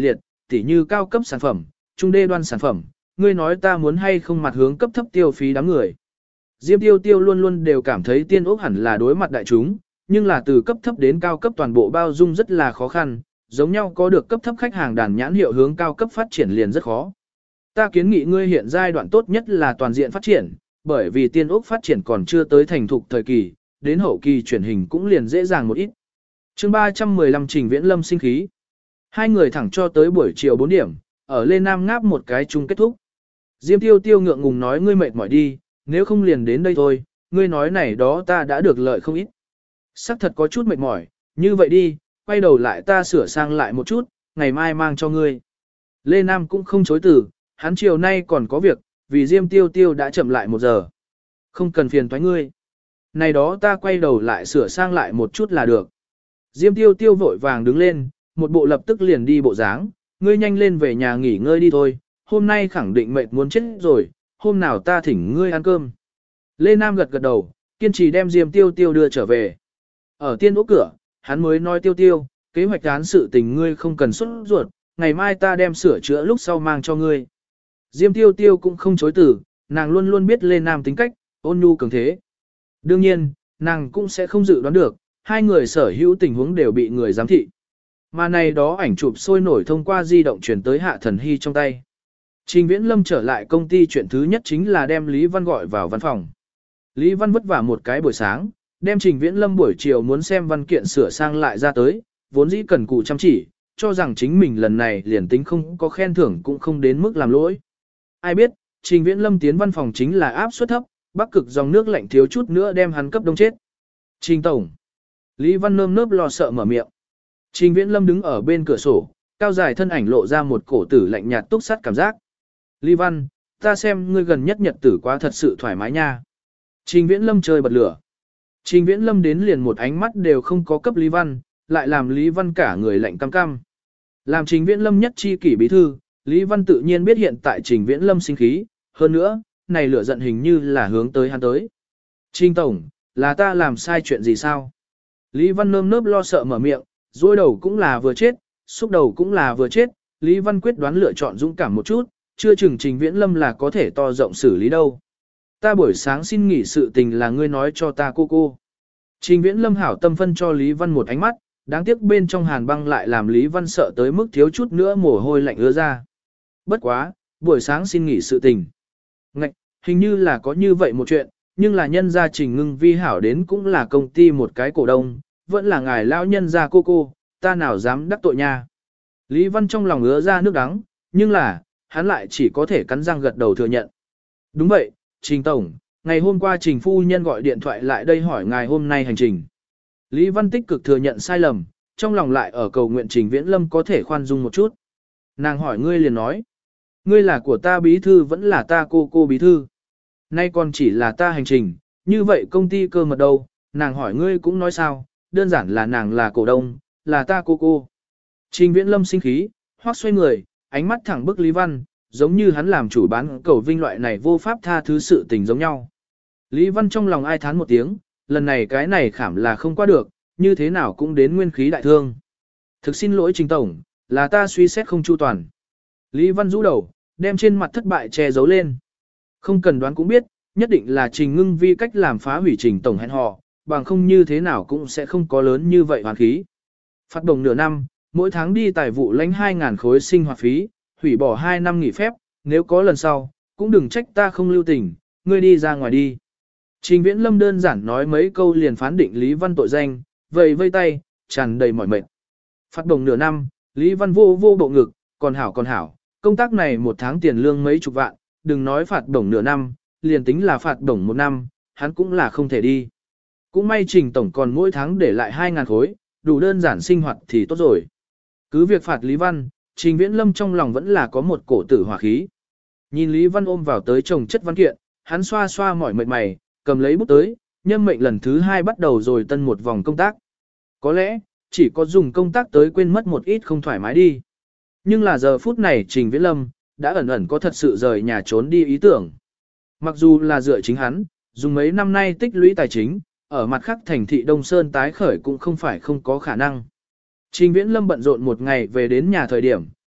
tỉ như cao cấp sản phẩm, trung đê đoan sản phẩm, ngươi nói ta muốn hay không mặt hướng cấp thấp tiêu phí đám người. Diêm Tiêu Tiêu luôn luôn đều cảm thấy Tiên Úc hẳn là đối mặt đại chúng, nhưng là từ cấp thấp đến cao cấp toàn bộ bao dung rất là khó khăn, giống nhau có được cấp thấp khách hàng đàn nhãn hiệu hướng cao cấp phát triển liền rất khó. Ta kiến nghị ngươi hiện giai đoạn tốt nhất là toàn diện phát triển, bởi vì Tiên Úc phát triển còn chưa tới thành thục thời kỳ, đến hậu kỳ chuyển hình cũng liền dễ dàng một ít. Chương 315 Trình Viễn Lâm sinh khí. Hai người thẳng cho tới buổi chiều 4 điểm, ở Lê Nam ngáp một cái chung kết thúc. Diêm Tiêu Tiêu ngượng ngùng nói ngươi mệt mỏi đi, nếu không liền đến đây thôi, ngươi nói này đó ta đã được lợi không ít. Sắc thật có chút mệt mỏi, như vậy đi, quay đầu lại ta sửa sang lại một chút, ngày mai mang cho ngươi. Lê Nam cũng không chối từ, hắn chiều nay còn có việc, vì Diêm Tiêu Tiêu đã chậm lại 1 giờ. Không cần phiền toái ngươi. Này đó ta quay đầu lại sửa sang lại một chút là được. Diêm Tiêu Tiêu vội vàng đứng lên, một bộ lập tức liền đi bộ dáng, ngươi nhanh lên về nhà nghỉ ngơi đi thôi, hôm nay khẳng định mệt muốn chết rồi, hôm nào ta thỉnh ngươi ăn cơm. Lê Nam gật gật đầu, kiên trì đem Diêm Tiêu Tiêu đưa trở về. Ở Tiên Úc cửa, hắn mới nói Tiêu Tiêu, kế hoạch án sự tình ngươi không cần xuất ruột, ngày mai ta đem sửa chữa lúc sau mang cho ngươi. Diêm Tiêu Tiêu cũng không chối từ, nàng luôn luôn biết Lê Nam tính cách, ôn nhu cường thế. Đương nhiên, nàng cũng sẽ không dự đoán được, hai người sở hữu tình huống đều bị người giám thị. Mà này đó ảnh chụp sôi nổi thông qua di động chuyển tới Hạ Thần Hy trong tay. Trình Viễn Lâm trở lại công ty chuyện thứ nhất chính là đem Lý Văn gọi vào văn phòng. Lý Văn vất vả một cái buổi sáng, đem Trình Viễn Lâm buổi chiều muốn xem văn kiện sửa sang lại ra tới, vốn dĩ cần cù chăm chỉ, cho rằng chính mình lần này liền tính không có khen thưởng cũng không đến mức làm lỗi. Ai biết, Trình Viễn Lâm tiến văn phòng chính là áp suất thấp, bắc cực dòng nước lạnh thiếu chút nữa đem hắn cấp đông chết. Trình Tổng. Lý Văn nơm nớp lo sợ mở miệng. Trình Viễn Lâm đứng ở bên cửa sổ, cao dài thân ảnh lộ ra một cổ tử lạnh nhạt túc sắt cảm giác. Lý Văn, ta xem ngươi gần nhất nhật tử quá thật sự thoải mái nha. Trình Viễn Lâm chơi bật lửa. Trình Viễn Lâm đến liền một ánh mắt đều không có cấp Lý Văn, lại làm Lý Văn cả người lạnh cam cam. Làm Trình Viễn Lâm nhất chi kỷ bí thư, Lý Văn tự nhiên biết hiện tại Trình Viễn Lâm sinh khí, hơn nữa, này lửa giận hình như là hướng tới hắn tới. Trình Tổng, là ta làm sai chuyện gì sao? Lý Văn nơm nớp lo sợ mở miệng, dối đầu cũng là vừa chết, xúc đầu cũng là vừa chết, Lý Văn quyết đoán lựa chọn dũng cảm một chút, chưa chừng Trình Viễn Lâm là có thể to rộng xử lý đâu. Ta buổi sáng xin nghỉ sự tình là ngươi nói cho ta cô. Trình Viễn Lâm hảo tâm phân cho Lý Văn một ánh mắt, đáng tiếc bên trong hàn băng lại làm Lý Văn sợ tới mức thiếu chút nữa mồ hôi lạnh ứa ra. Bất quá, buổi sáng xin nghỉ sự tình. Ngạch, hình như là có như vậy một chuyện, nhưng là nhân gia Trình Ngưng Vi hảo đến cũng là công ty một cái cổ đông, vẫn là ngài lão nhân gia cô, ta nào dám đắc tội nha. Lý Văn trong lòng ứa ra nước đắng, nhưng là, hắn lại chỉ có thể cắn răng gật đầu thừa nhận. Đúng vậy, Trình Tổng, ngày hôm qua Trình Phu Nhân gọi điện thoại lại đây hỏi ngài hôm nay hành trình. Lý Văn tích cực thừa nhận sai lầm, trong lòng lại ở cầu nguyện Trình Viễn Lâm có thể khoan dung một chút. Nàng hỏi ngươi liền nói, ngươi là của ta bí thư vẫn là ta cô bí thư. Nay còn chỉ là ta hành trình, như vậy công ty cơ mật đâu, nàng hỏi ngươi cũng nói sao, đơn giản là nàng là cổ đông, là ta cô. Trình Viễn Lâm sinh khí, hoác xoay người, ánh mắt thẳng bức Lý Văn, giống như hắn làm chủ bán cầu vinh loại này vô pháp tha thứ sự tình giống nhau. Lý Văn trong lòng ai thán một tiếng, lần này cái này khảm là không qua được, như thế nào cũng đến nguyên khí đại thương. Thực xin lỗi Trình Tổng, là ta suy xét không chu toàn. Lý Văn rũ đầu, đem trên mặt thất bại che giấu lên. Không cần đoán cũng biết, nhất định là Trình Ngưng Vi cách làm phá hủy Trình Tổng hẹn hò, bằng không như thế nào cũng sẽ không có lớn như vậy hoàn khí. Phát động nửa năm, mỗi tháng đi tài vụ lãnh 2.000 khối sinh hoạt phí, hủy bỏ 2 năm nghỉ phép, nếu có lần sau, cũng đừng trách ta không lưu tình, ngươi đi ra ngoài đi. Trình Viễn Lâm đơn giản nói mấy câu liền phán định Lý Văn tội danh, vầy vây tay, tràn đầy mỏi mệt. Phát động nửa năm, Lý Văn vô bộ ngực, còn hảo, công tác này 1 tháng tiền lương mấy chục vạn, đừng nói phạt đồng nửa năm, liền tính là phạt đồng 1 năm, hắn cũng là không thể đi. Cũng may Trình Tổng còn mỗi tháng để lại 2.000 khối, đủ đơn giản sinh hoạt thì tốt rồi. Cứ việc phạt Lý Văn, Trình Viễn Lâm trong lòng vẫn là có một cổ tử hỏa khí. Nhìn Lý Văn ôm vào tới chồng chất văn kiện, hắn xoa xoa mỏi mệt mày, cầm lấy bút tới, nhâm mệnh lần thứ 2 bắt đầu rồi tân một vòng công tác. Có lẽ, chỉ có dùng công tác tới quên mất một ít không thoải mái đi. Nhưng là giờ phút này Trình Viễn Lâm, đã ẩn có thật sự rời nhà trốn đi ý tưởng. Mặc dù là dựa chính hắn, dùng mấy năm nay tích lũy tài chính, ở mặt khác thành thị Đông Sơn tái khởi cũng không phải không có khả năng. Trình Viễn Lâm bận rộn một ngày về đến nhà thời điểm,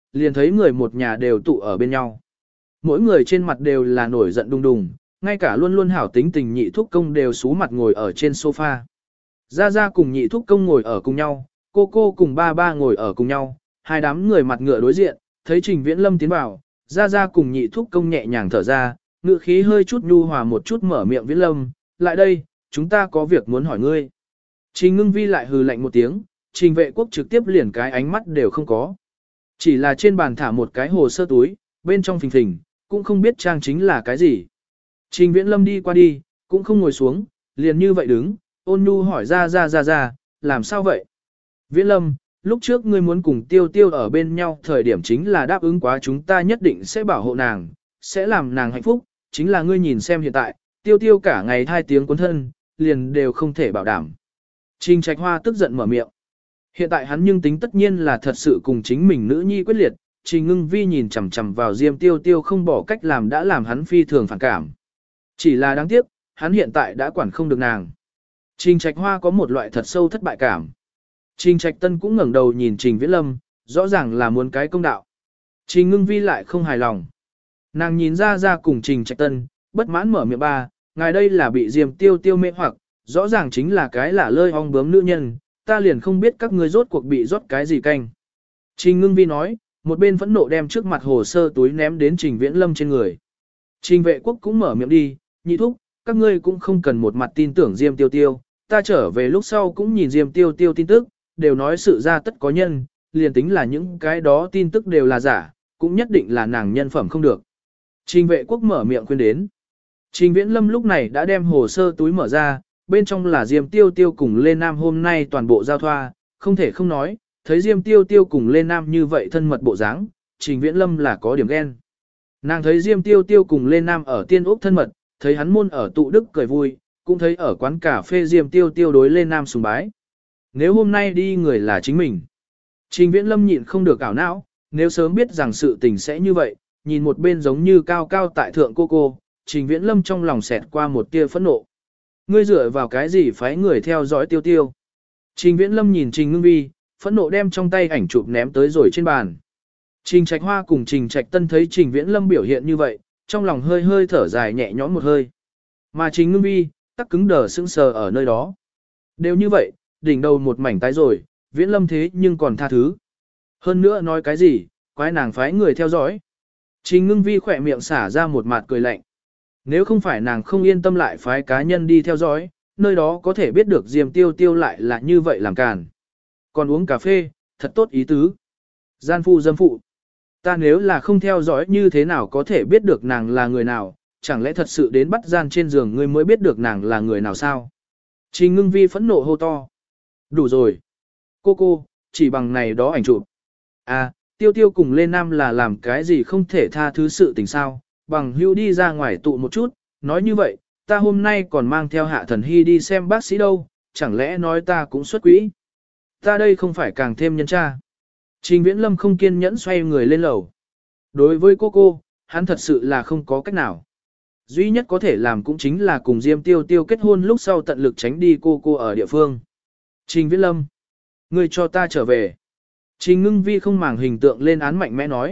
liền thấy người một nhà đều tụ ở bên nhau. Mỗi người trên mặt đều là nổi giận đùng đùng, ngay cả luôn luôn hảo tính tình nhị thúc công đều sú mặt ngồi ở trên sofa. Gia Gia cùng nhị thúc công ngồi ở cùng nhau, cô cùng ba ngồi ở cùng nhau, hai đám người mặt ngựa đối diện, thấy Trình Viễn Lâm tiến vào, Gia Gia cùng nhị thúc công nhẹ nhàng thở ra, ngựa khí hơi chút nhu hòa một chút mở miệng Viễn Lâm, lại đây, chúng ta có việc muốn hỏi ngươi. Trình Ngưng Vi lại hừ lạnh một tiếng, Trình Vệ Quốc trực tiếp liền cái ánh mắt đều không có. Chỉ là trên bàn thả một cái hồ sơ túi, bên trong phình phình, cũng không biết trang chính là cái gì. Trình Viễn Lâm đi qua đi, cũng không ngồi xuống, liền như vậy đứng, ôn nhu hỏi ra, làm sao vậy? Viễn Lâm, lúc trước ngươi muốn cùng Tiêu Tiêu ở bên nhau thời điểm chính là đáp ứng quá chúng ta nhất định sẽ bảo hộ nàng, sẽ làm nàng hạnh phúc, chính là ngươi nhìn xem hiện tại, Tiêu Tiêu cả ngày 2 tiếng cuốn thân, liền đều không thể bảo đảm. Trình Trạch Hoa tức giận mở miệng. Hiện tại hắn nhưng tính tất nhiên là thật sự cùng chính mình nữ nhi quyết liệt, Trình Ngưng Vi nhìn chằm chằm vào Diêm Tiêu Tiêu không bỏ cách làm đã làm hắn phi thường phản cảm. Chỉ là đáng tiếc, hắn hiện tại đã quản không được nàng. Trình Trạch Hoa có một loại thật sâu thất bại cảm. Trình Trạch Tân cũng ngẩng đầu nhìn Trình Viễn Lâm, rõ ràng là muốn cái công đạo. Trình Ngưng Vi lại không hài lòng. Nàng nhìn ra cùng Trình Trạch Tân, bất mãn mở miệng ba, ngài đây là bị Diêm Tiêu Tiêu mê hoặc, rõ ràng chính là cái lả lơi ong bướm nữ nhân, ta liền không biết các ngươi rốt cuộc bị rót cái gì canh. Trình Ngưng Vi nói, một bên phẫn nộ đem trước mặt hồ sơ túi ném đến Trình Viễn Lâm trên người. Trình Vệ Quốc cũng mở miệng đi, nhị thúc, các ngươi cũng không cần một mặt tin tưởng Diêm Tiêu Tiêu, ta trở về lúc sau cũng nhìn Diêm Tiêu Tiêu tin tức, đều nói sự ra tất có nhân, liền tính là những cái đó tin tức đều là giả, cũng nhất định là nàng nhân phẩm không được. Trình Vệ Quốc mở miệng khuyên đến. Trình Viễn Lâm lúc này đã đem hồ sơ túi mở ra, bên trong là Diêm Tiêu Tiêu cùng Lê Nam hôm nay toàn bộ giao thoa, không thể không nói, thấy Diêm Tiêu Tiêu cùng Lê Nam như vậy thân mật bộ dáng, Trình Viễn Lâm là có điểm ghen. Nàng thấy Diêm Tiêu Tiêu cùng Lê Nam ở Tiên Úc thân mật, thấy hắn môn ở tụ đức cười vui, cũng thấy ở quán cà phê Diêm Tiêu Tiêu đối Lê Nam sùng bái. Nếu hôm nay đi người là chính mình. Trình Viễn Lâm nhịn không được ảo não, nếu sớm biết rằng sự tình sẽ như vậy, nhìn một bên giống như cao cao tại thượng cô, Trình Viễn Lâm trong lòng xẹt qua một tia phẫn nộ. Ngươi dựa vào cái gì phái người theo dõi Tiêu Tiêu? Trình Viễn Lâm nhìn Trình Ngưng Vi, phẫn nộ đem trong tay ảnh chụp ném tới rồi trên bàn. Trình Trạch Hoa cùng Trình Trạch Tân thấy Trình Viễn Lâm biểu hiện như vậy, trong lòng hơi hơi thở dài nhẹ nhõm một hơi. Mà Trình Ngưng Vi, tắc cứng đờ sững sờ ở nơi đó. Đều như vậy, đỉnh đầu một mảnh tái rồi, Viễn Lâm thế nhưng còn tha thứ. Hơn nữa nói cái gì, quái nàng phái người theo dõi. Trình Ngưng Vi khỏe miệng xả ra một mặt cười lạnh. Nếu không phải nàng không yên tâm lại phái cá nhân đi theo dõi, nơi đó có thể biết được Diêm Tiêu Tiêu lại là như vậy làm càn. Còn uống cà phê, thật tốt ý tứ. Gian phu dâm phụ. Ta nếu là không theo dõi như thế nào có thể biết được nàng là người nào, chẳng lẽ thật sự đến bắt gian trên giường ngươi mới biết được nàng là người nào sao? Trình Ngưng Vi phẫn nộ hô to. Đủ rồi. Cô, chỉ bằng này đó ảnh chụp. À, Tiêu Tiêu cùng Lê Nam là làm cái gì không thể tha thứ sự tình sao, bằng hữu đi ra ngoài tụ một chút, nói như vậy, ta hôm nay còn mang theo Hạ Thần Hy đi xem bác sĩ đâu, chẳng lẽ nói ta cũng xuất quỹ. Ta đây không phải càng thêm nhân tra. Trình Viễn Lâm không kiên nhẫn xoay người lên lầu. Đối với cô, hắn thật sự là không có cách nào. Duy nhất có thể làm cũng chính là cùng Diêm Tiêu Tiêu kết hôn lúc sau tận lực tránh đi cô ở địa phương. Trình Viễn Lâm, ngươi cho ta trở về. Trình Ngưng Vi không màng hình tượng lên án mạnh mẽ nói.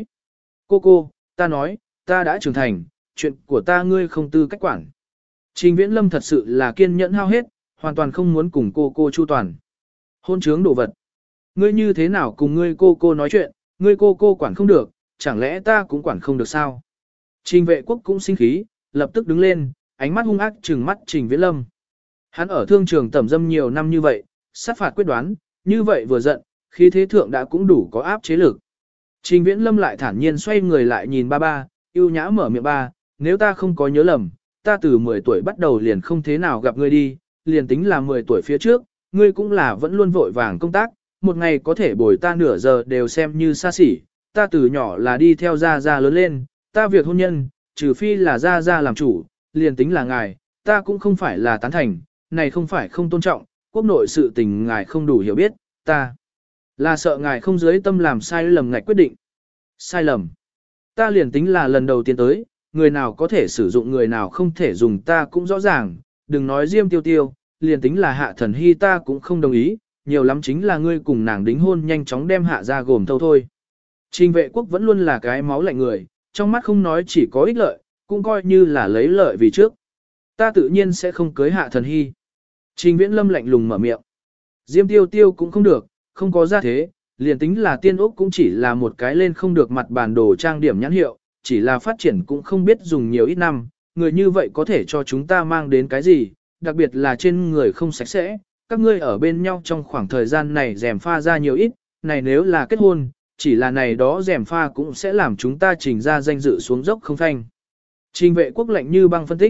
Cô, ta nói, ta đã trưởng thành, chuyện của ta ngươi không tư cách quản. Trình Viễn Lâm thật sự là kiên nhẫn hao hết, hoàn toàn không muốn cùng cô chu toàn. Hôn trướng đồ vật. Ngươi như thế nào cùng ngươi cô nói chuyện, ngươi cô quản không được, chẳng lẽ ta cũng quản không được sao? Trình Vệ Quốc cũng sinh khí, lập tức đứng lên, ánh mắt hung ác trừng mắt Trình Viễn Lâm. Hắn ở thương trường tẩm dâm nhiều năm như vậy, sát phạt quyết đoán, như vậy vừa giận, khí thế thượng đã cũng đủ có áp chế lực. Trình Viễn Lâm lại thản nhiên xoay người lại nhìn ba, yêu nhã mở miệng ba, nếu ta không có nhớ lầm, ta từ 10 tuổi bắt đầu liền không thế nào gặp ngươi đi, liền tính là 10 tuổi phía trước, ngươi cũng là vẫn luôn vội vàng công tác, một ngày có thể bồi ta nửa giờ đều xem như xa xỉ, ta từ nhỏ là đi theo Gia lớn lên, ta việc hôn nhân, trừ phi là Gia làm chủ, liền tính là ngài, ta cũng không phải là tán thành, này không phải không tôn trọng, quốc nội sự tình ngài không đủ hiểu biết, ta là sợ ngài không dưới tâm làm sai lầm ngạch quyết định. Sai lầm. Ta liền tính là lần đầu tiên tới, người nào có thể sử dụng người nào không thể dùng ta cũng rõ ràng, đừng nói Diêm Tiêu Tiêu, liền tính là Hạ Thần Hy ta cũng không đồng ý, nhiều lắm chính là ngươi cùng nàng đính hôn nhanh chóng đem Hạ ra gồm thâu thôi. Trình Vệ Quốc vẫn luôn là cái máu lạnh người, trong mắt không nói chỉ có ích lợi, cũng coi như là lấy lợi vì trước. Ta tự nhiên sẽ không cưới Hạ Thần Hy. Trình Viễn Lâm lạnh lùng mở miệng. Diêm Tiêu Tiêu cũng không được, không có gia thế, liền tính là tiên úc cũng chỉ là một cái lên không được mặt bản đồ trang điểm nhãn hiệu, chỉ là phát triển cũng không biết dùng nhiều ít năm, người như vậy có thể cho chúng ta mang đến cái gì, đặc biệt là trên người không sạch sẽ, các ngươi ở bên nhau trong khoảng thời gian này rèm pha ra nhiều ít, này nếu là kết hôn, chỉ là này đó rèm pha cũng sẽ làm chúng ta trình ra danh dự xuống dốc không thanh. Trình Vệ Quốc lạnh như băng phân tích.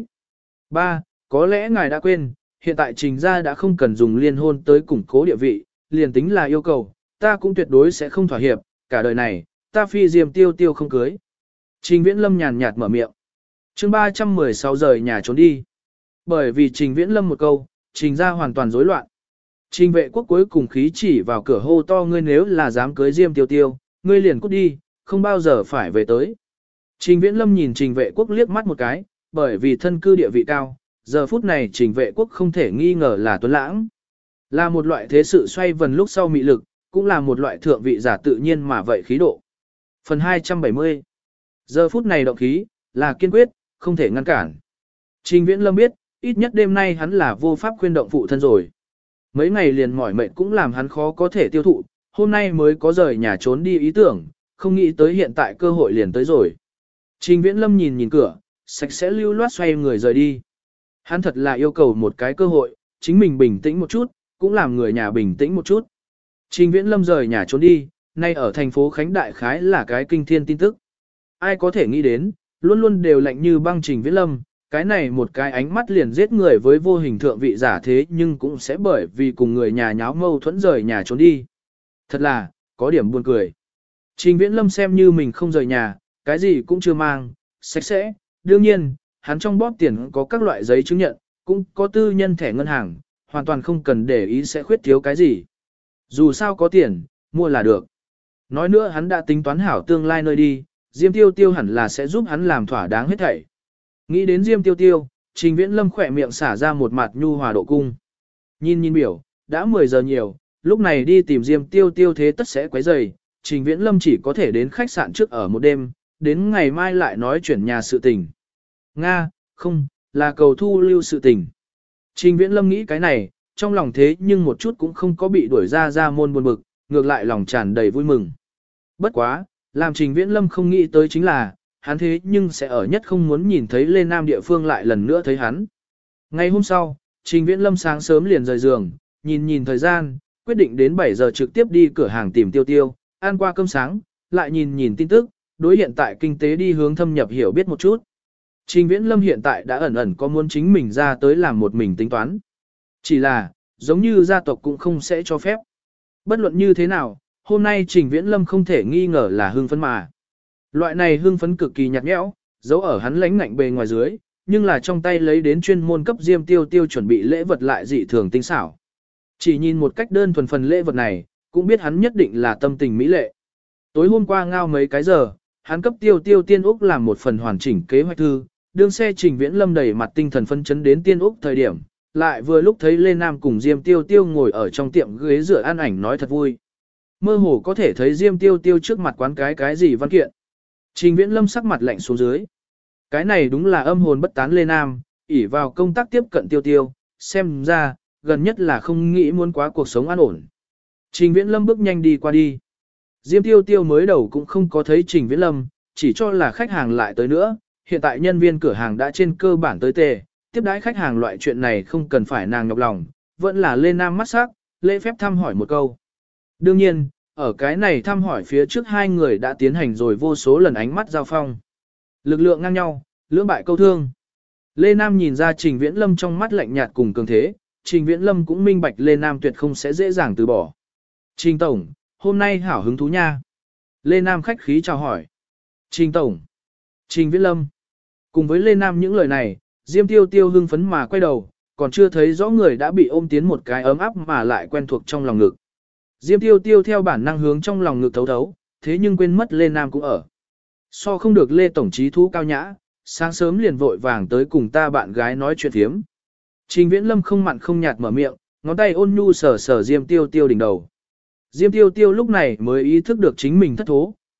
3. Có lẽ ngài đã quên, hiện tại trình ra đã không cần dùng liên hôn tới củng cố địa vị, liền tính là yêu cầu, ta cũng tuyệt đối sẽ không thỏa hiệp, cả đời này, ta phi Diêm Tiêu Tiêu không cưới. Trình Viễn Lâm nhàn nhạt mở miệng. Chương 316 rời nhà trốn đi. Bởi vì Trình Viễn Lâm một câu, Trình ra hoàn toàn rối loạn. Trình Vệ Quốc cuối cùng khí chỉ vào cửa hô to, ngươi nếu là dám cưới Diêm Tiêu Tiêu, ngươi liền cút đi, không bao giờ phải về tới. Trình Viễn Lâm nhìn Trình Vệ Quốc liếc mắt một cái, bởi vì thân cư địa vị cao, giờ phút này Trình Vệ Quốc không thể nghi ngờ là tuấn lãng. Là một loại thế sự xoay vần lúc sau mị lực, cũng là một loại thượng vị giả tự nhiên mà vậy khí độ. Phần 270. Giờ phút này động khí, là kiên quyết, không thể ngăn cản. Trình Viễn Lâm biết, ít nhất đêm nay hắn là vô pháp khuyên động phụ thân rồi. Mấy ngày liền mỏi mệt cũng làm hắn khó có thể tiêu thụ, hôm nay mới có rời nhà trốn đi ý tưởng, không nghĩ tới hiện tại cơ hội liền tới rồi. Trình Viễn Lâm nhìn cửa, sạch sẽ lưu loát xoay người rời đi. Hắn thật là yêu cầu một cái cơ hội, chính mình bình tĩnh một chút, cũng làm người nhà bình tĩnh một chút. Trình Viễn Lâm rời nhà trốn đi, nay ở thành phố Khánh Đại khái là cái kinh thiên tin tức. Ai có thể nghĩ đến, luôn luôn đều lạnh như băng Trình Viễn Lâm, cái này một cái ánh mắt liền giết người với vô hình thượng vị giả thế nhưng cũng sẽ bởi vì cùng người nhà nháo mâu thuẫn rời nhà trốn đi. Thật là, có điểm buồn cười. Trình Viễn Lâm xem như mình không rời nhà, cái gì cũng chưa mang, sạch sẽ, đương nhiên, hắn trong bóp tiền có các loại giấy chứng nhận, cũng có tư nhân thẻ ngân hàng, hoàn toàn không cần để ý sẽ khuyết thiếu cái gì. Dù sao có tiền, mua là được. Nói nữa hắn đã tính toán hảo tương lai nơi đi, Diêm Tiêu Tiêu hẳn là sẽ giúp hắn làm thỏa đáng hết thảy. Nghĩ đến Diêm Tiêu Tiêu, Trình Viễn Lâm khỏe miệng xả ra một mặt nhu hòa độ cung. Nhìn biểu, đã 10 giờ nhiều, lúc này đi tìm Diêm Tiêu Tiêu thế tất sẽ quấy rầy, Trình Viễn Lâm chỉ có thể đến khách sạn trước ở một đêm, đến ngày mai lại nói chuyển nhà sự tình. Nga, không, là cầu thu lưu sự tình. Trình Viễn Lâm nghĩ cái này, trong lòng thế nhưng một chút cũng không có bị đuổi ra môn buồn bực, ngược lại lòng tràn đầy vui mừng. Bất quá, làm Trình Viễn Lâm không nghĩ tới chính là, hắn thế nhưng sẽ ở nhất không muốn nhìn thấy Lê Nam địa phương lại lần nữa thấy hắn. Ngày hôm sau, Trình Viễn Lâm sáng sớm liền rời giường, nhìn thời gian, quyết định đến 7 giờ trực tiếp đi cửa hàng tìm Tiêu Tiêu, ăn qua cơm sáng, lại nhìn tin tức, đối hiện tại kinh tế đi hướng thâm nhập hiểu biết một chút. Trình Viễn Lâm hiện tại đã ẩn có muốn chính mình ra tới làm một mình tính toán. Chỉ là, giống như gia tộc cũng không sẽ cho phép. Bất luận như thế nào, hôm nay Trình Viễn Lâm không thể nghi ngờ là hưng phấn mà. Loại này hưng phấn cực kỳ nhạt nhẽo, giấu ở hắn lãnh ngạnh bề ngoài dưới, nhưng là trong tay lấy đến chuyên môn cấp Diêm Tiêu Tiêu chuẩn bị lễ vật lại dị thường tinh xảo. Chỉ nhìn một cách đơn thuần phần lễ vật này, cũng biết hắn nhất định là tâm tình mỹ lệ. Tối hôm qua ngao mấy cái giờ, hắn cấp Tiêu Tiêu Tiên Úc làm một phần hoàn chỉnh kế hoạch thư, đương xe Trình Viễn Lâm đầy mặt tinh thần phân chấn đến Tiên Úc thời điểm, lại vừa lúc thấy Lê Nam cùng Diêm Tiêu Tiêu ngồi ở trong tiệm ghế rửa ăn ảnh nói thật vui. Mơ hồ có thể thấy Diêm Tiêu Tiêu trước mặt quán cái gì văn kiện. Trình Viễn Lâm sắc mặt lạnh xuống dưới. Cái này đúng là âm hồn bất tán Lê Nam, ỷ vào công tác tiếp cận Tiêu Tiêu, xem ra, gần nhất là không nghĩ muốn quá cuộc sống an ổn. Trình Viễn Lâm bước nhanh đi qua đi. Diêm Tiêu Tiêu mới đầu cũng không có thấy Trình Viễn Lâm, chỉ cho là khách hàng lại tới nữa, hiện tại nhân viên cửa hàng đã trên cơ bản tới tề, tiếp đãi khách hàng loại chuyện này không cần phải nàng nhọc lòng, vẫn là Lê Nam mắt sắc, lễ phép thăm hỏi một câu. Đương nhiên, ở cái này thăm hỏi phía trước hai người đã tiến hành rồi vô số lần ánh mắt giao phong. Lực lượng ngang nhau, lưỡng bại câu thương. Lê Nam nhìn ra Trình Viễn Lâm trong mắt lạnh nhạt cùng cường thế, Trình Viễn Lâm cũng minh bạch Lê Nam tuyệt không sẽ dễ dàng từ bỏ. Trình Tổng, hôm nay hảo hứng thú nha. Lê Nam khách khí chào hỏi. Trình Tổng, Trình Viễn Lâm. Cùng với Lê Nam những lời này, Diêm Tiêu Tiêu hưng phấn mà quay đầu, còn chưa thấy rõ người đã bị ôm tiến một cái ấm áp mà lại quen thuộc trong lòng ngực. Diêm Tiêu Tiêu theo bản năng hướng trong lòng ngực thấu thấu, thế nhưng quên mất Lê Nam cũng ở. So không được Lê Tổng trí thú cao nhã, sáng sớm liền vội vàng tới cùng ta bạn gái nói chuyện thiếm. Trình Viễn Lâm không mặn không nhạt mở miệng, ngón tay ôn nhu sờ sờ Diêm Tiêu Tiêu đỉnh đầu. Diêm Tiêu Tiêu lúc này mới ý thức được chính mình thất thố,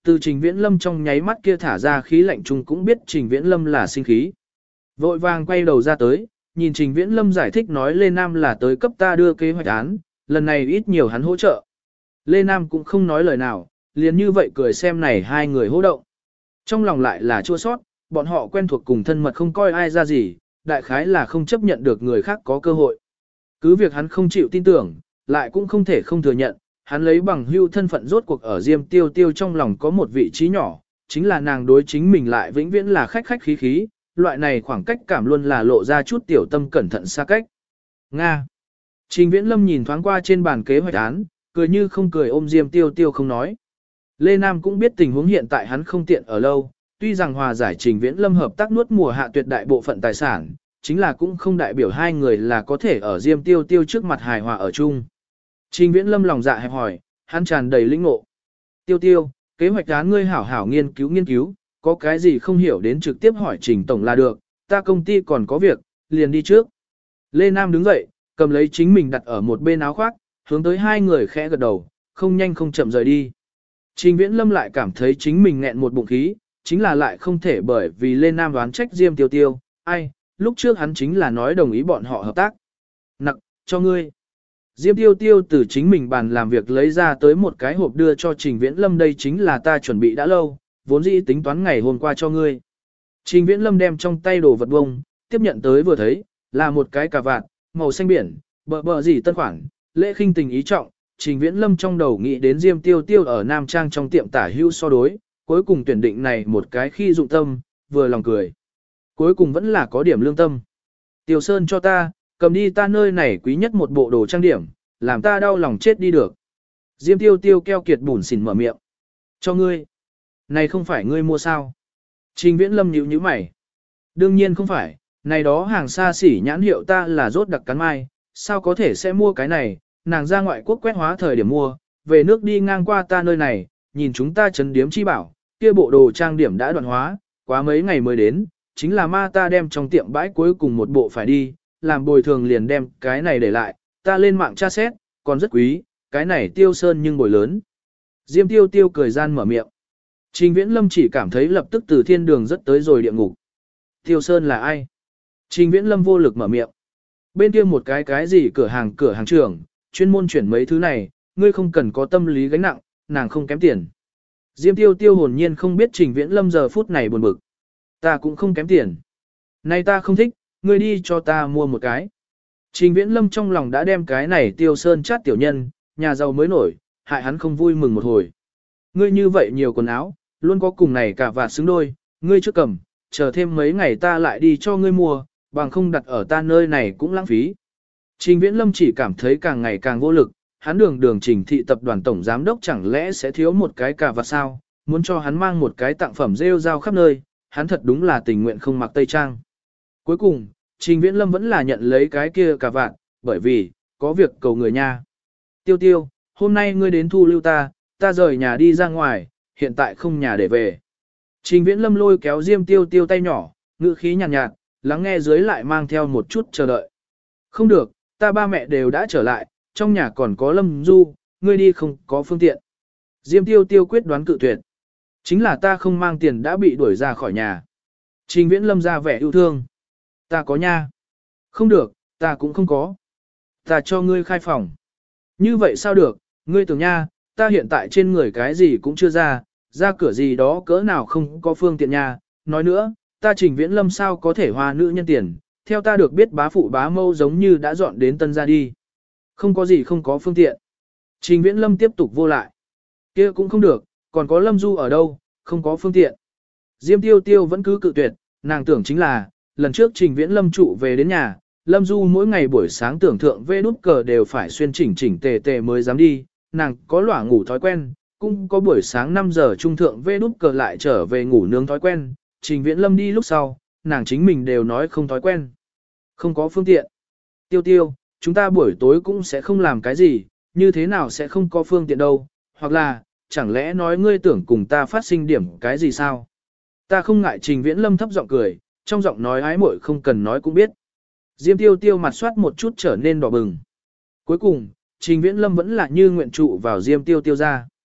từ Trình Viễn Lâm trong nháy mắt kia thả ra khí lạnh chung cũng biết Trình Viễn Lâm là sinh khí. Vội vàng quay đầu ra tới, nhìn Trình Viễn Lâm giải thích nói Lê Nam là tới cấp ta đưa kế hoạch án, lần này ít nhiều hắn hỗ trợ. Lê Nam cũng không nói lời nào, liền như vậy cười xem này hai người hô động. Trong lòng lại là chua sót, bọn họ quen thuộc cùng thân mật không coi ai ra gì, đại khái là không chấp nhận được người khác có cơ hội. Cứ việc hắn không chịu tin tưởng, lại cũng không thể không thừa nhận, hắn lấy bằng hưu thân phận rốt cuộc ở Diêm Tiêu Tiêu trong lòng có một vị trí nhỏ, chính là nàng đối chính mình lại vĩnh viễn là khách khách khí khí, loại này khoảng cách cảm luôn là lộ ra chút tiểu tâm cẩn thận xa cách. Nga. Trình Viễn Lâm nhìn thoáng qua trên bàn kế hoạch án, cười như không cười ôm Diêm Tiêu Tiêu không nói. Lê Nam cũng biết tình huống hiện tại hắn không tiện ở lâu, tuy rằng hòa giải Trình Viễn Lâm hợp tác nuốt mùa hạ tuyệt đại bộ phận tài sản, chính là cũng không đại biểu hai người là có thể ở Diêm Tiêu Tiêu trước mặt hài hòa ở chung. Trình Viễn Lâm lòng dạ hẹp hỏi, hắn tràn đầy lĩnh ngộ. Tiêu Tiêu, kế hoạch án ngươi hảo hảo nghiên cứu, có cái gì không hiểu đến trực tiếp hỏi Trình Tổng là được, ta công ty còn có việc, liền đi trước. Lê Nam đứng dậy, cầm lấy chính mình đặt ở một bên áo khoác, hướng tới hai người khẽ gật đầu, không nhanh không chậm rời đi. Trình Viễn Lâm lại cảm thấy chính mình nghẹn một bụng khí, chính là lại không thể bởi vì Lê Nam đoán trách Diêm Tiêu Tiêu, ai, lúc trước hắn chính là nói đồng ý bọn họ hợp tác. Nặc, cho ngươi. Diêm Tiêu Tiêu từ chính mình bàn làm việc lấy ra tới một cái hộp đưa cho Trình Viễn Lâm, đây chính là ta chuẩn bị đã lâu, vốn dĩ tính toán ngày hôm qua cho ngươi. Trình Viễn Lâm đem trong tay đồ vật bông, tiếp nhận tới vừa thấy, là một cái cà vạt, màu xanh biển, bờ gì tân khoản, lễ khinh tình ý trọng. Trình Viễn Lâm trong đầu nghĩ đến Diêm Tiêu Tiêu ở Nam Trang trong tiệm tả hữu so đối, cuối cùng tuyển định này một cái khi dụng tâm, vừa lòng cười. Cuối cùng vẫn là có điểm lương tâm. Tiêu Sơn cho ta, cầm đi ta nơi này quý nhất một bộ đồ trang điểm, làm ta đau lòng chết đi được. Diêm Tiêu Tiêu keo kiệt bủn xỉn mở miệng. Cho ngươi. Này không phải ngươi mua sao? Trình Viễn Lâm nhíu nhíu mày. Đương nhiên không phải, này đó hàng xa xỉ nhãn hiệu ta là rốt đặc cắn mai, sao có thể sẽ mua cái này, nàng ra ngoại quốc quét hóa thời điểm mua, về nước đi ngang qua ta nơi này, nhìn chúng ta chấn điếm chi bảo, kia bộ đồ trang điểm đã đoạn hóa, quá mấy ngày mới đến, chính là ma ta đem trong tiệm bãi cuối cùng một bộ phải đi, làm bồi thường liền đem cái này để lại, ta lên mạng tra xét, còn rất quý, cái này Tiêu Sơn nhưng bồi lớn. Diêm Tiêu Tiêu cười gian mở miệng. Trình Viễn Lâm chỉ cảm thấy lập tức từ thiên đường rất tới rồi địa ngục. Tiêu Sơn là ai? Trình Viễn Lâm vô lực mở miệng. Bên kia một cái gì cửa hàng trưởng, chuyên môn chuyển mấy thứ này, ngươi không cần có tâm lý gánh nặng, nàng không kém tiền. Diêm Tiêu Tiêu hồn nhiên không biết Trình Viễn Lâm giờ phút này buồn bực. Ta cũng không kém tiền. Này ta không thích, ngươi đi cho ta mua một cái. Trình Viễn Lâm trong lòng đã đem cái này Tiêu Sơn chát tiểu nhân, nhà giàu mới nổi, hại hắn không vui mừng một hồi. Ngươi như vậy nhiều quần áo, luôn có cùng này cả vạt xứng đôi, ngươi trước cầm, chờ thêm mấy ngày ta lại đi cho ngươi mua, bằng không đặt ở ta nơi này cũng lãng phí. Trình Viễn Lâm chỉ cảm thấy càng ngày càng vô lực, hắn đường Trình thị tập đoàn tổng giám đốc chẳng lẽ sẽ thiếu một cái cà vạt sao, muốn cho hắn mang một cái tặng phẩm rêu rao khắp nơi, hắn thật đúng là tình nguyện không mặc tây trang. Cuối cùng, Trình Viễn Lâm vẫn là nhận lấy cái kia cà vạt, bởi vì, có việc cầu người nha. Tiêu Tiêu, hôm nay ngươi đến thu lưu ta rời nhà đi ra ngoài, hiện tại không nhà để về. Trình Viễn Lâm lôi kéo Diêm Tiêu Tiêu tay nhỏ, ngữ khí nhàn nhạt, lắng nghe dưới lại mang theo một chút chờ đợi. Không được, ta ba mẹ đều đã trở lại, trong nhà còn có Lâm Du, ngươi đi không có phương tiện. Diêm Tiêu Tiêu quyết đoán cự tuyệt. Chính là ta không mang tiền đã bị đuổi ra khỏi nhà. Trình Viễn Lâm ra vẻ yêu thương. Ta có nha. Không được, ta cũng không có. Ta cho ngươi khai phòng. Như vậy sao được, ngươi tưởng nha, ta hiện tại trên người cái gì cũng chưa ra cửa gì đó cỡ nào không có phương tiện nha. Nói nữa, ta Trình Viễn Lâm sao có thể hoa nữ nhân tiền, theo ta được biết bá phụ bá mâu giống như đã dọn đến Tân gia đi. Không có gì không có phương tiện. Trình Viễn Lâm tiếp tục vô lại. Kia cũng không được, còn có Lâm Du ở đâu, không có phương tiện. Diêm Tiêu Tiêu vẫn cứ cự tuyệt, nàng tưởng chính là, lần trước Trình Viễn Lâm trụ về đến nhà, Lâm Du mỗi ngày buổi sáng tưởng thượng vê đút cờ đều phải xuyên chỉnh tề tề mới dám đi, nàng có lỏa ngủ thói quen, cũng có buổi sáng 5 giờ trung thượng vê đút cờ lại trở về ngủ nướng thói quen, Trình Viễn Lâm đi lúc sau, nàng chính mình đều nói không thói quen. Không có phương tiện. Tiêu Tiêu, chúng ta buổi tối cũng sẽ không làm cái gì, như thế nào sẽ không có phương tiện đâu, hoặc là, chẳng lẽ nói ngươi tưởng cùng ta phát sinh điểm cái gì sao? Ta không ngại. Trình Viễn Lâm thấp giọng cười, trong giọng nói ái muội không cần nói cũng biết. Diêm Tiêu Tiêu mặt soát một chút trở nên đỏ bừng. Cuối cùng, Trình Viễn Lâm vẫn là như nguyện trụ vào Diêm Tiêu Tiêu ra.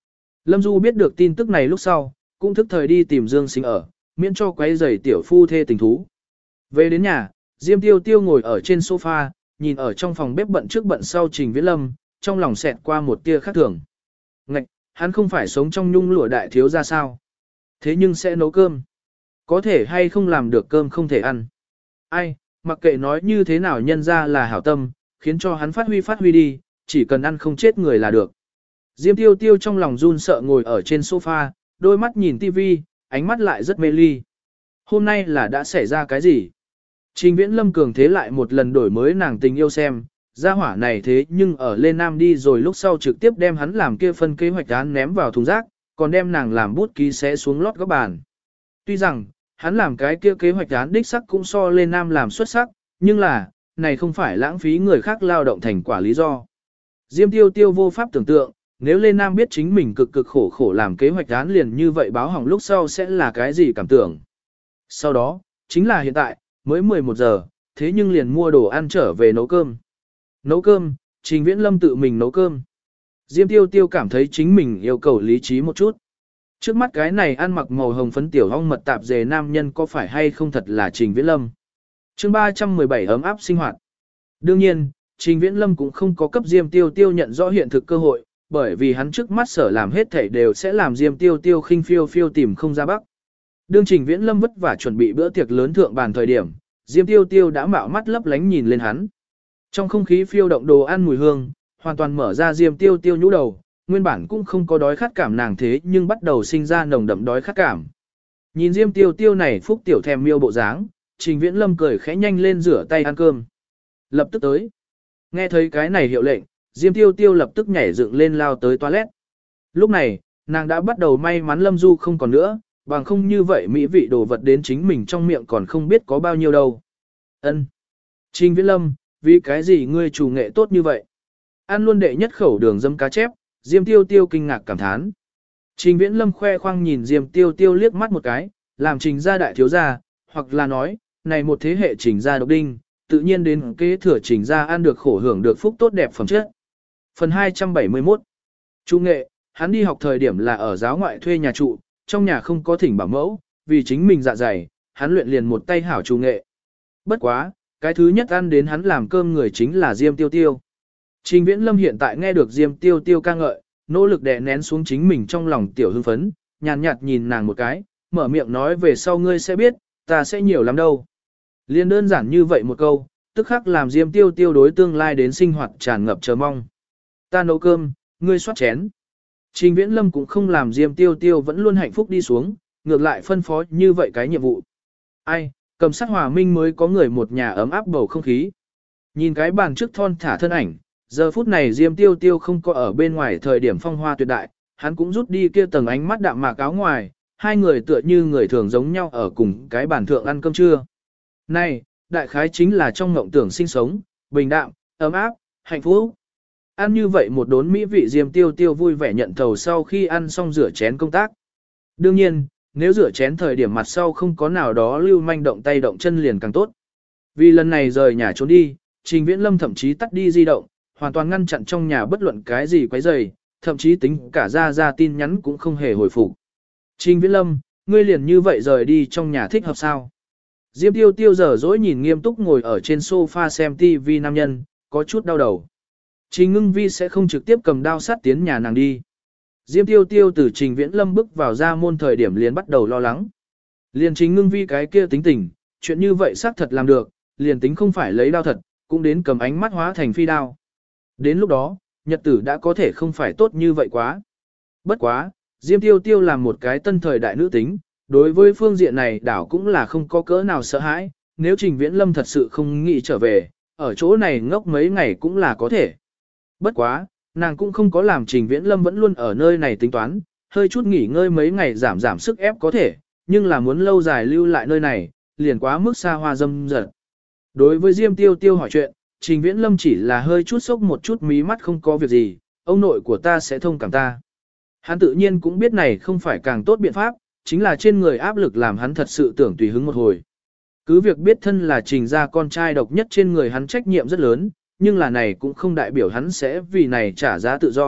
Lâm Du biết được tin tức này lúc sau, cũng thức thời đi tìm Dương Sinh ở, miễn cho quấy rầy tiểu phu thê tình thú. Về đến nhà, Diêm Tiêu Tiêu ngồi ở trên sofa, nhìn ở trong phòng bếp bận trước bận sau Trình Viễn Lâm, trong lòng xẹt qua một tia khác thường. Ngạch, hắn không phải sống trong nhung lụa đại thiếu ra sao? Thế nhưng sẽ nấu cơm. Có thể hay không làm được cơm không thể ăn. Ai, mặc kệ nói như thế nào nhân ra là hảo tâm, khiến cho hắn phát huy đi, chỉ cần ăn không chết người là được. Diêm Tiêu Tiêu trong lòng run sợ ngồi ở trên sofa, đôi mắt nhìn tivi, ánh mắt lại rất mê ly. Hôm nay là đã xảy ra cái gì? Trình Viễn Lâm cường thế lại một lần đổi mới nàng tình yêu xem, gia hỏa này thế nhưng ở lên Nam đi rồi lúc sau trực tiếp đem hắn làm kia phân kế hoạch án ném vào thùng rác, còn đem nàng làm bút ký xé xuống lót góc bàn. Tuy rằng, hắn làm cái kia kế hoạch án đích sắc cũng so lên Nam làm xuất sắc, nhưng là, này không phải lãng phí người khác lao động thành quả lý do. Diêm Tiêu Tiêu vô pháp tưởng tượng, nếu Lê Nam biết chính mình cực cực khổ khổ làm kế hoạch án liền như vậy báo hỏng lúc sau sẽ là cái gì cảm tưởng. Sau đó, chính là hiện tại, mới 11 giờ, thế nhưng liền mua đồ ăn trở về nấu cơm. Nấu cơm, Trình Viễn Lâm tự mình nấu cơm. Diêm Tiêu Tiêu cảm thấy chính mình yêu cầu lý trí một chút. Trước mắt cái này ăn mặc màu hồng phấn tiểu hong mật tạp dề nam nhân có phải hay không thật là Trình Viễn Lâm. Chương 317 ấm áp sinh hoạt. Đương nhiên, Trình Viễn Lâm cũng không có cấp Diêm Tiêu Tiêu nhận rõ hiện thực cơ hội, bởi vì hắn trước mắt sở làm hết thảy đều sẽ làm Diêm Tiêu Tiêu khinh phiêu phiêu tìm không ra bắc. Đương Trình Viễn Lâm vất vả chuẩn bị bữa tiệc lớn thượng bàn thời điểm, Diêm Tiêu Tiêu đã mạo mắt lấp lánh nhìn lên hắn. Trong không khí phiêu động đồ ăn mùi hương, hoàn toàn mở ra Diêm Tiêu Tiêu nhũ đầu, nguyên bản cũng không có đói khát cảm nàng thế nhưng bắt đầu sinh ra nồng đậm đói khát cảm. Nhìn Diêm Tiêu Tiêu này phúc tiểu thèm miêu bộ dáng, Trình Viễn Lâm cười khẽ nhanh lên rửa tay ăn cơm. Lập tức tới. Nghe thấy cái này hiệu lệnh, Diêm Tiêu Tiêu lập tức nhảy dựng lên lao tới toilet. Lúc này, nàng đã bắt đầu may mắn Lâm Du không còn nữa, bằng không như vậy mỹ vị đồ vật đến chính mình trong miệng còn không biết có bao nhiêu đâu. Ân. Trình Viễn Lâm, vì cái gì ngươi chủ nghệ tốt như vậy? Ăn luôn đệ nhất khẩu đường dâm cá chép, Diêm Tiêu Tiêu kinh ngạc cảm thán. Trình Viễn Lâm khoe khoang nhìn Diêm Tiêu Tiêu liếc mắt một cái, làm Trình gia đại thiếu gia, hoặc là nói, này một thế hệ Trình gia độc đinh, tự nhiên đến kế thừa Trình gia ăn được khổ hưởng được phúc tốt đẹp phẩm chất. Phần 271. Chủ nghệ, hắn đi học thời điểm là ở giáo ngoại thuê nhà trụ, trong nhà không có thỉnh bảo mẫu, vì chính mình dạ dày, hắn luyện liền một tay hảo chủ nghệ. Bất quá, cái thứ nhất ăn đến hắn làm cơm người chính là Diêm Tiêu Tiêu. Trình Viễn Lâm hiện tại nghe được Diêm Tiêu Tiêu ca ngợi, nỗ lực đè nén xuống chính mình trong lòng tiểu hưng phấn, nhàn nhạt nhìn nàng một cái, mở miệng nói về sau ngươi sẽ biết, ta sẽ nhiều lắm đâu. Liên đơn giản như vậy một câu, tức khắc làm Diêm Tiêu Tiêu đối tương lai đến sinh hoạt tràn ngập chờ mong. Ta nấu cơm, ngươi xoát chén. Trình Viễn Lâm cũng không làm Diêm Tiêu Tiêu vẫn luôn hạnh phúc đi xuống, ngược lại phân phó như vậy cái nhiệm vụ. Ai, cầm sát hòa minh mới có người một nhà ấm áp bầu không khí. Nhìn cái bàn trước thon thả thân ảnh, giờ phút này Diêm Tiêu Tiêu không có ở bên ngoài thời điểm phong hoa tuyệt đại, hắn cũng rút đi kia tầng ánh mắt đạm mạc áo ngoài, hai người tựa như người thường giống nhau ở cùng cái bàn thượng ăn cơm trưa. Này, đại khái chính là trong mộng tưởng sinh sống, bình đạm, ấm áp, hạnh phúc. Ăn như vậy một đốn mỹ vị Diêm Tiêu Tiêu vui vẻ nhận thầu sau khi ăn xong rửa chén công tác. Đương nhiên, nếu rửa chén thời điểm mặt sau không có nào đó lưu manh động tay động chân liền càng tốt. Vì lần này rời nhà trốn đi, Trình Viễn Lâm thậm chí tắt đi di động, hoàn toàn ngăn chặn trong nhà bất luận cái gì quấy rầy, thậm chí tính cả ra tin nhắn cũng không hề hồi phục. Trình Viễn Lâm, ngươi liền như vậy rời đi trong nhà thích hợp sao? Diêm Tiêu Tiêu giờ dỗi nhìn nghiêm túc ngồi ở trên sofa xem TV nam nhân, có chút đau đầu. Trình Ngưng Vi sẽ không trực tiếp cầm đao sát tiến nhà nàng đi. Diêm Tiêu Tiêu từ Trình Viễn Lâm bước vào ra môn thời điểm liền bắt đầu lo lắng. Liền Trình Ngưng Vi cái kia tính tình, chuyện như vậy xác thật làm được, liền tính không phải lấy đao thật, cũng đến cầm ánh mắt hóa thành phi đao. Đến lúc đó, nhật tử đã có thể không phải tốt như vậy quá. Bất quá, Diêm Tiêu Tiêu làm một cái tân thời đại nữ tính, đối với phương diện này đảo cũng là không có cỡ nào sợ hãi, nếu Trình Viễn Lâm thật sự không nghĩ trở về, ở chỗ này ngốc mấy ngày cũng là có thể. Bất quá, nàng cũng không có làm Trình Viễn Lâm vẫn luôn ở nơi này tính toán, hơi chút nghỉ ngơi mấy ngày giảm sức ép có thể, nhưng là muốn lâu dài lưu lại nơi này, liền quá mức xa hoa dâm dật. Đối với Diêm Tiêu Tiêu hỏi chuyện, Trình Viễn Lâm chỉ là hơi chút sốc một chút mí mắt không có việc gì, ông nội của ta sẽ thông cảm ta. Hắn tự nhiên cũng biết này không phải càng tốt biện pháp, chính là trên người áp lực làm hắn thật sự tưởng tùy hứng một hồi. Cứ việc biết thân là Trình gia con trai độc nhất trên người hắn trách nhiệm rất lớn, nhưng là này cũng không đại biểu hắn sẽ vì này trả giá tự do,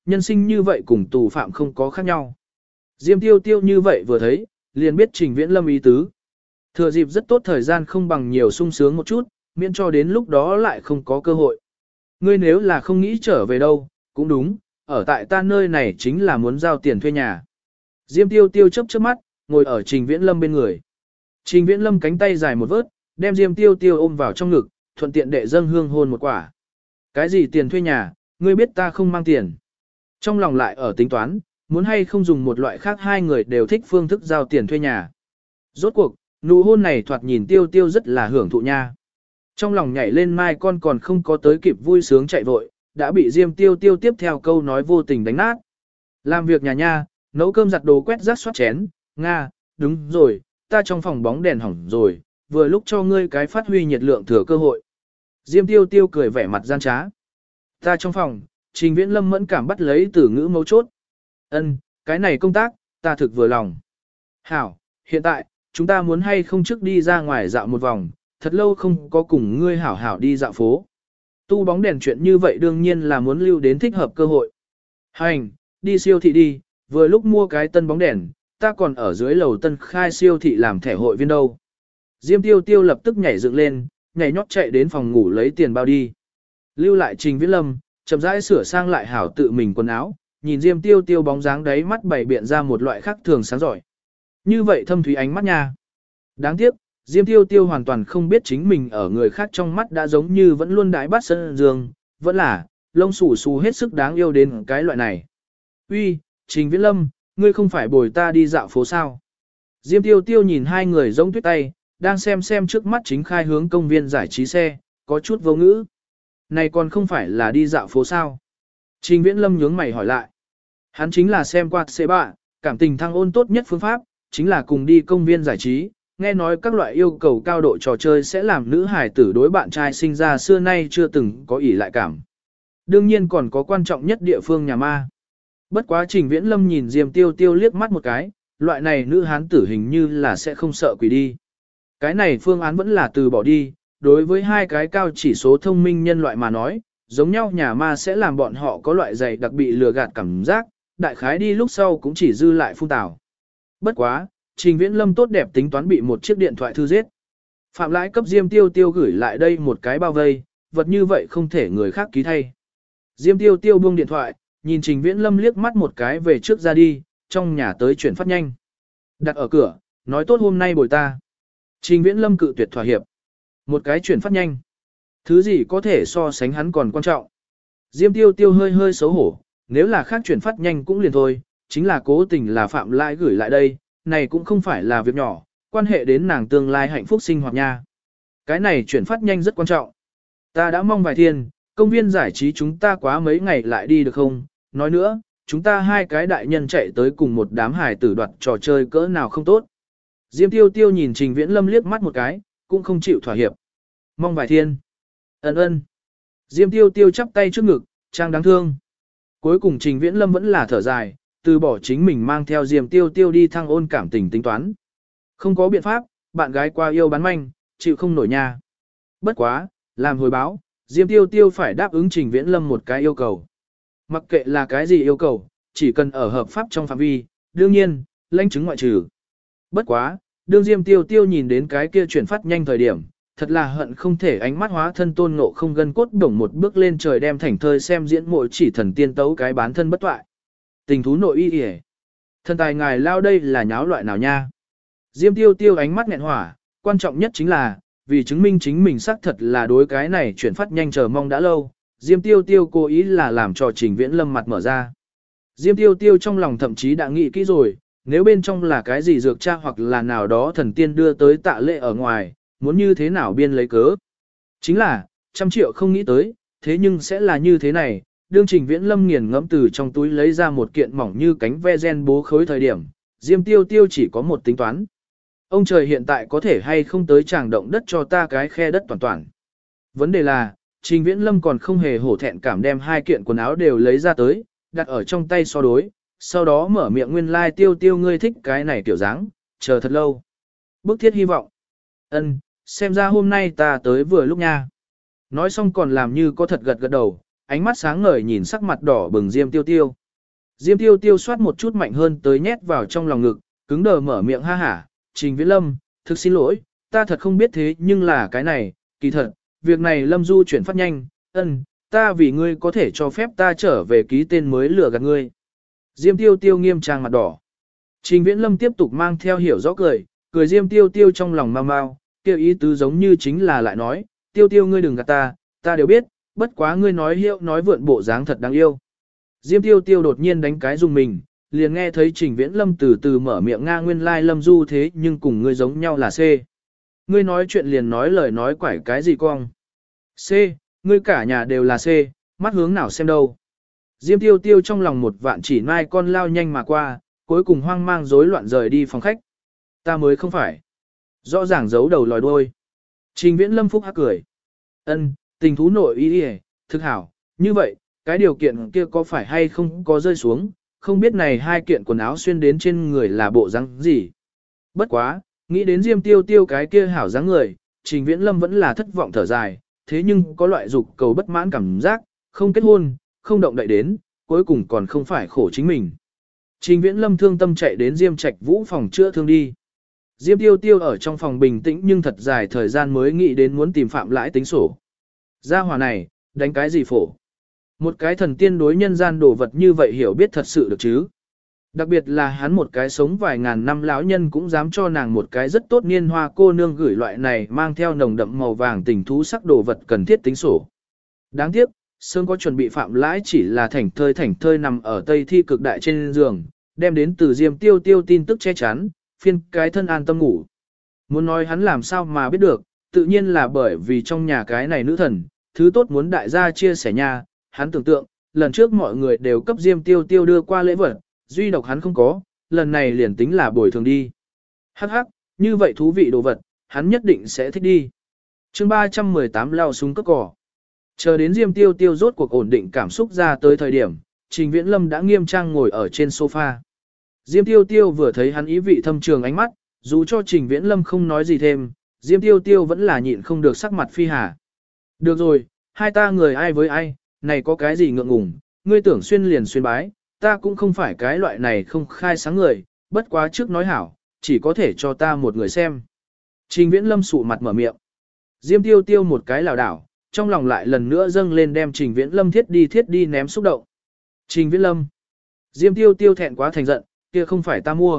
nhân sinh như vậy cùng tù phạm không có khác nhau. Diêm Tiêu Tiêu như vậy vừa thấy, liền biết Trình Viễn Lâm ý tứ. Thừa dịp rất tốt thời gian không bằng nhiều sung sướng một chút, miễn cho đến lúc đó lại không có cơ hội. Ngươi nếu là không nghĩ trở về đâu, cũng đúng, ở tại ta nơi này chính là muốn giao tiền thuê nhà. Diêm Tiêu Tiêu chớp chớp mắt, ngồi ở Trình Viễn Lâm bên người. Trình Viễn Lâm cánh tay dài một vớt, đem Diêm Tiêu Tiêu ôm vào trong ngực, thuận tiện đệ dâng hương hôn một quả. Cái gì tiền thuê nhà, ngươi biết ta không mang tiền. Trong lòng lại ở tính toán, muốn hay không dùng một loại khác hai người đều thích phương thức giao tiền thuê nhà. Rốt cuộc, nụ hôn này thoạt nhìn Tiêu Tiêu rất là hưởng thụ nha. Trong lòng nhảy lên mai con còn không có tới kịp vui sướng chạy vội, đã bị Diêm Tiêu Tiêu tiếp theo câu nói vô tình đánh nát. Làm việc nhà nha, nấu cơm giặt đồ quét rác xoát chén, Nga, đúng rồi, ta trong phòng bóng đèn hỏng rồi, vừa lúc cho ngươi cái phát huy nhiệt lượng thừa cơ hội. Diêm Tiêu Tiêu cười vẻ mặt gian trá. Ta trong phòng, Trình Viễn Lâm mẫn cảm bắt lấy từ ngữ mấu chốt. Ân, cái này công tác, ta thực vừa lòng. Hảo, hiện tại, chúng ta muốn hay không trước đi ra ngoài dạo một vòng, thật lâu không có cùng ngươi hảo hảo đi dạo phố. Tu bóng đèn chuyện như vậy đương nhiên là muốn lưu đến thích hợp cơ hội. Hành, đi siêu thị đi, vừa lúc mua cái tân bóng đèn, ta còn ở dưới lầu tân khai siêu thị làm thẻ hội viên đâu. Diêm Tiêu Tiêu lập tức nhảy dựng lên, nhảy nhót chạy đến phòng ngủ lấy tiền bao đi. Lưu lại Trình Viễn Lâm, chậm rãi sửa sang lại hảo tự mình quần áo, nhìn Diêm Tiêu Tiêu bóng dáng đấy mắt bảy biện ra một loại khác thường sáng giỏi. Như vậy thâm thúy ánh mắt nha. Đáng tiếc, Diêm Tiêu Tiêu hoàn toàn không biết chính mình ở người khác trong mắt đã giống như vẫn luôn đái bắt sân dương, vẫn là, lông xù xù hết sức đáng yêu đến cái loại này. Uy, Trình Viễn Lâm, ngươi không phải bồi ta đi dạo phố sao? Diêm Tiêu Tiêu nhìn hai người giống tuyết tay, đang xem trước mắt chính khai hướng công viên giải trí xe, có chút vô ngữ. Này còn không phải là đi dạo phố sao? Trình Viễn Lâm nhướng mày hỏi lại. Hắn chính là xem qua xe bạ, cảm tình thăng ôn tốt nhất phương pháp, chính là cùng đi công viên giải trí. Nghe nói các loại yêu cầu cao độ trò chơi sẽ làm nữ hài tử đối bạn trai sinh ra xưa nay chưa từng có ỷ lại cảm. Đương nhiên còn có quan trọng nhất địa phương nhà ma. Bất quá Trình Viễn Lâm nhìn Diêm Tiêu Tiêu liếc mắt một cái, loại này nữ hán tử hình như là sẽ không sợ quỷ đi. Cái này phương án vẫn là từ bỏ đi, đối với hai cái cao chỉ số thông minh nhân loại mà nói, giống nhau nhà ma sẽ làm bọn họ có loại dày đặc bị lừa gạt cảm giác, đại khái đi lúc sau cũng chỉ dư lại phun tảo. Bất quá, Trình Viễn Lâm tốt đẹp tính toán bị một chiếc điện thoại thư giết. Phạm Lãi cấp Diêm Tiêu Tiêu gửi lại đây một cái bao vây, vật như vậy không thể người khác ký thay. Diêm Tiêu Tiêu buông điện thoại, nhìn Trình Viễn Lâm liếc mắt một cái về trước ra đi, trong nhà tới chuyển phát nhanh. Đặt ở cửa, nói tốt hôm nay bồi ta. Trình Viễn Lâm cự tuyệt thỏa hiệp. Một cái chuyển phát nhanh. Thứ gì có thể so sánh hắn còn quan trọng. Diêm Tiêu Tiêu hơi hơi xấu hổ, nếu là khác chuyển phát nhanh cũng liền thôi, chính là cố tình là Phạm Lãi gửi lại đây, này cũng không phải là việc nhỏ, quan hệ đến nàng tương lai hạnh phúc sinh hoạt nha. Cái này chuyển phát nhanh rất quan trọng. Ta đã mong vài thiên, công viên giải trí chúng ta quá mấy ngày lại đi được không? Nói nữa, chúng ta hai cái đại nhân chạy tới cùng một đám hài tử đoạt trò chơi cỡ nào không tốt. Diêm Tiêu Tiêu nhìn Trình Viễn Lâm liếc mắt một cái, cũng không chịu thỏa hiệp. Mong vài thiên. Ân. Diêm Tiêu Tiêu chắp tay trước ngực, trang đáng thương. Cuối cùng Trình Viễn Lâm vẫn là thở dài, từ bỏ chính mình mang theo Diêm Tiêu Tiêu đi thăng ôn cảm tình tính toán. Không có biện pháp, bạn gái qua yêu bán manh, chịu không nổi nha. Bất quá, làm hồi báo, Diêm Tiêu Tiêu phải đáp ứng Trình Viễn Lâm một cái yêu cầu. Mặc kệ là cái gì yêu cầu, chỉ cần ở hợp pháp trong phạm vi, đương nhiên, lãnh chứng ngoại trừ. Bất quá, đương Diêm Tiêu Tiêu nhìn đến cái kia chuyển phát nhanh thời điểm, thật là hận không thể ánh mắt hóa thân tôn ngộ không gân cốt đổng một bước lên trời đem thảnh thơi xem diễn mội chỉ thần tiên tấu cái bán thân bất toại. Tình thú nội y yể. Thần tài ngài lao đây là nháo loại nào nha. Diêm Tiêu Tiêu ánh mắt nghẹn hỏa, quan trọng nhất chính là, vì chứng minh chính mình xác thật là đối cái này chuyển phát nhanh chờ mong đã lâu, Diêm Tiêu Tiêu cố ý là làm cho Trình Viễn Lâm mặt mở ra. Diêm Tiêu Tiêu trong lòng thậm chí đã nghĩ kỹ rồi, nếu bên trong là cái gì dược cha hoặc là nào đó thần tiên đưa tới tạ lệ ở ngoài, muốn như thế nào biên lấy cớ. Chính là, 100 triệu không nghĩ tới, thế nhưng sẽ là như thế này, đương Trình Viễn Lâm nghiền ngẫm từ trong túi lấy ra một kiện mỏng như cánh ve gen bố khối thời điểm, Diêm Tiêu Tiêu chỉ có một tính toán. Ông trời hiện tại có thể hay không tới tràng động đất cho ta cái khe đất toàn toàn. Vấn đề là, Trình Viễn Lâm còn không hề hổ thẹn cảm đem hai kiện quần áo đều lấy ra tới, đặt ở trong tay so đối, sau đó mở miệng nguyên lai Tiêu Tiêu ngươi thích cái này kiểu dáng, chờ thật lâu. Bức thiết hy vọng. Ân, xem ra hôm nay ta tới vừa lúc nha. Nói xong còn làm như có thật gật gật đầu, ánh mắt sáng ngời nhìn sắc mặt đỏ bừng Diêm Tiêu Tiêu. Diêm Tiêu Tiêu xoát một chút mạnh hơn tới nhét vào trong lòng ngực, cứng đờ mở miệng ha hả, Trình Viễn Lâm, thực xin lỗi, ta thật không biết thế nhưng là cái này, kỳ thật, việc này Lâm Du chuyển phát nhanh, ta vì ngươi có thể cho phép ta trở về ký tên mới lừa gạt ngươi. Diêm Tiêu Tiêu nghiêm trang mặt đỏ. Trình Viễn Lâm tiếp tục mang theo hiểu rõ cười Diêm Tiêu Tiêu trong lòng mau mau, kêu ý tứ giống như chính là lại nói, Tiêu Tiêu ngươi đừng gạt ta đều biết, bất quá ngươi nói hiệu nói vượn bộ dáng thật đáng yêu. Diêm Tiêu Tiêu đột nhiên đánh cái dùng mình, liền nghe thấy Trình Viễn Lâm từ từ mở miệng nga nguyên lai Lâm Du thế nhưng cùng ngươi giống nhau là C. Ngươi nói chuyện liền nói lời nói quải cái gì con. C, ngươi cả nhà đều là C, mắt hướng nào xem đâu. Diêm Tiêu Tiêu trong lòng một vạn chỉ mai con lao nhanh mà qua, cuối cùng hoang mang rối loạn rời đi phòng khách. Ta mới không phải. Rõ ràng giấu đầu lòi đuôi. Trình Viễn Lâm phúc hắc cười. Tình thú nội ý đi thực hảo, như vậy, cái điều kiện kia có phải hay không có rơi xuống, không biết này hai kiện quần áo xuyên đến trên người là bộ dáng gì. Bất quá, nghĩ đến Diêm Tiêu Tiêu cái kia hảo dáng người, Trình Viễn Lâm vẫn là thất vọng thở dài, thế nhưng có loại dục cầu bất mãn cảm giác, không kết hôn, không động đậy đến, cuối cùng còn không phải khổ chính mình. Trình Viễn Lâm thương tâm chạy đến Diêm Trạch Vũ phòng chữa thương đi. Diêm Tiêu Tiêu ở trong phòng bình tĩnh nhưng thật dài thời gian mới nghĩ đến muốn tìm Phạm Lãi tính sổ. Gia hỏa này, đánh cái gì phổ? Một cái thần tiên đối nhân gian đồ vật như vậy hiểu biết thật sự được chứ? Đặc biệt là hắn một cái sống vài ngàn năm lão nhân cũng dám cho nàng một cái rất tốt niên hoa cô nương gửi loại này mang theo nồng đậm màu vàng tình thú sắc đồ vật cần thiết tính sổ. Đáng tiếc, Sơn có chuẩn bị Phạm Lãi chỉ là thảnh thơi nằm ở Tây Thi cực đại trên giường, đem đến từ Diêm Tiêu Tiêu tin tức che chắn, phiên cái thân an tâm ngủ. Muốn nói hắn làm sao mà biết được, tự nhiên là bởi vì trong nhà cái này nữ thần, thứ tốt muốn đại gia chia sẻ nha, hắn tưởng tượng, lần trước mọi người đều cấp Diêm Tiêu Tiêu đưa qua lễ vật, duy độc hắn không có, lần này liền tính là bồi thường đi. Hắc hắc, như vậy thú vị đồ vật, hắn nhất định sẽ thích đi. Chương 318 lao súng cất cỏ. Chờ đến Diêm Tiêu Tiêu rốt cuộc ổn định cảm xúc ra tới thời điểm, Trình Viễn Lâm đã nghiêm trang ngồi ở trên sofa. Diêm Tiêu Tiêu vừa thấy hắn ý vị thâm trường ánh mắt, dù cho Trình Viễn Lâm không nói gì thêm, Diêm Tiêu Tiêu vẫn là nhịn không được sắc mặt phi hà. Được rồi, hai ta người ai với ai, này có cái gì ngượng ngùng, ngươi tưởng xuyên liền xuyên bái, ta cũng không phải cái loại này không khai sáng người, bất quá trước nói hảo, chỉ có thể cho ta một người xem. Trình Viễn Lâm sụ mặt mở miệng. Diêm Tiêu Tiêu một cái lảo đảo, trong lòng lại lần nữa dâng lên đem Trình Viễn Lâm thiết đi ném xúc động. Trình Viễn Lâm. Diêm Tiêu Tiêu thẹn quá thành giận, kia không phải ta mua.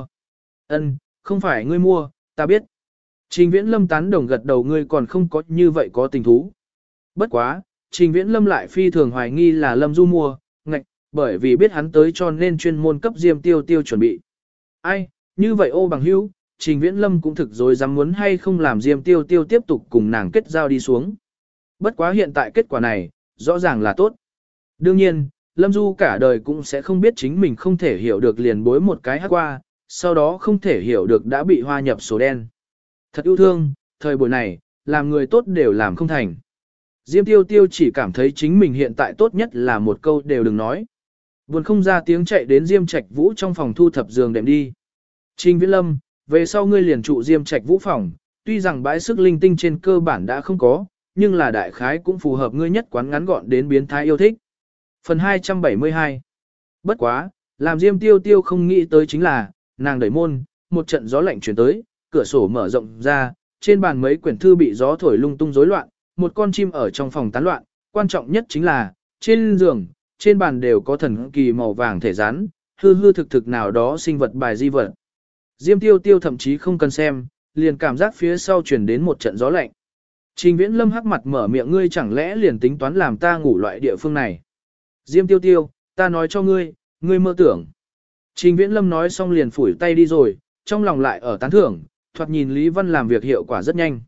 Không phải ngươi mua, ta biết. Trình Viễn Lâm tán đồng gật đầu ngươi còn không có như vậy có tình thú. Bất quá, Trình Viễn Lâm lại phi thường hoài nghi là Lâm Du mua, bởi vì biết hắn tới cho nên chuyên môn cấp Diêm Tiêu Tiêu chuẩn bị. Ai, như vậy ô bằng hữu, Trình Viễn Lâm cũng thực rồi dám muốn hay không làm Diêm Tiêu Tiêu tiếp tục cùng nàng kết giao đi xuống. Bất quá hiện tại kết quả này, rõ ràng là tốt. Đương nhiên, Lâm Du cả đời cũng sẽ không biết chính mình không thể hiểu được liền bối một cái hát qua, sau đó không thể hiểu được đã bị hoa nhập số đen. Thật yêu thương, thời buổi này, làm người tốt đều làm không thành. Diêm Tiêu Tiêu chỉ cảm thấy chính mình hiện tại tốt nhất là một câu đều đừng nói. Buồn không ra tiếng chạy đến Diêm Trạch Vũ trong phòng thu thập giường đệm đi. Trình Viễn Lâm, về sau ngươi liền trụ Diêm Trạch Vũ phòng, tuy rằng bãi sức linh tinh trên cơ bản đã không có, nhưng là đại khái cũng phù hợp ngươi nhất quán ngắn gọn đến biến thái yêu thích. Phần 272. Bất quá, làm Diêm Tiêu Tiêu không nghĩ tới chính là, nàng đẩy môn, một trận gió lạnh chuyển tới, cửa sổ mở rộng ra, trên bàn mấy quyển thư bị gió thổi lung tung rối loạn, một con chim ở trong phòng tán loạn, quan trọng nhất chính là, trên giường, trên bàn đều có thần kỳ màu vàng thể rắn, hư thực nào đó sinh vật bài di vật. Diêm Tiêu Tiêu thậm chí không cần xem, liền cảm giác phía sau chuyển đến một trận gió lạnh. Trình Viễn Lâm hắc mặt mở miệng ngươi chẳng lẽ liền tính toán làm ta ngủ loại địa phương này. Diêm Tiêu Tiêu, ta nói cho ngươi, ngươi mơ tưởng. Trình Viễn Lâm nói xong liền phủi tay đi rồi, trong lòng lại ở tán thưởng, thoạt nhìn Lý Văn làm việc hiệu quả rất nhanh.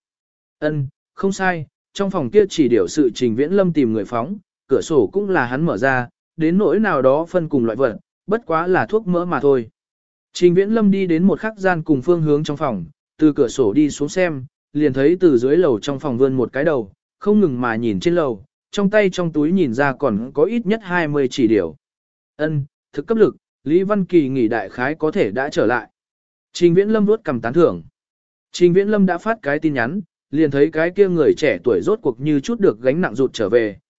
Không sai, trong phòng kia chỉ điều sự Trình Viễn Lâm tìm người phóng, cửa sổ cũng là hắn mở ra, đến nỗi nào đó phân cùng loại vật, bất quá là thuốc mỡ mà thôi. Trình Viễn Lâm đi đến một khắc gian cùng phương hướng trong phòng, từ cửa sổ đi xuống xem, liền thấy từ dưới lầu trong phòng vươn một cái đầu, không ngừng mà nhìn trên lầu, trong tay trong túi nhìn ra còn có ít nhất 20 chỉ điều. Thực cấp lực, Lý Văn Kỳ nghỉ đại khái có thể đã trở lại. Trình Viễn Lâm vuốt cầm tán thưởng. Trình Viễn Lâm đã phát cái tin nhắn, liền thấy cái kia người trẻ tuổi rốt cuộc như chút được gánh nặng rụt trở về,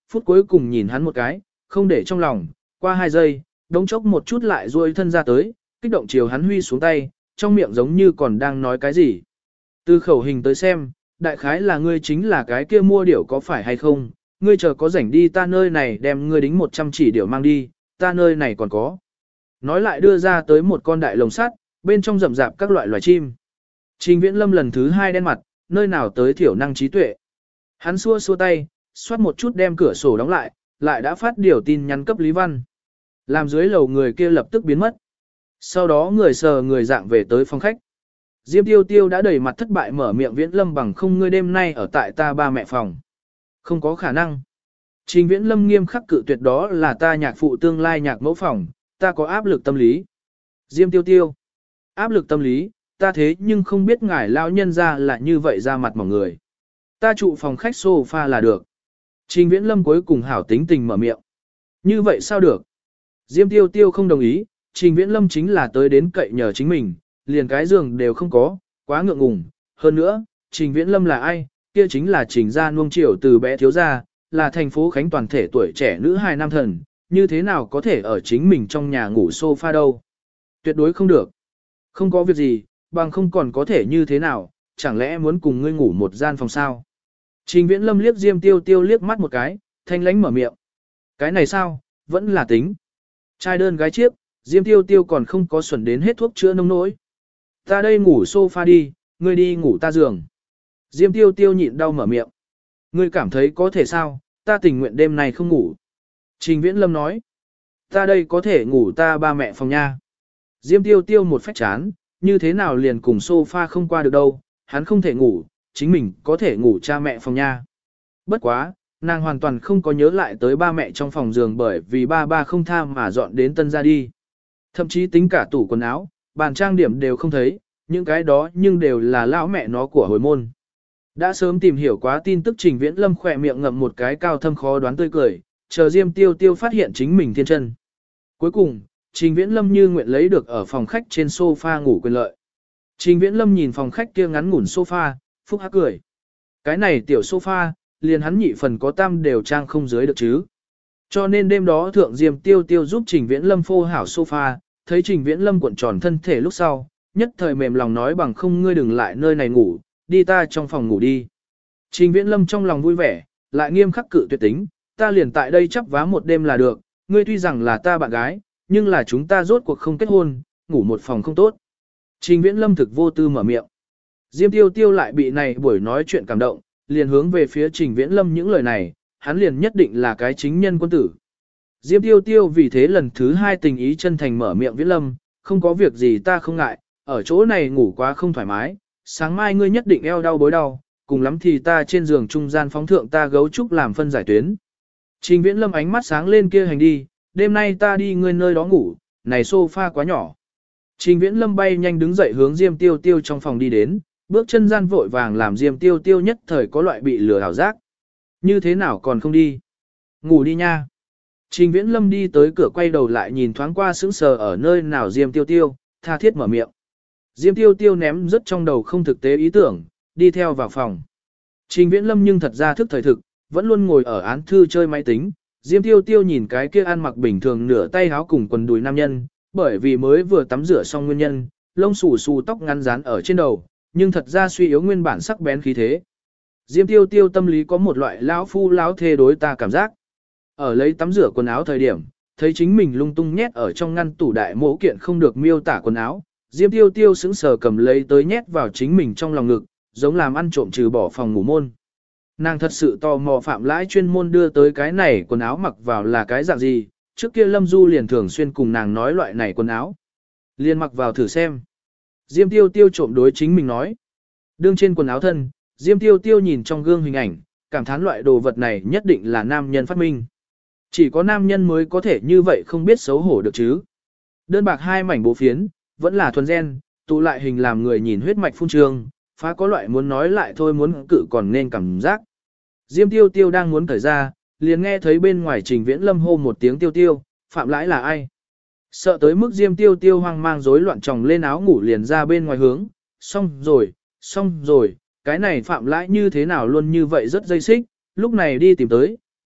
phút cuối cùng nhìn hắn một cái, không để trong lòng, qua 2 giây, đống chốc một chút lại duỗi thân ra tới, kích động chiều hắn huy xuống tay, trong miệng giống như còn đang nói cái gì. Từ khẩu hình tới xem, đại khái là ngươi chính là cái kia mua điểu có phải hay không, ngươi chờ có rảnh đi ta nơi này đem ngươi đính 100 chỉ điểu mang đi, ta nơi này còn có. Nói lại đưa ra tới một con đại lồng sắt, bên trong rậm rạp các loại loài chim. Trình Viễn Lâm lần thứ 2 đen mặt, nơi nào tới thiểu năng trí tuệ. Hắn xua xua tay, xoát một chút đem cửa sổ đóng lại, lại đã phát điều tin nhắn cấp Lý Văn. Làm dưới lầu người kia lập tức biến mất. Sau đó người sờ người dạng về tới phòng khách. Diêm Tiêu Tiêu đã đầy mặt thất bại mở miệng Viễn Lâm bằng không ngươi đêm nay ở tại ta ba mẹ phòng. Không có khả năng. Trình Viễn Lâm nghiêm khắc cự tuyệt đó là ta nhạc phụ tương lai nhạc mẫu phòng, ta có áp lực tâm lý. Diêm Tiêu Tiêu. Áp lực tâm lý, ta thế nhưng không biết ngài lão nhân ra là như vậy ra mặt mỏng người. Ta trụ phòng khách sofa là được. Trình Viễn Lâm cuối cùng hảo tính tình mở miệng. Như vậy sao được? Diêm Tiêu Tiêu không đồng ý, Trình Viễn Lâm chính là tới đến cậy nhờ chính mình, liền cái giường đều không có, quá ngượng ngùng. Hơn nữa, Trình Viễn Lâm là ai? Kia chính là Trình gia nuông chiều từ bé thiếu gia, là thành phố Khánh toàn thể tuổi trẻ nữ hài nam thần, như thế nào có thể ở chính mình trong nhà ngủ sofa đâu? Tuyệt đối không được. Không có việc gì, bằng không còn có thể như thế nào, chẳng lẽ muốn cùng ngươi ngủ một gian phòng sao? Trình Viễn Lâm liếc Diêm Tiêu Tiêu liếc mắt một cái, thanh lãnh mở miệng. Cái này sao, vẫn là tính. Trai đơn gái chiếc, Diêm Tiêu Tiêu còn không có xuẩn đến hết thuốc chữa nông nỗi. Ta đây ngủ sofa đi, ngươi đi ngủ ta giường. Diêm Tiêu Tiêu nhịn đau mở miệng. Ngươi cảm thấy có thể sao, ta tình nguyện đêm này không ngủ. Trình Viễn Lâm nói. Ta đây có thể ngủ ta ba mẹ phòng nha. Diêm Tiêu Tiêu một phách chán, như thế nào liền cùng sofa không qua được đâu, hắn không thể ngủ, chính mình có thể ngủ cha mẹ phòng nha. Bất quá, nàng hoàn toàn không có nhớ lại tới ba mẹ trong phòng giường bởi vì ba không tha mà dọn đến tân ra đi. Thậm chí tính cả tủ quần áo, bàn trang điểm đều không thấy, những cái đó nhưng đều là lão mẹ nó của hồi môn. Đã sớm tìm hiểu quá tin tức Trình Viễn Lâm khỏe miệng ngậm một cái cao thâm khó đoán tươi cười, chờ Diêm Tiêu Tiêu phát hiện chính mình thiên chân. Cuối cùng, Trình Viễn Lâm như nguyện lấy được ở phòng khách trên sofa ngủ quyền lợi. Trình Viễn Lâm nhìn phòng khách kia ngắn ngủn sofa, phúc hắc cười. Cái này tiểu sofa, liền hắn nhị phần có tam đều trang không dưới được chứ. Cho nên đêm đó thượng Diêm Tiêu Tiêu giúp Trình Viễn Lâm phô hảo sofa, thấy Trình Viễn Lâm cuộn tròn thân thể lúc sau, nhất thời mềm lòng nói bằng không ngươi đừng lại nơi này ngủ, đi ta trong phòng ngủ đi. Trình Viễn Lâm trong lòng vui vẻ, lại nghiêm khắc cự tuyệt tính, ta liền tại đây chắp vá một đêm là được, ngươi tuy rằng là ta bạn gái, nhưng là chúng ta rốt cuộc không kết hôn, ngủ một phòng không tốt. Trình Viễn Lâm thực vô tư mở miệng. Diêm Tiêu Tiêu lại bị này buổi nói chuyện cảm động, liền hướng về phía Trình Viễn Lâm những lời này, hắn liền nhất định là cái chính nhân quân tử. Diêm Tiêu Tiêu vì thế lần thứ 2 tình ý chân thành mở miệng Viễn Lâm, không có việc gì ta không ngại, ở chỗ này ngủ quá không thoải mái, sáng mai ngươi nhất định eo đau bối đau, cùng lắm thì ta trên giường trung gian phóng thượng ta gấu trúc làm phân giải tuyến. Trình Viễn Lâm ánh mắt sáng lên kia hành đi, đêm nay ta đi ngươi nơi đó ngủ, này sofa quá nhỏ. Trình Viễn Lâm bay nhanh đứng dậy hướng Diêm Tiêu Tiêu trong phòng đi đến, bước chân gian vội vàng làm Diêm Tiêu Tiêu nhất thời có loại bị lừa ảo giác. Như thế nào còn không đi? Ngủ đi nha. Trình Viễn Lâm đi tới cửa quay đầu lại nhìn thoáng qua sững sờ ở nơi nào Diêm Tiêu Tiêu, tha thiết mở miệng. Diêm Tiêu Tiêu ném rất trong đầu không thực tế ý tưởng, đi theo vào phòng. Trình Viễn Lâm nhưng thật ra thức thời thực, vẫn luôn ngồi ở án thư chơi máy tính. Diêm Tiêu Tiêu nhìn cái kia ăn mặc bình thường nửa tay áo cùng quần đùi nam nhân, bởi vì mới vừa tắm rửa xong nguyên nhân, lông xù xù tóc ngắn rán ở trên đầu, nhưng thật ra suy yếu nguyên bản sắc bén khí thế. Diêm Tiêu Tiêu tâm lý có một loại lão phu lão thê đối ta cảm giác. Ở lấy tắm rửa quần áo thời điểm, thấy chính mình lung tung nhét ở trong ngăn tủ đại mẫu kiện không được miêu tả quần áo, Diêm Tiêu Tiêu sững sờ cầm lấy tới nhét vào chính mình trong lòng ngực, giống làm ăn trộm trừ bỏ phòng ngủ môn. Nàng thật sự tò mò Phạm Lãi chuyên môn đưa tới cái này quần áo mặc vào là cái dạng gì, trước kia Lâm Du liền thường xuyên cùng nàng nói loại này quần áo. Liền mặc vào thử xem. Diêm Tiêu Tiêu trộm đối chính mình nói. Đương trên quần áo thân, Diêm Tiêu Tiêu nhìn trong gương hình ảnh, cảm thán loại đồ vật này nhất định là nam nhân phát minh. Chỉ có nam nhân mới có thể như vậy không biết xấu hổ được chứ. Đơn bạc 2 mảnh bố phiến, vẫn là thuần gen, tụ lại hình làm người nhìn huyết mạch phun trương, phá có loại muốn nói lại thôi muốn cự còn nên cảm giác. Diêm Tiêu Tiêu đang muốn cởi ra, liền nghe thấy bên ngoài Trình Viễn Lâm hô một tiếng Tiêu Tiêu, Phạm Lãi là ai? Sợ tới mức Diêm Tiêu Tiêu hoang mang rối loạn tròng lên áo ngủ liền ra bên ngoài hướng, xong rồi, cái này Phạm Lãi như thế nào luôn như vậy rất dây xích, lúc này đi tìm tới,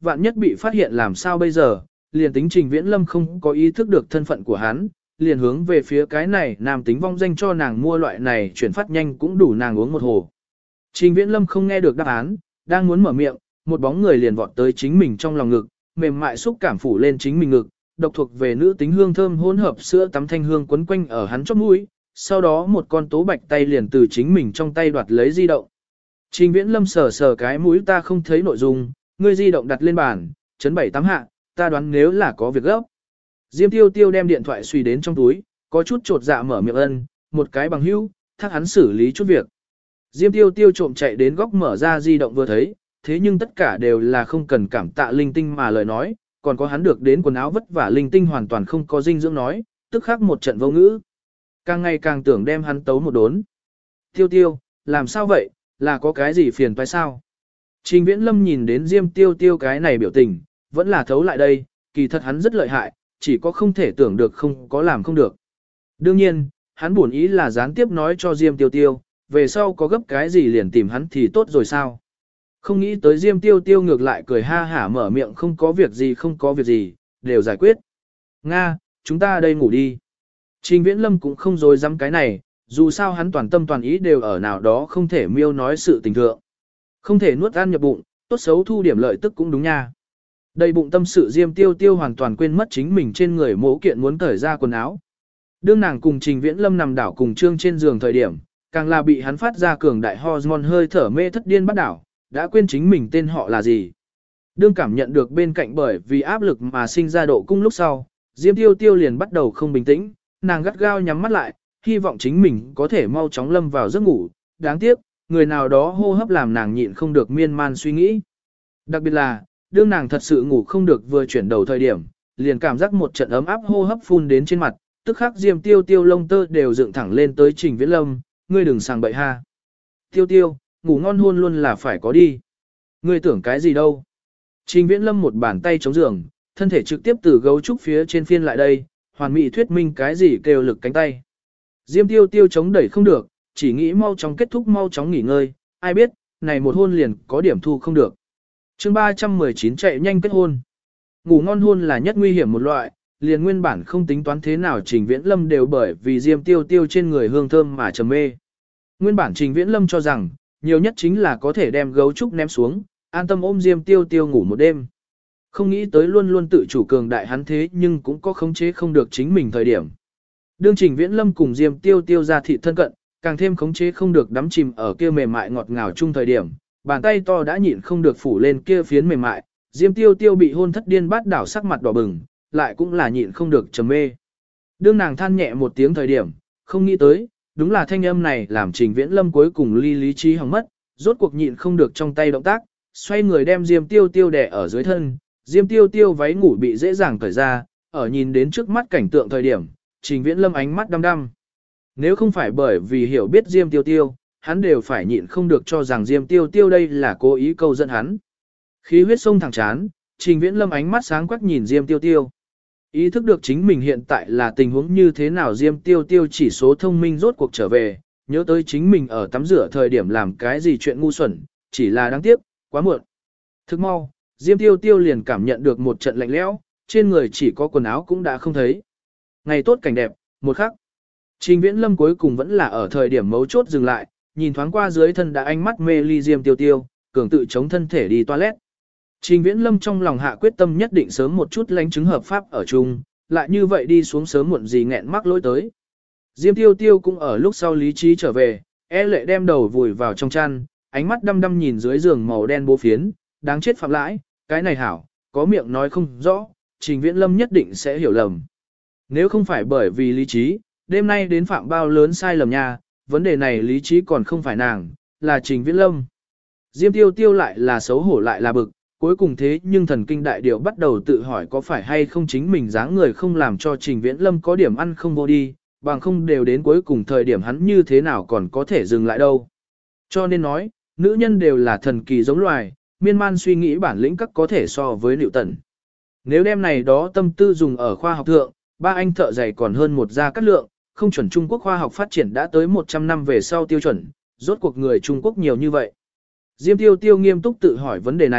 vạn nhất bị phát hiện làm sao bây giờ, liền tính Trình Viễn Lâm không có ý thức được thân phận của hắn, liền hướng về phía cái này nam tính vong danh cho nàng mua loại này chuyển phát nhanh cũng đủ nàng uống một hồ. Trình Viễn Lâm không nghe được đáp án, đang muốn mở miệng, một bóng người liền vọt tới chính mình trong lòng ngực, mềm mại xúc cảm phủ lên chính mình ngực, độc thuộc về nữ tính hương thơm hỗn hợp sữa tắm thanh hương quấn quanh ở hắn chóp mũi, sau đó một con tố bạch tay liền từ chính mình trong tay đoạt lấy di động. Trình Viễn Lâm sờ sờ cái mũi, ta không thấy nội dung, ngươi di động đặt lên bàn, chấn 7-8 hạ, ta đoán nếu là có việc gấp. Diêm Tiêu Tiêu đem điện thoại suy đến trong túi, có chút trột dạ mở miệng ân, một cái bằng hữu, thác hắn xử lý chút việc. Diêm Tiêu Tiêu trộm chạy đến góc mở ra di động vừa thấy, thế nhưng tất cả đều là không cần cảm tạ linh tinh mà lời nói, còn có hắn được đến quần áo vất vả linh tinh hoàn toàn không có dinh dưỡng nói, tức khắc một trận vô ngữ. Càng ngày càng tưởng đem hắn tấu một đốn. Tiêu Tiêu, làm sao vậy, là có cái gì phiền phải sao? Trình Viễn Lâm nhìn đến Diêm Tiêu Tiêu cái này biểu tình, vẫn là thấu lại đây, kỳ thật hắn rất lợi hại, chỉ có không thể tưởng được không có làm không được. Đương nhiên, hắn buồn ý là gián tiếp nói cho Diêm Tiêu Tiêu, về sau có gấp cái gì liền tìm hắn thì tốt rồi sao. Không nghĩ tới Diêm Tiêu Tiêu ngược lại cười ha hả mở miệng không có việc gì không có việc gì, đều giải quyết. Nga, chúng ta đây ngủ đi. Trình Viễn Lâm cũng không dối dám cái này, dù sao hắn toàn tâm toàn ý đều ở nào đó không thể miêu nói sự tình thượng. Không thể nuốt ăn nhập bụng, tốt xấu thu điểm lợi tức cũng đúng nha. Đầy bụng tâm sự Diêm Tiêu Tiêu hoàn toàn quên mất chính mình trên người mẫu kiện muốn cởi ra quần áo. Đương nàng cùng Trình Viễn Lâm nằm đảo cùng trương trên giường thời điểm, càng là bị hắn phát ra cường đại hormone hơi thở mê thất điên bắt đảo, đã quên chính mình tên họ là gì. Đương cảm nhận được bên cạnh bởi vì áp lực mà sinh ra độ cung lúc sau, Diêm Tiêu Tiêu liền bắt đầu không bình tĩnh, nàng gắt gao nhắm mắt lại, hy vọng chính mình có thể mau chóng lâm vào giấc ngủ, đáng tiếc, người nào đó hô hấp làm nàng nhịn không được miên man suy nghĩ. Đặc biệt là, đương nàng thật sự ngủ không được vừa chuyển đầu thời điểm, liền cảm giác một trận ấm áp hô hấp phun đến trên mặt, tức khắc Diêm Tiêu Tiêu lông tơ đều dựng thẳng lên tới Trình Viễn Lâm, ngươi đừng sàng bậy ha. Tiêu Tiêu, ngủ ngon hôn luôn là phải có đi. Ngươi tưởng cái gì đâu. Trình Viễn Lâm một bàn tay chống giường, thân thể trực tiếp từ gấu trúc phía trên phiên lại đây, hoàn mỹ thuyết minh cái gì kêu lực cánh tay. Diêm Tiêu Tiêu chống đẩy không được, chỉ nghĩ mau chóng kết thúc mau chóng nghỉ ngơi, ai biết, này một hôn liền có điểm thu không được. Chương 319 chạy nhanh kết hôn. Ngủ ngon hôn là nhất nguy hiểm một loại, liền nguyên bản không tính toán thế nào Trình Viễn Lâm đều bởi vì Diêm Tiêu Tiêu trên người hương thơm mà trầm mê. Nguyên bản Trình Viễn Lâm cho rằng, nhiều nhất chính là có thể đem gấu trúc ném xuống, an tâm ôm Diêm Tiêu Tiêu ngủ một đêm. Không nghĩ tới luôn luôn tự chủ cường đại hắn thế nhưng cũng có khống chế không được chính mình thời điểm. Đương Trình Viễn Lâm cùng Diêm Tiêu Tiêu ra thị thân cận, càng thêm khống chế không được đắm chìm ở kia mềm mại ngọt ngào chung thời điểm, bàn tay to đã nhịn không được phủ lên kia phiến mềm mại, Diêm Tiêu Tiêu bị hôn thất điên bát đảo sắc mặt đỏ bừng, lại cũng là nhịn không được trầm mê. Đương nàng than nhẹ một tiếng thời điểm, không nghĩ tới, đúng là thanh âm này làm Trình Viễn Lâm cuối cùng lý trí hỏng mất, rốt cuộc nhịn không được trong tay động tác, xoay người đem Diêm Tiêu Tiêu đè ở dưới thân, Diêm Tiêu Tiêu váy ngủ bị dễ dàng cởi ra, ở nhìn đến trước mắt cảnh tượng thời điểm, Trình Viễn Lâm ánh mắt đăm đăm. Nếu không phải bởi vì hiểu biết Diêm Tiêu Tiêu, hắn đều phải nhịn không được cho rằng Diêm Tiêu Tiêu đây là cố ý câu dẫn hắn. Khí huyết sông thẳng chán, Trình Viễn Lâm ánh mắt sáng quắc nhìn Diêm Tiêu Tiêu. Ý thức được chính mình hiện tại là tình huống như thế nào Diêm Tiêu Tiêu chỉ số thông minh rốt cuộc trở về, nhớ tới chính mình ở tắm rửa thời điểm làm cái gì chuyện ngu xuẩn, chỉ là đáng tiếc, quá muộn. Thức mau, Diêm Tiêu Tiêu liền cảm nhận được một trận lạnh lẽo, trên người chỉ có quần áo cũng đã không thấy. Ngày tốt cảnh đẹp, một khắc. Trình Viễn Lâm cuối cùng vẫn là ở thời điểm mấu chốt dừng lại, nhìn thoáng qua dưới thân đã ánh mắt mê ly Diêm Tiêu Tiêu, cường tự chống thân thể đi toilet. Trình Viễn Lâm trong lòng hạ quyết tâm nhất định sớm một chút lãnh chứng hợp pháp ở chung, lại như vậy đi xuống sớm muộn gì nghẹn mắc lỗi tới. Diêm Tiêu Tiêu cũng ở lúc sau lý trí trở về, lệ đem đầu vùi vào trong chăn, ánh mắt đăm đăm nhìn dưới giường màu đen bố phiến, đáng chết phạm lãi, cái này hảo, có miệng nói không rõ, Trình Viễn Lâm nhất định sẽ hiểu lầm. Nếu không phải bởi vì lý trí, đêm nay đến phạm bao lớn sai lầm nha, vấn đề này lý trí còn không phải nàng, là Trình Viễn Lâm. Diêm Tiêu Tiêu lại là xấu hổ lại là bực, cuối cùng thế nhưng thần kinh đại điệu bắt đầu tự hỏi có phải hay không chính mình dáng người không làm cho Trình Viễn Lâm có điểm ăn không vô đi, bằng không đều đến cuối cùng thời điểm hắn như thế nào còn có thể dừng lại đâu. Cho nên nói, nữ nhân đều là thần kỳ giống loài, miên man suy nghĩ bản lĩnh các có thể so với Liệu Tần. Nếu đem này đó tâm tư dùng ở khoa học thượng, ba anh thợ giày còn hơn một gia cát lượng, không chuẩn Trung Quốc khoa học phát triển đã tới 100 năm về sau tiêu chuẩn, rốt cuộc người Trung Quốc nhiều như vậy. Diêm Tiêu Tiêu nghiêm túc tự hỏi vấn đề này,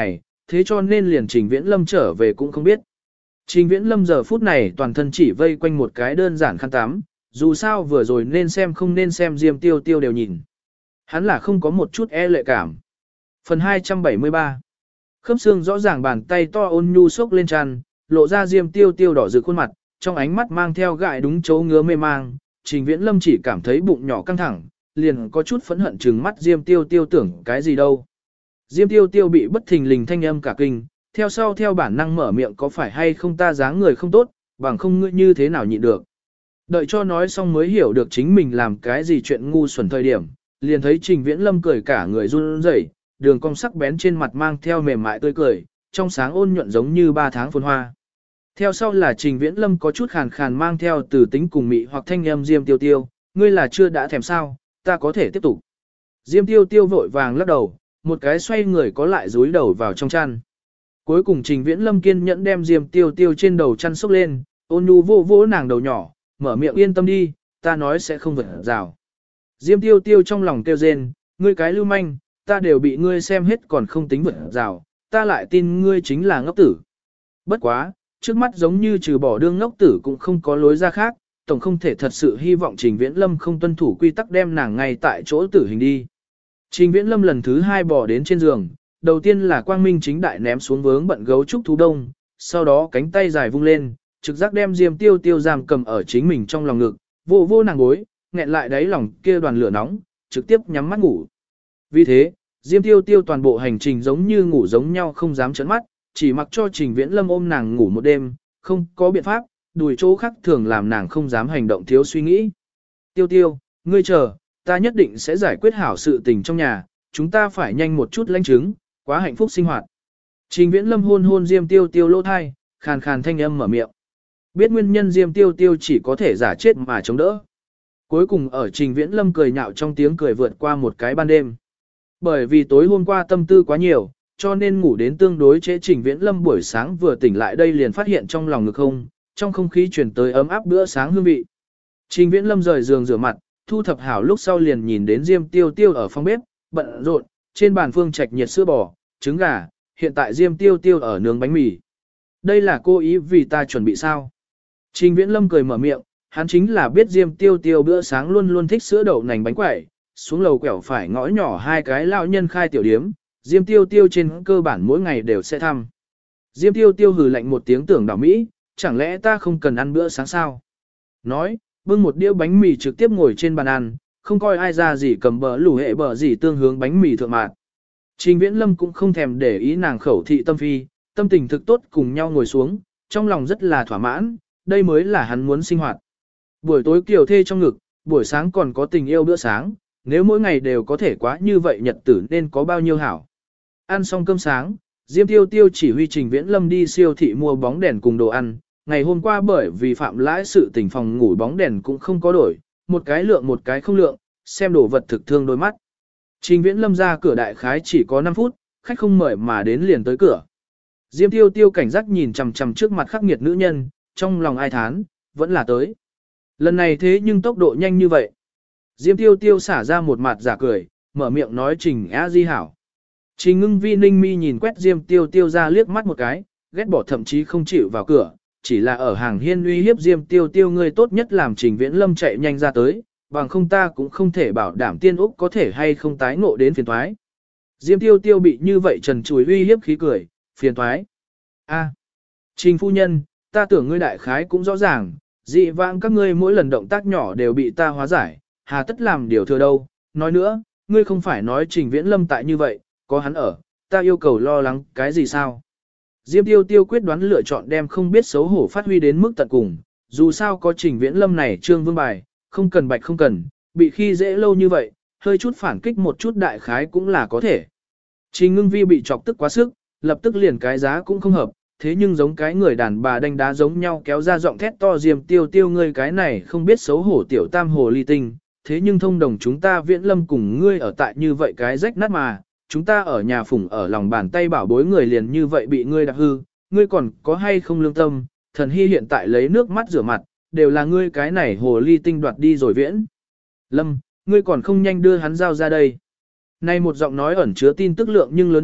thế cho nên liền Trình Viễn Lâm trở về cũng không biết. Trình Viễn Lâm giờ phút này toàn thân chỉ vây quanh một cái đơn giản khăn tắm, dù sao vừa rồi nên xem không nên xem Diêm Tiêu Tiêu đều nhìn. Hắn là không có một chút e lệ cảm. Phần 273 Khớp xương rõ ràng bàn tay to ôn nhu xốc lên tràn, lộ ra Diêm Tiêu Tiêu đỏ rực khuôn mặt, trong ánh mắt mang theo gại đúng chỗ ngứa mê mang. Trình Viễn Lâm chỉ cảm thấy bụng nhỏ căng thẳng, liền có chút phẫn hận trừng mắt Diêm Tiêu Tiêu tưởng cái gì đâu. Diêm Tiêu Tiêu bị bất thình lình thanh âm cả kinh, theo sau theo bản năng mở miệng có phải hay không ta dáng người không tốt, bằng không ngươi như thế nào nhịn được. Đợi cho nói xong mới hiểu được chính mình làm cái gì chuyện ngu xuẩn thời điểm, liền thấy Trình Viễn Lâm cười cả người run rẩy, đường cong sắc bén trên mặt mang theo mềm mại tươi cười, trong sáng ôn nhuận giống như 3 tháng phồn hoa. Theo sau là Trình Viễn Lâm có chút khàn khàn mang theo từ tính cùng mị hoặc thanh âm Diêm Tiêu Tiêu, ngươi là chưa đã thèm sao, ta có thể tiếp tục. Diêm Tiêu Tiêu vội vàng lắc đầu, một cái xoay người có lại rúi đầu vào trong chăn. Cuối cùng Trình Viễn Lâm kiên nhẫn đem Diêm Tiêu Tiêu trên đầu chăn xốc lên, ôn nhu vô vỗ nàng đầu nhỏ, mở miệng yên tâm đi, ta nói sẽ không vượt rào. Diêm Tiêu Tiêu trong lòng kêu rên, ngươi cái lưu manh, ta đều bị ngươi xem hết còn không tính vượt rào, ta lại tin ngươi chính là ngốc tử. Bất quá, trước mắt giống như trừ bỏ đương ngốc tử cũng không có lối ra khác, tổng không thể thật sự hy vọng Trình Viễn Lâm không tuân thủ quy tắc đem nàng ngay tại chỗ tử hình đi. Trình Viễn Lâm lần thứ 2 bò đến trên giường, đầu tiên là quang minh chính đại ném xuống vướng bận gấu trúc thú đông, sau đó cánh tay dài vung lên, trực giác đem Diêm Tiêu Tiêu giam cầm ở chính mình trong lòng ngực, vô vô nàng gối, nghẹn lại đáy lòng kia đoàn lửa nóng, trực tiếp nhắm mắt ngủ. Vì thế, Diêm Tiêu Tiêu toàn bộ hành trình giống như ngủ giống nhau không dám chớp mắt, chỉ mặc cho Trình Viễn Lâm ôm nàng ngủ một đêm, không có biện pháp, đùi chỗ khác thường làm nàng không dám hành động thiếu suy nghĩ. Tiêu Tiêu, ngươi chờ, ta nhất định sẽ giải quyết hảo sự tình trong nhà, chúng ta phải nhanh một chút lãnh chứng, quá hạnh phúc sinh hoạt. Trình Viễn Lâm hôn hôn Diêm Tiêu Tiêu lỗ thai, khàn khàn thanh âm mở miệng. Biết nguyên nhân Diêm Tiêu Tiêu chỉ có thể giả chết mà chống đỡ. Cuối cùng ở Trình Viễn Lâm cười nhạo trong tiếng cười vượt qua một cái ban đêm. Bởi vì tối hôm qua tâm tư quá nhiều, cho nên ngủ đến tương đối trễ. Trình Viễn Lâm buổi sáng vừa tỉnh lại đây liền phát hiện trong lòng ngực không, trong không khí truyền tới ấm áp bữa sáng hương vị. Trình Viễn Lâm rời giường rửa mặt, thu thập hảo lúc sau liền nhìn đến Diêm Tiêu Tiêu ở phòng bếp, bận rộn, trên bàn phương trạch nhiệt sữa bò, trứng gà, hiện tại Diêm Tiêu Tiêu ở nướng bánh mì. Đây là cô ý vì ta chuẩn bị sao? Trình Viễn Lâm cười mở miệng, hắn chính là biết Diêm Tiêu Tiêu bữa sáng luôn luôn thích sữa đậu nành bánh quẩy, xuống lầu quẹo phải ngõ nhỏ 2 cái lão nhân khai tiểu điếm, Diêm Tiêu Tiêu trên cơ bản mỗi ngày đều sẽ thăm. Diêm Tiêu Tiêu hừ lạnh một tiếng tưởng đảo Mỹ, chẳng lẽ ta không cần ăn bữa sáng sao? Nói, bưng một đĩa bánh mì trực tiếp ngồi trên bàn ăn, không coi ai ra gì cầm bờ lủ hệ bờ gì tương hướng bánh mì thượng mạt. Trình Viễn Lâm cũng không thèm để ý nàng khẩu thị tâm phi, tâm tình thực tốt cùng nhau ngồi xuống, trong lòng rất là thỏa mãn, đây mới là hắn muốn sinh hoạt. Buổi tối kiều thê trong ngực, buổi sáng còn có tình yêu bữa sáng, nếu mỗi ngày đều có thể quá như vậy nhật tử nên có bao nhiêu hảo. Ăn xong cơm sáng, Diêm Tiêu Tiêu chỉ huy Trình Viễn Lâm đi siêu thị mua bóng đèn cùng đồ ăn. Ngày hôm qua bởi vì phạm lãi sự tình phòng ngủ bóng đèn cũng không có đổi, một cái lượng một cái không lượng, xem đồ vật thực thương đôi mắt. Trình Viễn Lâm ra cửa đại khái chỉ có 5 phút, khách không mời mà đến liền tới cửa. Diêm Tiêu Tiêu cảnh giác nhìn chằm chằm trước mặt khắc nghiệt nữ nhân, trong lòng ai thán, vẫn là tới. Lần này thế nhưng tốc độ nhanh như vậy. Diêm Tiêu Tiêu xả ra một mặt giả cười, mở miệng nói Trình A Di hảo. Trình Ngưng Vi ninh mi nhìn quét Diêm Tiêu Tiêu ra liếc mắt một cái, ghét bỏ thậm chí không chịu vào cửa, chỉ là ở hàng hiên uy hiếp Diêm Tiêu Tiêu ngươi tốt nhất làm Trình Viễn Lâm chạy nhanh ra tới, bằng không ta cũng không thể bảo đảm Tiên Úc có thể hay không tái ngộ đến phiền toái. Diêm Tiêu Tiêu bị như vậy trần trùi uy hiếp khí cười, phiền toái. A, Trình phu nhân, ta tưởng ngươi đại khái cũng rõ ràng, dị vãng các ngươi mỗi lần động tác nhỏ đều bị ta hóa giải, hà tất làm điều thừa đâu. Nói nữa, ngươi không phải nói Trình Viễn Lâm tại như vậy, có hắn ở, ta yêu cầu lo lắng cái gì sao? Diêm Tiêu Tiêu quyết đoán lựa chọn đem không biết xấu hổ phát huy đến mức tận cùng, dù sao có Trình Viễn Lâm này trương vương bài, không cần bạch không cần, bị khi dễ lâu như vậy, hơi chút phản kích một chút đại khái cũng là có thể. Trình Ngưng Vi bị chọc tức quá sức, lập tức liền cái giá cũng không hợp, thế nhưng giống cái người đàn bà đánh đá giống nhau kéo ra giọng thét to Diêm Tiêu Tiêu ngươi cái này không biết xấu hổ tiểu tam hồ ly tinh, thế nhưng thông đồng chúng ta Viễn Lâm cùng ngươi ở tại như vậy cái rách nát mà, chúng ta ở nhà phủng ở lòng bàn tay bảo bối người liền như vậy bị ngươi đạp hư, ngươi còn có hay không lương tâm, thần hy hiện tại lấy nước mắt rửa mặt, đều là ngươi cái này hồ ly tinh đoạt đi rồi Viễn Lâm, ngươi còn không nhanh đưa hắn giao ra đây. Này một giọng nói ẩn chứa tin tức lượng nhưng lớn đi,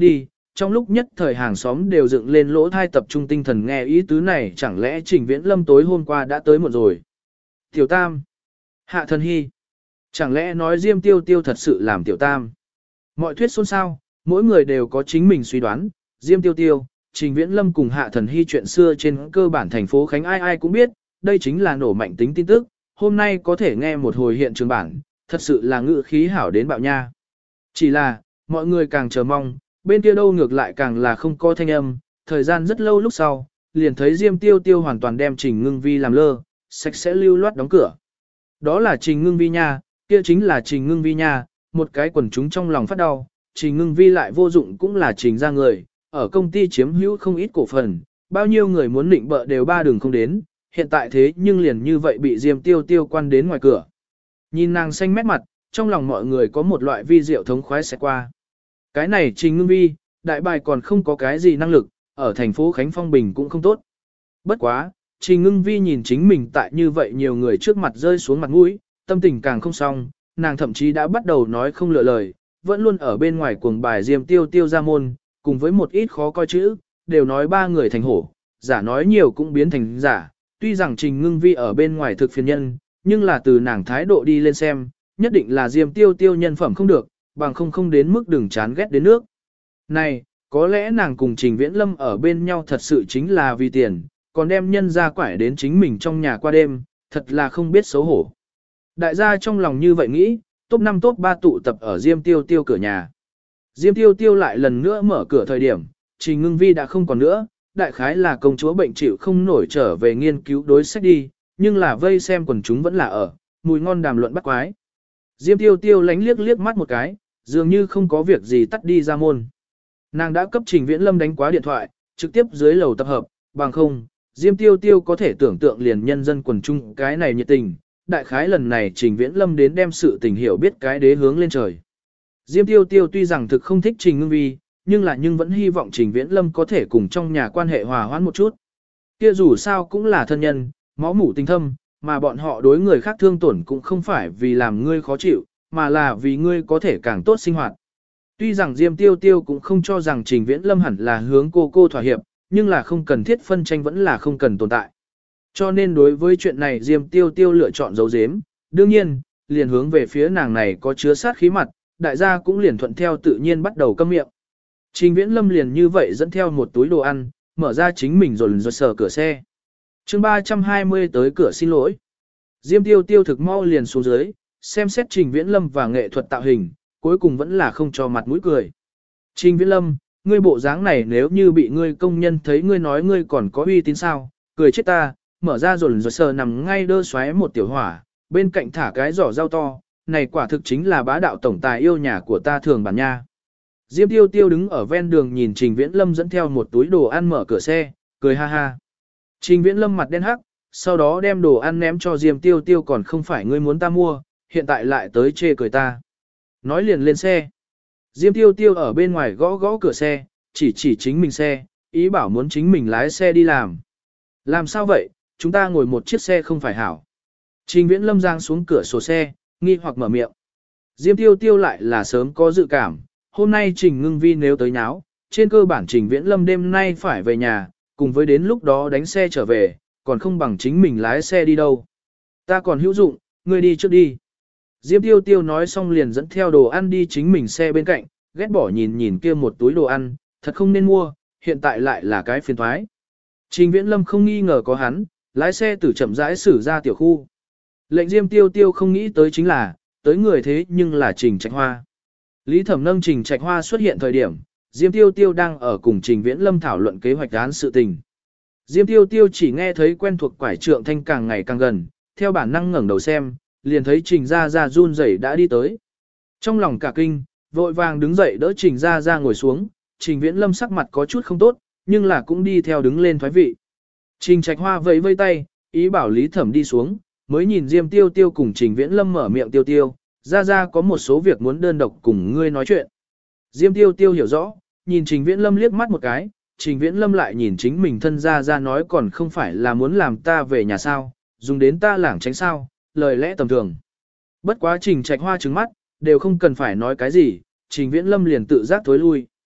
trong lúc nhất thời hàng xóm đều dựng lên lỗ thai tập trung tinh thần nghe ý tứ này, chẳng lẽ Trình Viễn Lâm tối hôm qua đã tới muộn rồi. Tiểu Tam, Hạ Thần Hy, chẳng lẽ nói Diêm Tiêu Tiêu thật sự làm Tiểu Tam. Mọi thuyết xôn xao, mỗi người đều có chính mình suy đoán, Diêm Tiêu Tiêu, Trình Viễn Lâm cùng Hạ Thần Hy chuyện xưa trên cơ bản thành phố Khánh ai ai cũng biết, đây chính là nổ mạnh tính tin tức, hôm nay có thể nghe một hồi hiện trường bản, thật sự là ngự khí hảo đến bạo nha. Chỉ là, mọi người càng chờ mong, bên kia đâu ngược lại càng là không có thanh âm, thời gian rất lâu lúc sau, liền thấy Diêm Tiêu Tiêu hoàn toàn đem Trình Ngưng Vi làm lơ, sạch sẽ lưu loát đóng cửa. Đó là Trình Ngưng Vi nha, kia chính là Trình Ngưng Vi nha, một cái quần chúng trong lòng phát đau, Trình Ngưng Vi lại vô dụng cũng là Trình ra người, ở công ty chiếm hữu không ít cổ phần, bao nhiêu người muốn định bợ đều ba đường không đến, hiện tại thế nhưng liền như vậy bị Diêm Tiêu Tiêu quan đến ngoài cửa. Nhìn nàng xanh mét mặt, trong lòng mọi người có một loại vi diệu thống khoái sẽ qua. Cái này Trình Ngưng Vi, đại bài còn không có cái gì năng lực, ở thành phố Khánh Phong Bình cũng không tốt. Bất quá, Trình Ngưng Vi nhìn chính mình tại như vậy nhiều người trước mặt rơi xuống mặt mũi, tâm tình càng không xong, nàng thậm chí đã bắt đầu nói không lựa lời, vẫn luôn ở bên ngoài cuồng bài Diêm Tiêu Tiêu ra môn, cùng với một ít khó coi chữ, đều nói ba người thành hổ, giả nói nhiều cũng biến thành giả. Tuy rằng Trình Ngưng Vi ở bên ngoài thực phiền nhân, nhưng là từ nàng thái độ đi lên xem, nhất định là Diêm Tiêu Tiêu nhân phẩm không được, bằng không đến mức đừng chán ghét đến nước. Này, có lẽ nàng cùng Trình Viễn Lâm ở bên nhau thật sự chính là vì tiền, còn đem nhân ra quải đến chính mình trong nhà qua đêm, thật là không biết xấu hổ. Đại gia trong lòng như vậy nghĩ, top 5 top 3 tụ tập ở Diêm Tiêu Tiêu cửa nhà. Diêm Tiêu Tiêu lại lần nữa mở cửa thời điểm, Trình Ngưng Vi đã không còn nữa, đại khái là công chúa bệnh chịu không nổi trở về nghiên cứu đối sách đi, nhưng là vây xem quần chúng vẫn là ở, mùi ngon đàm luận bắt quái. Diêm Tiêu Tiêu lánh liếc mắt một cái, dường như không có việc gì tắt đi ra môn. Nàng đã cấp Trình Viễn Lâm đánh quá điện thoại, trực tiếp dưới lầu tập hợp, bằng không, Diêm Tiêu Tiêu có thể tưởng tượng liền nhân dân quần chúng cái này nhiệt tình, đại khái lần này Trình Viễn Lâm đến đem sự tình hiểu biết cái đế hướng lên trời. Diêm Tiêu Tiêu tuy rằng thực không thích Trình Ngưng Vi, nhưng vẫn hy vọng Trình Viễn Lâm có thể cùng trong nhà quan hệ hòa hoãn một chút. Kia dù sao cũng là thân nhân, máu mủ tình thâm, mà bọn họ đối người khác thương tổn cũng không phải vì làm ngươi khó chịu, mà là vì ngươi có thể càng tốt sinh hoạt. Tuy rằng Diêm Tiêu Tiêu cũng không cho rằng Trình Viễn Lâm hẳn là hướng cô thỏa hiệp, nhưng là không cần thiết phân tranh vẫn là không cần tồn tại. Cho nên đối với chuyện này Diêm Tiêu Tiêu lựa chọn giấu giếm, đương nhiên, liền hướng về phía nàng này có chứa sát khí mặt, đại gia cũng liền thuận theo tự nhiên bắt đầu câm miệng. Trình Viễn Lâm liền như vậy dẫn theo một túi đồ ăn, mở ra chính mình rồi sờ cửa xe. Chương 320 tới cửa xin lỗi. Diêm Tiêu Tiêu thực mau liền xuống dưới, xem xét Trình Viễn Lâm và nghệ thuật tạo hình, cuối cùng vẫn là không cho mặt mũi cười. Trình Viễn Lâm, ngươi bộ dáng này nếu như bị ngươi công nhân thấy ngươi nói ngươi còn có uy tín sao, cười chết ta, mở ra rồi sờ nằm ngay đơ xoáy một tiểu hỏa, bên cạnh thả cái giỏ rau to, này quả thực chính là bá đạo tổng tài yêu nhà của ta thường bản nha. Diêm Tiêu Tiêu đứng ở ven đường nhìn Trình Viễn Lâm dẫn theo một túi đồ ăn mở cửa xe, cười ha ha. Trình Viễn Lâm mặt đen hắc, sau đó đem đồ ăn ném cho Diêm Tiêu Tiêu, còn không phải ngươi muốn ta mua, hiện tại lại tới chê cười ta. Nói liền lên xe. Diêm Tiêu Tiêu ở bên ngoài gõ gõ cửa xe, chỉ chính mình xe, ý bảo muốn chính mình lái xe đi làm. Làm sao vậy, chúng ta ngồi một chiếc xe không phải hảo. Trình Viễn Lâm giang xuống cửa sổ xe, nghi hoặc mở miệng. Diêm Tiêu Tiêu lại là sớm có dự cảm, hôm nay Trình Ngưng Vi nếu tới nháo, trên cơ bản Trình Viễn Lâm đêm nay phải về nhà, cùng với đến lúc đó đánh xe trở về, còn không bằng chính mình lái xe đi đâu. Ta còn hữu dụng, ngươi đi trước đi. Diêm Tiêu Tiêu nói xong liền dẫn theo đồ ăn đi chính mình xe bên cạnh, ghét bỏ nhìn kia một túi đồ ăn, thật không nên mua, hiện tại lại là cái phiền toái. Trình Viễn Lâm không nghi ngờ có hắn, lái xe từ chậm rãi xử ra tiểu khu. Lệnh Diêm Tiêu Tiêu không nghĩ tới chính là, tới người thế nhưng là Trình Trạch Hoa. Lý Thẩm nâng Trình Trạch Hoa xuất hiện thời điểm, Diêm Tiêu Tiêu đang ở cùng Trình Viễn Lâm thảo luận kế hoạch án sự tình. Diêm Tiêu Tiêu chỉ nghe thấy quen thuộc quải trượng thanh càng ngày càng gần, theo bản năng ngẩng đầu xem, liền thấy Trình Gia Gia run rẩy đã đi tới. Trong lòng cả kinh, vội vàng đứng dậy đỡ Trình Gia Gia ngồi xuống, Trình Viễn Lâm sắc mặt có chút không tốt, nhưng là cũng đi theo đứng lên thoái vị. Trình Trạch Hoa vẫy vây tay, ý bảo Lý Thẩm đi xuống, mới nhìn Diêm Tiêu Tiêu cùng Trình Viễn Lâm mở miệng Tiêu Tiêu, Gia Gia có một số việc muốn đơn độc cùng ngươi nói chuyện. Diêm Tiêu Tiêu hiểu rõ, nhìn Trình Viễn Lâm liếc mắt một cái, Trình Viễn Lâm lại nhìn chính mình thân Gia Gia nói còn không phải là muốn làm ta về nhà sao, dùng đến ta lảng tránh sao, lời lẽ tầm thường. Bất quá Trình Trạch Hoa trừng mắt, đều không cần phải nói cái gì, Trình Viễn Lâm liền tự giác thối lui.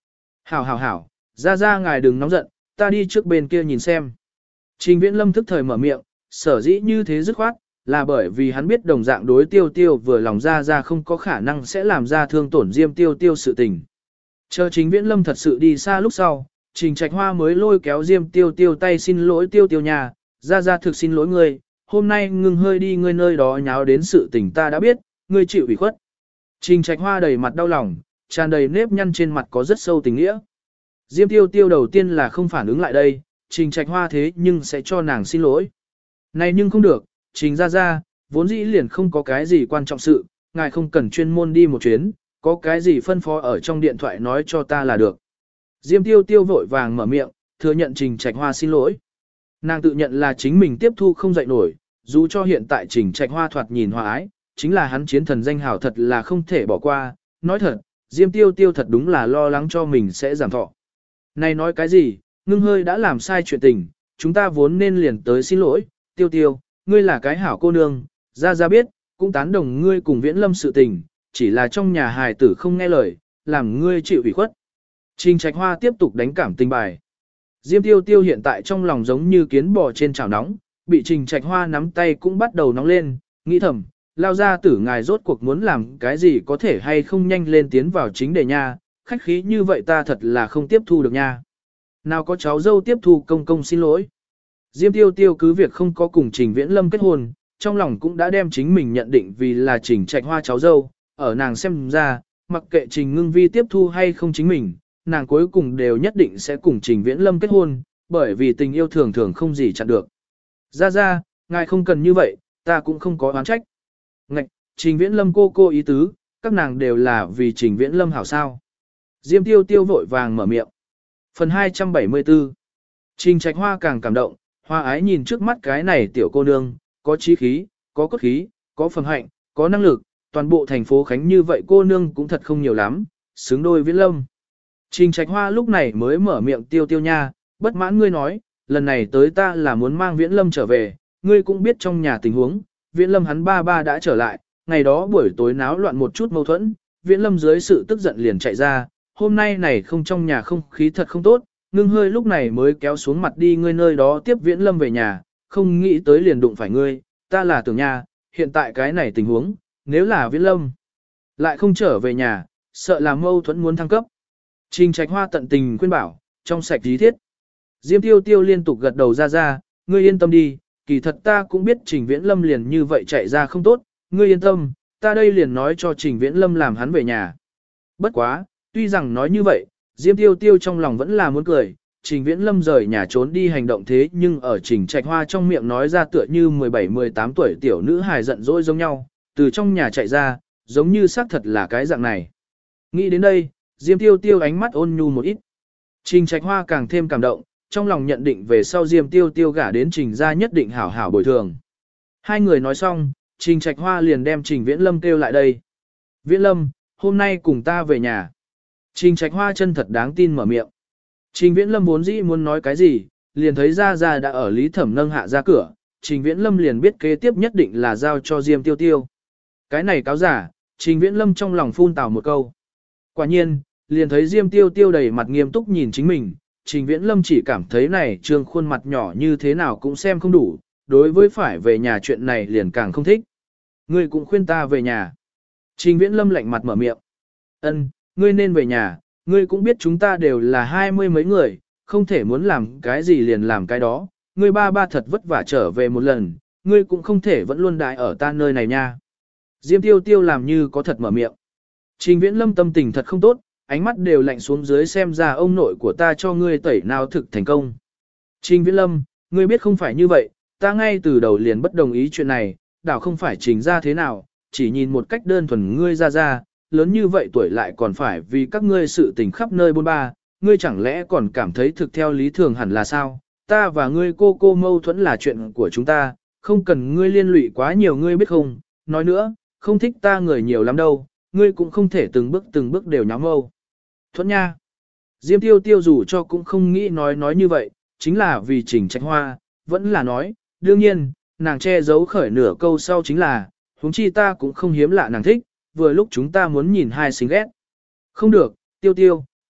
Hảo hảo hảo, ra ngài đừng nóng giận, ta đi trước bên kia nhìn xem. Trình Viễn Lâm thức thời mở miệng, sở dĩ như thế dứt khoát, là bởi vì hắn biết đồng dạng đối tiêu tiêu vừa lòng ra không có khả năng sẽ làm ra thương tổn Diêm tiêu tiêu sự tình. Chờ Trình Viễn Lâm thật sự đi xa lúc sau, Trình Trạch Hoa mới lôi kéo Diêm tiêu tiêu tay xin lỗi tiêu tiêu nhà, ra thực xin lỗi ngươi, hôm nay ngừng hơi đi ngươi nơi đó nháo đến sự tình ta đã biết, ngươi chịu ủy khuất. Trình Trạch Hoa đầy mặt đau lòng, tràn đầy nếp nhăn trên mặt có rất sâu tình nghĩa. Diêm tiêu tiêu đầu tiên là không phản ứng lại đây, Trình Trạch Hoa thế nhưng sẽ cho nàng xin lỗi. Này nhưng không được, Trình ra, vốn dĩ liền không có cái gì quan trọng sự, ngài không cần chuyên môn đi một chuyến, có cái gì phân phó ở trong điện thoại nói cho ta là được. Diêm tiêu tiêu vội vàng mở miệng, thừa nhận Trình Trạch Hoa xin lỗi. Nàng tự nhận là chính mình tiếp thu không dậy nổi, dù cho hiện tại Trình Trạch Hoa thoạt nhìn hòa ái, chính là hắn chiến thần danh hào thật là không thể bỏ qua, nói thật, Diêm tiêu tiêu thật đúng là lo lắng cho mình sẽ giảm thọ. Này nói cái gì, ngưng hơi đã làm sai chuyện tình, chúng ta vốn nên liền tới xin lỗi, tiêu tiêu, ngươi là cái hảo cô nương, ra biết, cũng tán đồng ngươi cùng Viễn Lâm sự tình, chỉ là trong nhà hài tử không nghe lời, làm ngươi chịu ủy khuất. Trình Trạch Hoa tiếp tục đánh cảm tình bài. Diêm tiêu tiêu hiện tại trong lòng giống như kiến bò trên chảo nóng, bị Trình Trạch Hoa nắm tay cũng bắt đầu nóng lên, nghĩ thầm, lao ra tử ngài rốt cuộc muốn làm cái gì có thể hay không nhanh lên tiến vào chính đề nha, khách khí như vậy ta thật là không tiếp thu được nha. Nào có cháu dâu tiếp thu công công xin lỗi. Diêm tiêu tiêu cứ việc không có cùng Trình Viễn Lâm kết hôn, trong lòng cũng đã đem chính mình nhận định vì là Trình Trạch Hoa cháu dâu, ở nàng xem ra, mặc kệ Trình Ngưng Vi tiếp thu hay không chính mình, nàng cuối cùng đều nhất định sẽ cùng Trình Viễn Lâm kết hôn, bởi vì tình yêu thường thường không gì chặn được. Ra, ngài không cần như vậy, ta cũng không có oán trách. Ngạch, Trình Viễn Lâm cô ý tứ, các nàng đều là vì Trình Viễn Lâm hảo sao. Diêm tiêu tiêu vội vàng mở miệng. Phần 274 Trình Trạch Hoa càng cảm động, hoa ái nhìn trước mắt cái này tiểu cô nương, có chí khí, có cốt khí, có phẩm hạnh, có năng lực, toàn bộ thành phố Khánh như vậy cô nương cũng thật không nhiều lắm, xứng đôi Viễn Lâm. Trình Trạch Hoa lúc này mới mở miệng tiêu tiêu nha, bất mãn ngươi nói, lần này tới ta là muốn mang Viễn Lâm trở về, ngươi cũng biết trong nhà tình huống, Viễn Lâm hắn ba đã trở lại, ngày đó buổi tối náo loạn một chút mâu thuẫn, Viễn Lâm dưới sự tức giận liền chạy ra, hôm nay này không trong nhà không khí thật không tốt, ngưng hơi lúc này mới kéo xuống mặt đi ngươi nơi đó tiếp Viễn Lâm về nhà, không nghĩ tới liền đụng phải ngươi, ta là tưởng nhà, hiện tại cái này tình huống, nếu là Viễn Lâm lại không trở về nhà, sợ là mâu thuẫn muốn thăng cấp. Trình Trạch Hoa tận tình khuyên bảo, trong sạch lý thiết. Diêm tiêu tiêu liên tục gật đầu ra, ngươi yên tâm đi, kỳ thật ta cũng biết Trình Viễn Lâm liền như vậy chạy ra không tốt, ngươi yên tâm, ta đây liền nói cho Trình Viễn Lâm làm hắn về nhà. Bất quá, tuy rằng nói như vậy, Diêm tiêu tiêu trong lòng vẫn là muốn cười, Trình Viễn Lâm rời nhà trốn đi hành động thế nhưng ở Trình Trạch Hoa trong miệng nói ra tựa như 17-18 tuổi tiểu nữ hài giận dỗi giống nhau, từ trong nhà chạy ra, giống như xác thật là cái dạng này. Nghĩ đến đây, Diêm tiêu tiêu ánh mắt ôn nhu một ít. Trình Trạch Hoa càng thêm cảm động, trong lòng nhận định về sau Diêm tiêu tiêu gả đến Trình gia nhất định hảo hảo bồi thường. Hai người nói xong, Trình Trạch Hoa liền đem Trình Viễn Lâm kêu lại đây. Viễn Lâm, hôm nay cùng ta về nhà. Trình Trạch Hoa chân thật đáng tin mở miệng. Trình Viễn Lâm vốn dĩ muốn nói cái gì, liền thấy Gia đã ở Lý Thẩm nâng hạ ra cửa, Trình Viễn Lâm liền biết kế tiếp nhất định là giao cho Diêm tiêu tiêu. Cái này cáo giả, Trình Viễn Lâm trong lòng phun tào một câu. Quả nhiên, liền thấy Diêm tiêu tiêu đầy mặt nghiêm túc nhìn chính mình, Trình Viễn Lâm chỉ cảm thấy này trương khuôn mặt nhỏ như thế nào cũng xem không đủ, đối với phải về nhà chuyện này liền càng không thích. Ngươi cũng khuyên ta về nhà. Trình Viễn Lâm lạnh mặt mở miệng. Ân, ngươi nên về nhà, ngươi cũng biết chúng ta đều là 20 mấy người, không thể muốn làm cái gì liền làm cái đó, ngươi ba thật vất vả trở về một lần, ngươi cũng không thể vẫn luôn đại ở ta nơi này nha. Diêm tiêu tiêu làm như có thật mở miệng. Trình Viễn Lâm tâm tình thật không tốt, ánh mắt đều lạnh xuống dưới xem ra ông nội của ta cho ngươi tẩy nào thực thành công. Trình Viễn Lâm, ngươi biết không phải như vậy, ta ngay từ đầu liền bất đồng ý chuyện này, đảo không phải trình ra thế nào, chỉ nhìn một cách đơn thuần ngươi ra, lớn như vậy tuổi lại còn phải vì các ngươi sự tình khắp nơi bôn ba, ngươi chẳng lẽ còn cảm thấy thực theo lý thường hẳn là sao, ta và ngươi cô mâu thuẫn là chuyện của chúng ta, không cần ngươi liên lụy quá nhiều ngươi biết không, nói nữa, không thích ta người nhiều lắm đâu, ngươi cũng không thể từng bước đều nhắm mâu. Thuẫn nha. Diêm tiêu tiêu dù cho cũng không nghĩ nói như vậy, chính là vì Trình Trạch Hoa, vẫn là nói, đương nhiên, nàng che giấu khởi nửa câu sau chính là, huống chi ta cũng không hiếm lạ nàng thích, vừa lúc chúng ta muốn nhìn hai xinh ghét. Không được, tiêu tiêu,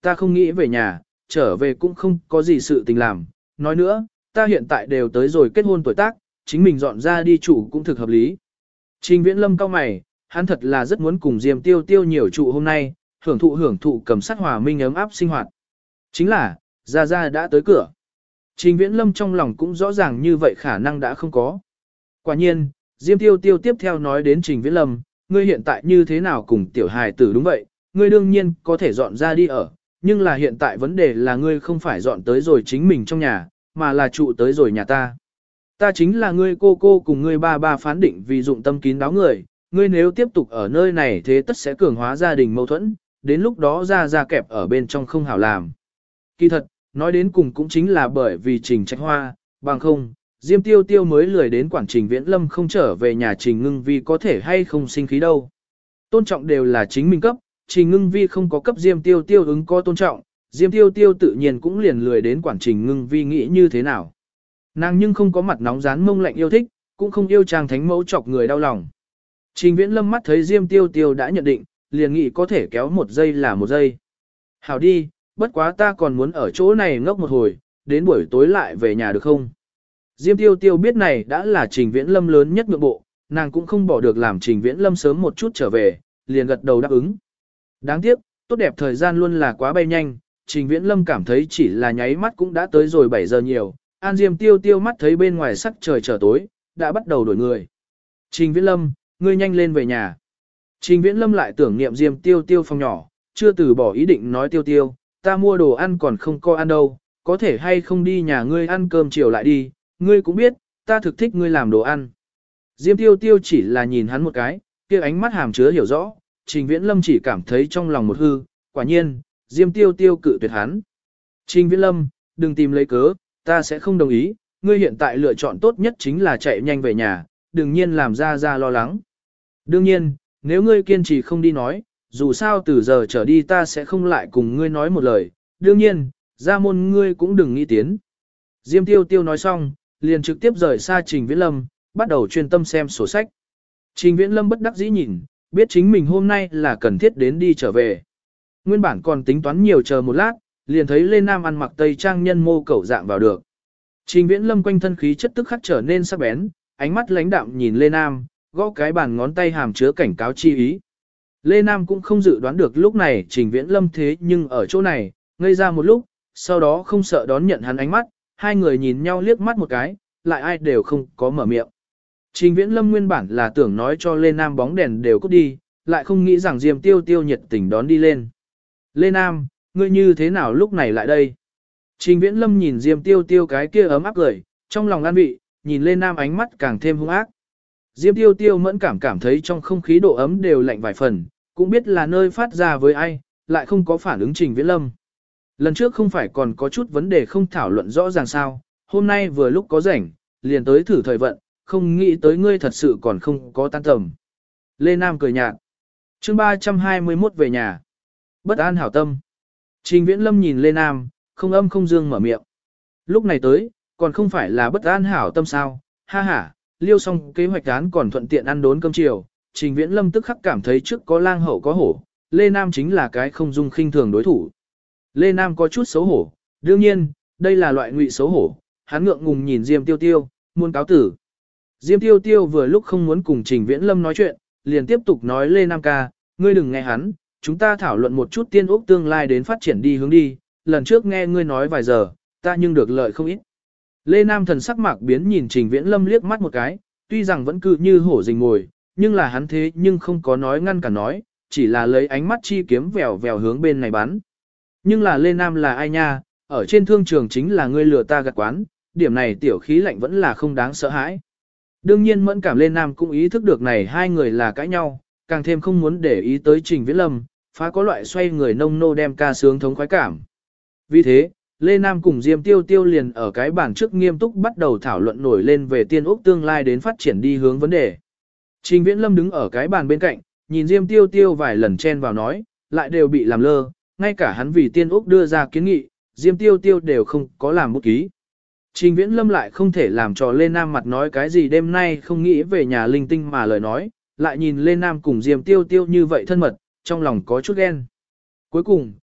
ta không nghĩ về nhà, trở về cũng không có gì sự tình làm. Nói nữa, ta hiện tại đều tới rồi kết hôn tuổi tác, chính mình dọn ra đi trụ cũng thực hợp lý. Trình Viễn Lâm cau mày, hắn thật là rất muốn cùng Diêm Tiêu Tiêu nhiều trụ hôm nay, hưởng thụ cầm sát hòa minh ấm áp sinh hoạt. Chính là, Gia Gia đã tới cửa. Trình Viễn Lâm trong lòng cũng rõ ràng như vậy khả năng đã không có. Quả nhiên, Diêm Tiêu Tiêu tiếp theo nói đến Trình Viễn Lâm, ngươi hiện tại như thế nào cùng tiểu hài tử đúng vậy, ngươi đương nhiên có thể dọn ra đi ở, nhưng là hiện tại vấn đề là ngươi không phải dọn tới rồi chính mình trong nhà, mà là trụ tới rồi nhà ta. Ta chính là ngươi cô cùng ngươi ba phán định vì dụng tâm kín đáo người, ngươi nếu tiếp tục ở nơi này thế tất sẽ cường hóa gia đình mâu thuẫn, đến lúc đó ra kẹp ở bên trong không hảo làm. Kỳ thật, nói đến cùng cũng chính là bởi vì Trình Trạch Hoa, bằng không, Diêm Tiêu Tiêu mới lười đến quản Trình Viễn Lâm không trở về nhà Trình Ngưng Vi có thể hay không sinh khí đâu. Tôn trọng đều là chính mình cấp, Trình Ngưng Vi không có cấp Diêm Tiêu Tiêu ứng có tôn trọng, Diêm Tiêu Tiêu tự nhiên cũng liền lười đến quản Trình Ngưng Vi nghĩ như thế nào. Nàng nhưng không có mặt nóng rán mông lạnh yêu thích, cũng không yêu trang thánh mẫu chọc người đau lòng. Trình Viễn Lâm mắt thấy Diêm Tiêu Tiêu đã nhận định, liền nghĩ có thể kéo một giây là một giây. Hảo đi, bất quá ta còn muốn ở chỗ này ngốc một hồi, đến buổi tối lại về nhà được không? Diêm Tiêu Tiêu biết này đã là Trình Viễn Lâm lớn nhất nhượng bộ, nàng cũng không bỏ được làm Trình Viễn Lâm sớm một chút trở về, liền gật đầu đáp ứng. Đáng tiếc, tốt đẹp thời gian luôn là quá bay nhanh, Trình Viễn Lâm cảm thấy chỉ là nháy mắt cũng đã tới rồi 7 giờ nhiều, An Diêm Tiêu Tiêu mắt thấy bên ngoài sắc trời trở tối, đã bắt đầu đổi người. Trình Viễn Lâm, ngươi nhanh lên về nhà. Trình Viễn Lâm lại tưởng niệm Diêm Tiêu Tiêu phòng nhỏ, chưa từ bỏ ý định nói Tiêu Tiêu, ta mua đồ ăn còn không có ăn đâu, có thể hay không đi nhà ngươi ăn cơm chiều lại đi, ngươi cũng biết, ta thực thích ngươi làm đồ ăn. Diêm Tiêu Tiêu chỉ là nhìn hắn một cái, kia ánh mắt hàm chứa hiểu rõ, Trình Viễn Lâm chỉ cảm thấy trong lòng một hư, quả nhiên, Diêm Tiêu Tiêu cự tuyệt hắn. Trình Viễn Lâm, đừng tìm lấy cớ, ta sẽ không đồng ý, ngươi hiện tại lựa chọn tốt nhất chính là chạy nhanh về nhà, đừng nhiên làm ra lo lắng. Đương nhiên, nếu ngươi kiên trì không đi nói, dù sao từ giờ trở đi ta sẽ không lại cùng ngươi nói một lời, đương nhiên, ra môn ngươi cũng đừng nghĩ tiến. Diêm Tiêu Tiêu nói xong, liền trực tiếp rời xa Trình Viễn Lâm, bắt đầu chuyên tâm xem sổ sách. Trình Viễn Lâm bất đắc dĩ nhìn, biết chính mình hôm nay là cần thiết đến đi trở về. Nguyên bản còn tính toán nhiều chờ một lát, liền thấy Lê Nam ăn mặc tây trang nhân mô cẩu dạng vào được. Trình Viễn Lâm quanh thân khí chất tức khắc trở nên sắc bén, ánh mắt lãnh đạm nhìn Lê Nam, gõ cái bàn ngón tay hàm chứa cảnh cáo chi ý. Lê Nam cũng không dự đoán được lúc này Trình Viễn Lâm thế nhưng ở chỗ này, ngây ra một lúc, sau đó không sợ đón nhận hắn ánh mắt, hai người nhìn nhau liếc mắt một cái, lại ai đều không có mở miệng. Trình Viễn Lâm nguyên bản là tưởng nói cho Lê Nam bóng đèn đều cút đi, lại không nghĩ rằng Diêm Tiêu Tiêu nhiệt tình đón đi lên. Lê Nam, ngươi như thế nào lúc này lại đây? Trình Viễn Lâm nhìn Diêm Tiêu Tiêu cái kia ấm áp cười, trong lòng an vị, nhìn Lê Nam ánh mắt càng thêm hung ác. Diêm Tiêu Tiêu mẫn cảm thấy trong không khí độ ấm đều lạnh vài phần, cũng biết là nơi phát ra với ai, lại không có phản ứng Trình Viễn Lâm. Lần trước không phải còn có chút vấn đề không thảo luận rõ ràng sao, hôm nay vừa lúc có rảnh, liền tới thử thời vận, không nghĩ tới ngươi thật sự còn không có tan tầm. Lê Nam cười nhạt. Chương 321 về nhà. Bất an hảo tâm. Trình Viễn Lâm nhìn Lê Nam, không âm không dương mở miệng. Lúc này tới, còn không phải là bất an hảo tâm sao, ha ha, liêu xong kế hoạch án còn thuận tiện ăn đốn cơm chiều. Trình Viễn Lâm tức khắc cảm thấy trước có lang hậu có hổ, Lê Nam chính là cái không dung khinh thường đối thủ. Lê Nam có chút xấu hổ, đương nhiên, đây là loại ngụy xấu hổ, hắn ngượng ngùng nhìn Diêm Tiêu Tiêu, muốn cáo tử. Diêm Tiêu Tiêu vừa lúc không muốn cùng Trình Viễn Lâm nói chuyện, liền tiếp tục nói Lê Nam ca, ngươi đừng nghe hắn, chúng ta thảo luận một chút tiên ốc tương lai đến phát triển đi hướng đi, lần trước nghe ngươi nói vài giờ, ta nhưng được lợi không ít. Lê Nam thần sắc mạc biến nhìn Trình Viễn Lâm liếc mắt một cái, tuy rằng vẫn cứ như hổ rình ngồi, nhưng là hắn thế nhưng không có nói ngăn cả nói, chỉ là lấy ánh mắt chi kiếm vèo vèo hướng bên này bắn. Nhưng là Lê Nam là ai nha, ở trên thương trường chính là ngươi lừa ta gạt quán, điểm này tiểu khí lạnh vẫn là không đáng sợ hãi. Đương nhiên mẫn cảm Lê Nam cũng ý thức được này hai người là cãi nhau, càng thêm không muốn để ý tới Trình Viễn Lâm, phá có loại xoay người nông nô đem ca sướng thống khoái cảm. Vì thế, Lê Nam cùng Diêm Tiêu Tiêu liền ở cái bàn trước nghiêm túc bắt đầu thảo luận nổi lên về tiên ốc tương lai đến phát triển đi hướng vấn đề. Trình Viễn Lâm đứng ở cái bàn bên cạnh, nhìn Diêm Tiêu Tiêu vài lần chen vào nói, lại đều bị làm lơ, ngay cả hắn vì tiên ốc đưa ra kiến nghị, Diêm Tiêu Tiêu đều không có làm bút ký. Trình Viễn Lâm lại không thể làm cho Lê Nam mặt nói cái gì đêm nay không nghĩ về nhà linh tinh mà lời nói, lại nhìn Lê Nam cùng Diêm Tiêu Tiêu như vậy thân mật, trong lòng có chút ghen. Cuối cùng,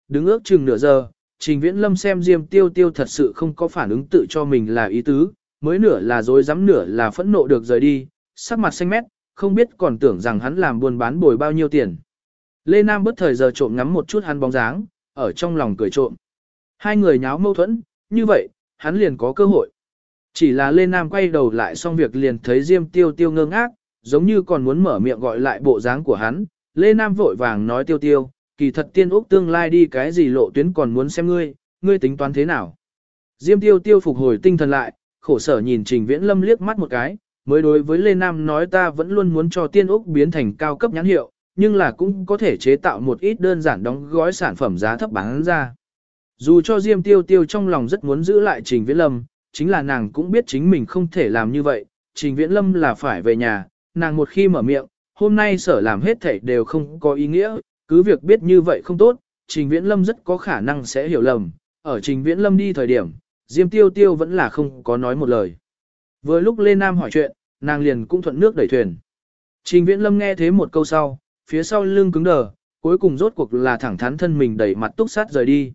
đứng ước chừng nửa giờ, Trình Viễn Lâm xem Diêm Tiêu Tiêu thật sự không có phản ứng tự cho mình là ý tứ, mới nửa là dối dám nửa là phẫn nộ được rời đi, sắc mặt xanh mét, không biết còn tưởng rằng hắn làm buôn bán bồi bao nhiêu tiền. Lê Nam bất thời giờ trộm ngắm một chút hắn bóng dáng, ở trong lòng cười trộm. Hai người nháo mâu thuẫn, như vậy, hắn liền có cơ hội. Chỉ là Lê Nam quay đầu lại xong việc liền thấy Diêm Tiêu Tiêu ngơ ngác, giống như còn muốn mở miệng gọi lại bộ dáng của hắn. Lê Nam vội vàng nói Tiêu Tiêu, kỳ thật tiên úc tương lai đi cái gì lộ tuyến còn muốn xem ngươi tính toán thế nào. Diêm Tiêu Tiêu phục hồi tinh thần lại, khổ sở nhìn Trình Viễn Lâm liếc mắt một cái, mới đối với Lê Nam nói ta vẫn luôn muốn cho tiên úc biến thành cao cấp nhãn hiệu, nhưng là cũng có thể chế tạo một ít đơn giản đóng gói sản phẩm giá thấp bán ra. Dù cho Diêm Tiêu Tiêu trong lòng rất muốn giữ lại Trình Viễn Lâm, chính là nàng cũng biết chính mình không thể làm như vậy, Trình Viễn Lâm là phải về nhà, nàng một khi mở miệng, hôm nay sở làm hết thảy đều không có ý nghĩa, cứ việc biết như vậy không tốt, Trình Viễn Lâm rất có khả năng sẽ hiểu lầm, ở Trình Viễn Lâm đi thời điểm, Diêm Tiêu Tiêu vẫn là không có nói một lời. Vừa lúc Lê Nam hỏi chuyện, nàng liền cũng thuận nước đẩy thuyền. Trình Viễn Lâm nghe thế một câu sau, phía sau lưng cứng đờ, cuối cùng rốt cuộc là thẳng thắn thân mình đẩy mặt túc sát rời đi.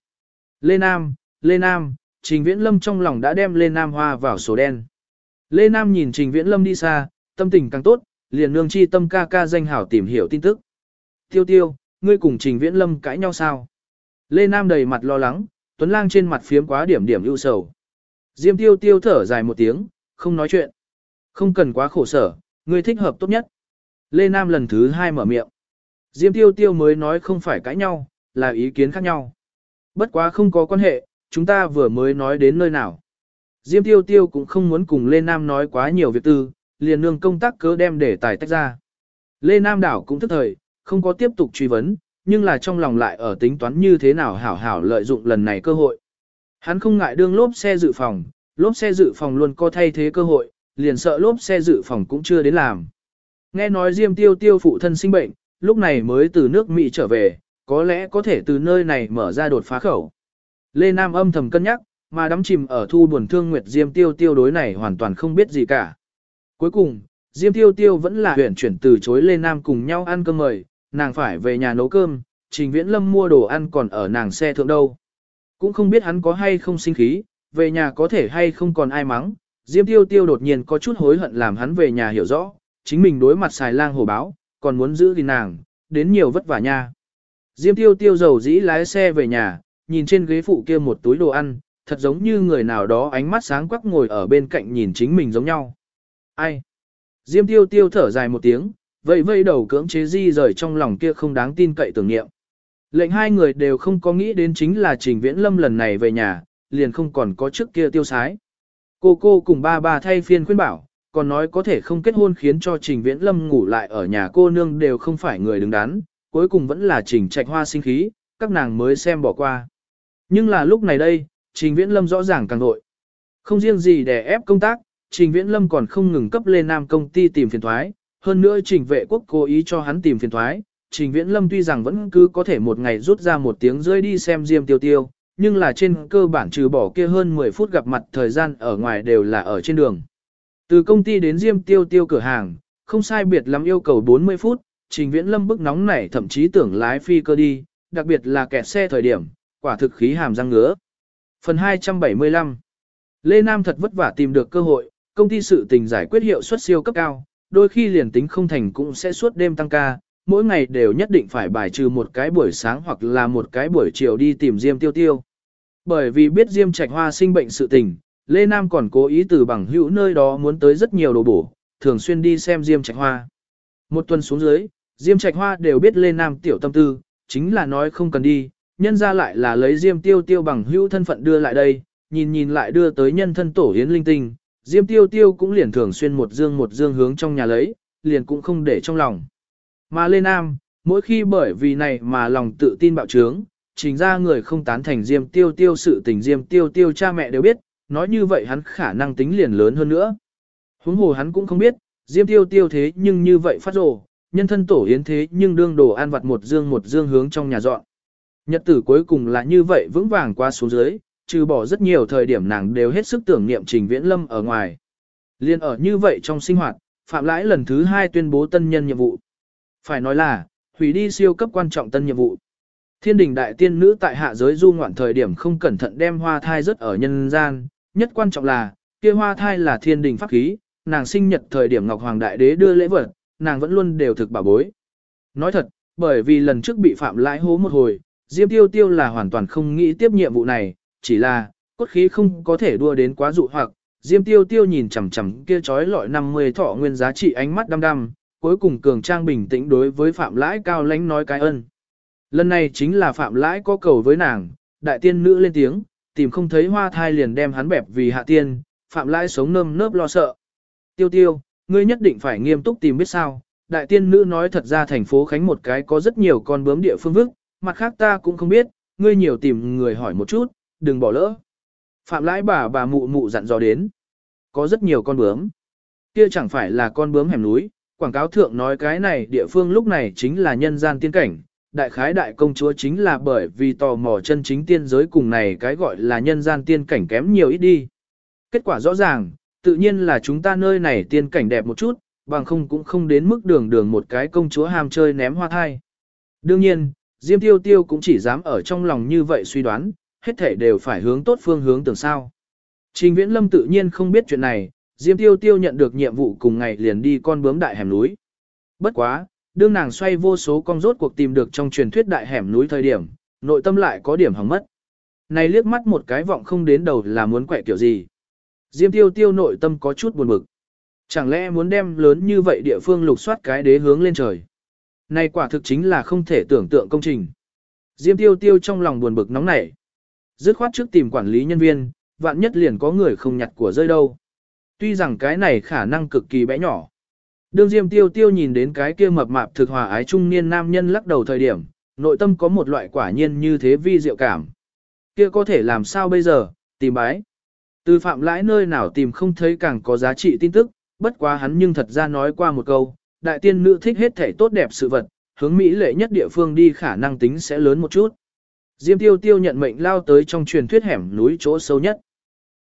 Lê Nam, Trình Viễn Lâm trong lòng đã đem Lê Nam hoa vào sổ đen. Lê Nam nhìn Trình Viễn Lâm đi xa, tâm tình càng tốt, liền nương chi tâm ca ca danh hảo tìm hiểu tin tức. Tiêu Tiêu, ngươi cùng Trình Viễn Lâm cãi nhau sao? Lê Nam đầy mặt lo lắng, Tuấn Lang trên mặt phiếm quá điểm ưu sầu. Diêm Tiêu Tiêu thở dài một tiếng, không nói chuyện. Không cần quá khổ sở, ngươi thích hợp tốt nhất. Lê Nam lần thứ hai mở miệng. Diêm Tiêu Tiêu mới nói không phải cãi nhau, là ý kiến khác nhau. Bất quá không có quan hệ, chúng ta vừa mới nói đến nơi nào. Diêm Tiêu Tiêu cũng không muốn cùng Lê Nam nói quá nhiều việc tư, liền nương công tác cớ đem để tài tách ra. Lê Nam đảo cũng thức thời, không có tiếp tục truy vấn, nhưng là trong lòng lại ở tính toán như thế nào hảo hảo lợi dụng lần này cơ hội. Hắn không ngại đương lốp xe dự phòng luôn có thay thế cơ hội, liền sợ lốp xe dự phòng cũng chưa đến làm. Nghe nói Diêm Tiêu Tiêu phụ thân sinh bệnh, lúc này mới từ nước Mỹ trở về, có lẽ có thể từ nơi này mở ra đột phá khẩu. Lê Nam âm thầm cân nhắc, mà đắm chìm ở thu buồn thương Nguyệt Diêm Tiêu Tiêu đối này hoàn toàn không biết gì cả. Cuối cùng, Diêm Tiêu Tiêu vẫn là huyển chuyển từ chối Lê Nam cùng nhau ăn cơm mời, nàng phải về nhà nấu cơm, Trình Viễn Lâm mua đồ ăn còn ở nàng xe thượng đâu. Cũng không biết hắn có hay không sinh khí, về nhà có thể hay không còn ai mắng. Diêm Tiêu Tiêu đột nhiên có chút hối hận làm hắn về nhà hiểu rõ, chính mình đối mặt xài lang hổ báo, còn muốn giữ gìn nàng, đến nhiều vất vả nha. Diêm Tiêu Tiêu dầu dĩ lái xe về nhà, nhìn trên ghế phụ kia một túi đồ ăn, thật giống như người nào đó ánh mắt sáng quắc ngồi ở bên cạnh nhìn chính mình giống nhau. Ai? Diêm Tiêu Tiêu thở dài một tiếng, vẫy đầu cưỡng chế di rời trong lòng kia không đáng tin cậy tưởng niệm. Lệnh hai người đều không có nghĩ đến chính là Trình Viễn Lâm lần này về nhà, liền không còn có trước kia tiêu sái. Cô cùng ba thay phiên khuyên bảo, còn nói có thể không kết hôn khiến cho Trình Viễn Lâm ngủ lại ở nhà cô nương đều không phải người đứng đắn, cuối cùng vẫn là Trình Trạch Hoa sinh khí, các nàng mới xem bỏ qua. Nhưng là lúc này đây, Trình Viễn Lâm rõ ràng càng vội. Không riêng gì để ép công tác, Trình Viễn Lâm còn không ngừng cấp lên Nam công ty tìm phiền thoái, hơn nữa Trình Vệ Quốc cố ý cho hắn tìm phiền thoái. Trình Viễn Lâm tuy rằng vẫn cứ có thể một ngày rút ra một tiếng rơi đi xem Diêm Tiêu Tiêu, nhưng là trên cơ bản trừ bỏ kia hơn 10 phút gặp mặt thời gian ở ngoài đều là ở trên đường. Từ công ty đến Diêm Tiêu Tiêu cửa hàng, không sai biệt lắm yêu cầu 40 phút, Trình Viễn Lâm bức nóng nảy thậm chí tưởng lái phi cơ đi, đặc biệt là kẹt xe thời điểm, quả thực khí hàm răng ngứa. Phần 275 Lê Nam thật vất vả tìm được cơ hội, công ty sự tình giải quyết hiệu suất siêu cấp cao, đôi khi liền tính không thành cũng sẽ suốt đêm tăng ca, mỗi ngày đều nhất định phải bài trừ một cái buổi sáng hoặc là một cái buổi chiều đi tìm Diêm Tiêu Tiêu. Bởi vì biết Diêm Trạch Hoa sinh bệnh sự tình, Lê Nam còn cố ý từ bằng hữu nơi đó muốn tới rất nhiều đồ bổ, thường xuyên đi xem Diêm Trạch Hoa. Một tuần xuống dưới, Diêm Trạch Hoa đều biết Lê Nam tiểu tâm tư, chính là nói không cần đi, nhân ra lại là lấy Diêm Tiêu Tiêu bằng hữu thân phận đưa lại đây, nhìn lại đưa tới nhân thân tổ hiến linh tinh, Diêm Tiêu Tiêu cũng liền thường xuyên một dương hướng trong nhà lấy, liền cũng không để trong lòng. Mà Lê Nam, mỗi khi bởi vì này mà lòng tự tin bạo trướng, chính ra người không tán thành Diêm Tiêu Tiêu sự tình Diêm Tiêu Tiêu cha mẹ đều biết, nói như vậy hắn khả năng tính liền lớn hơn nữa. Huống hồ hắn cũng không biết, Diêm Tiêu Tiêu thế nhưng như vậy phát rồ, nhân thân tổ yến thế nhưng đương đồ ăn vặt một dương hướng trong nhà dọn. Nhật tử cuối cùng là như vậy vững vàng qua xuống dưới, trừ bỏ rất nhiều thời điểm nàng đều hết sức tưởng niệm Trình Viễn Lâm ở ngoài. Liên ở như vậy trong sinh hoạt, Phạm Lãi lần thứ 2 tuyên bố tân nhân nhiệm vụ. Phải nói là, hủy đi siêu cấp quan trọng tân nhiệm vụ. Thiên đình đại tiên nữ tại hạ giới du ngoạn thời điểm không cẩn thận đem hoa thai rớt ở nhân gian, nhất quan trọng là, kia hoa thai là thiên đình pháp khí, nàng sinh nhật thời điểm Ngọc Hoàng Đại Đế đưa lễ vật, nàng vẫn luôn đều thực bảo bối. Nói thật, bởi vì lần trước bị phạm lãi hố một hồi, Diêm Tiêu Tiêu là hoàn toàn không nghĩ tiếp nhiệm vụ này, chỉ là, cốt khí không có thể đua đến quá dụ hoặc, Diêm Tiêu Tiêu nhìn chằm chằm kia trói lọi 50 thọ nguyên giá trị ánh mắt đăm đăm, cuối cùng cường trang bình tĩnh đối với phạm lãi cao lãnh nói cái ân. Lần này chính là phạm lãi có cầu với nàng, đại tiên nữ lên tiếng, tìm không thấy hoa thai liền đem hắn bẹp vì hạ tiên, phạm lãi sống nơm nớp lo sợ. Tiêu Tiêu, ngươi nhất định phải nghiêm túc tìm biết sao, đại tiên nữ nói thật ra thành phố Khánh một cái có rất nhiều con bướm địa phương vức, mặt khác ta cũng không biết, ngươi nhiều tìm người hỏi một chút, đừng bỏ lỡ. Phạm lãi bà mụ mụ dặn dò đến, có rất nhiều con bướm. Kia chẳng phải là con bướm hẻm núi, quảng cáo thượng nói cái này địa phương lúc này chính là nhân gian tiên cảnh, đại khái đại công chúa chính là bởi vì tò mò chân chính tiên giới cùng này cái gọi là nhân gian tiên cảnh kém nhiều ít đi. Kết quả rõ ràng, tự nhiên là chúng ta nơi này tiên cảnh đẹp một chút, bằng không cũng không đến mức đường đường một cái công chúa ham chơi ném hoa thai. Đương nhiên, Diêm Tiêu Tiêu cũng chỉ dám ở trong lòng như vậy suy đoán, hết thể đều phải hướng tốt phương hướng tưởng sao. Trình Viễn Lâm tự nhiên không biết chuyện này, Diêm Tiêu Tiêu nhận được nhiệm vụ cùng ngày liền đi con bướm đại hẻm núi. Bất quá, đương nàng xoay vô số con rốt cuộc tìm được trong truyền thuyết đại hẻm núi thời điểm, nội tâm lại có điểm hỏng mất. Này liếc mắt một cái vọng không đến đầu là muốn quẹ kiểu gì. Diêm Tiêu Tiêu nội tâm có chút buồn bực. Chẳng lẽ muốn đem lớn như vậy địa phương lục soát cái đế hướng lên trời. Này quả thực chính là không thể tưởng tượng công trình. Diêm Tiêu Tiêu trong lòng buồn bực nóng nảy. Dứt khoát trước tìm quản lý nhân viên, vạn nhất liền có người không nhặt của rơi đâu. Tuy rằng cái này khả năng cực kỳ bé nhỏ. Đương Diêm Tiêu Tiêu nhìn đến cái kia mập mạp thực hòa ái trung niên nam nhân lắc đầu thời điểm, nội tâm có một loại quả nhiên như thế vi diệu cảm. Kia có thể làm sao bây giờ, tìm bái. Từ phạm lãi nơi nào tìm không thấy càng có giá trị tin tức, bất quá hắn nhưng thật ra nói qua một câu, đại tiên nữ thích hết thể tốt đẹp sự vật, hướng Mỹ lệ nhất địa phương đi khả năng tính sẽ lớn một chút. Diêm Tiêu Tiêu nhận mệnh lao tới trong truyền thuyết hẻm núi chỗ sâu nhất.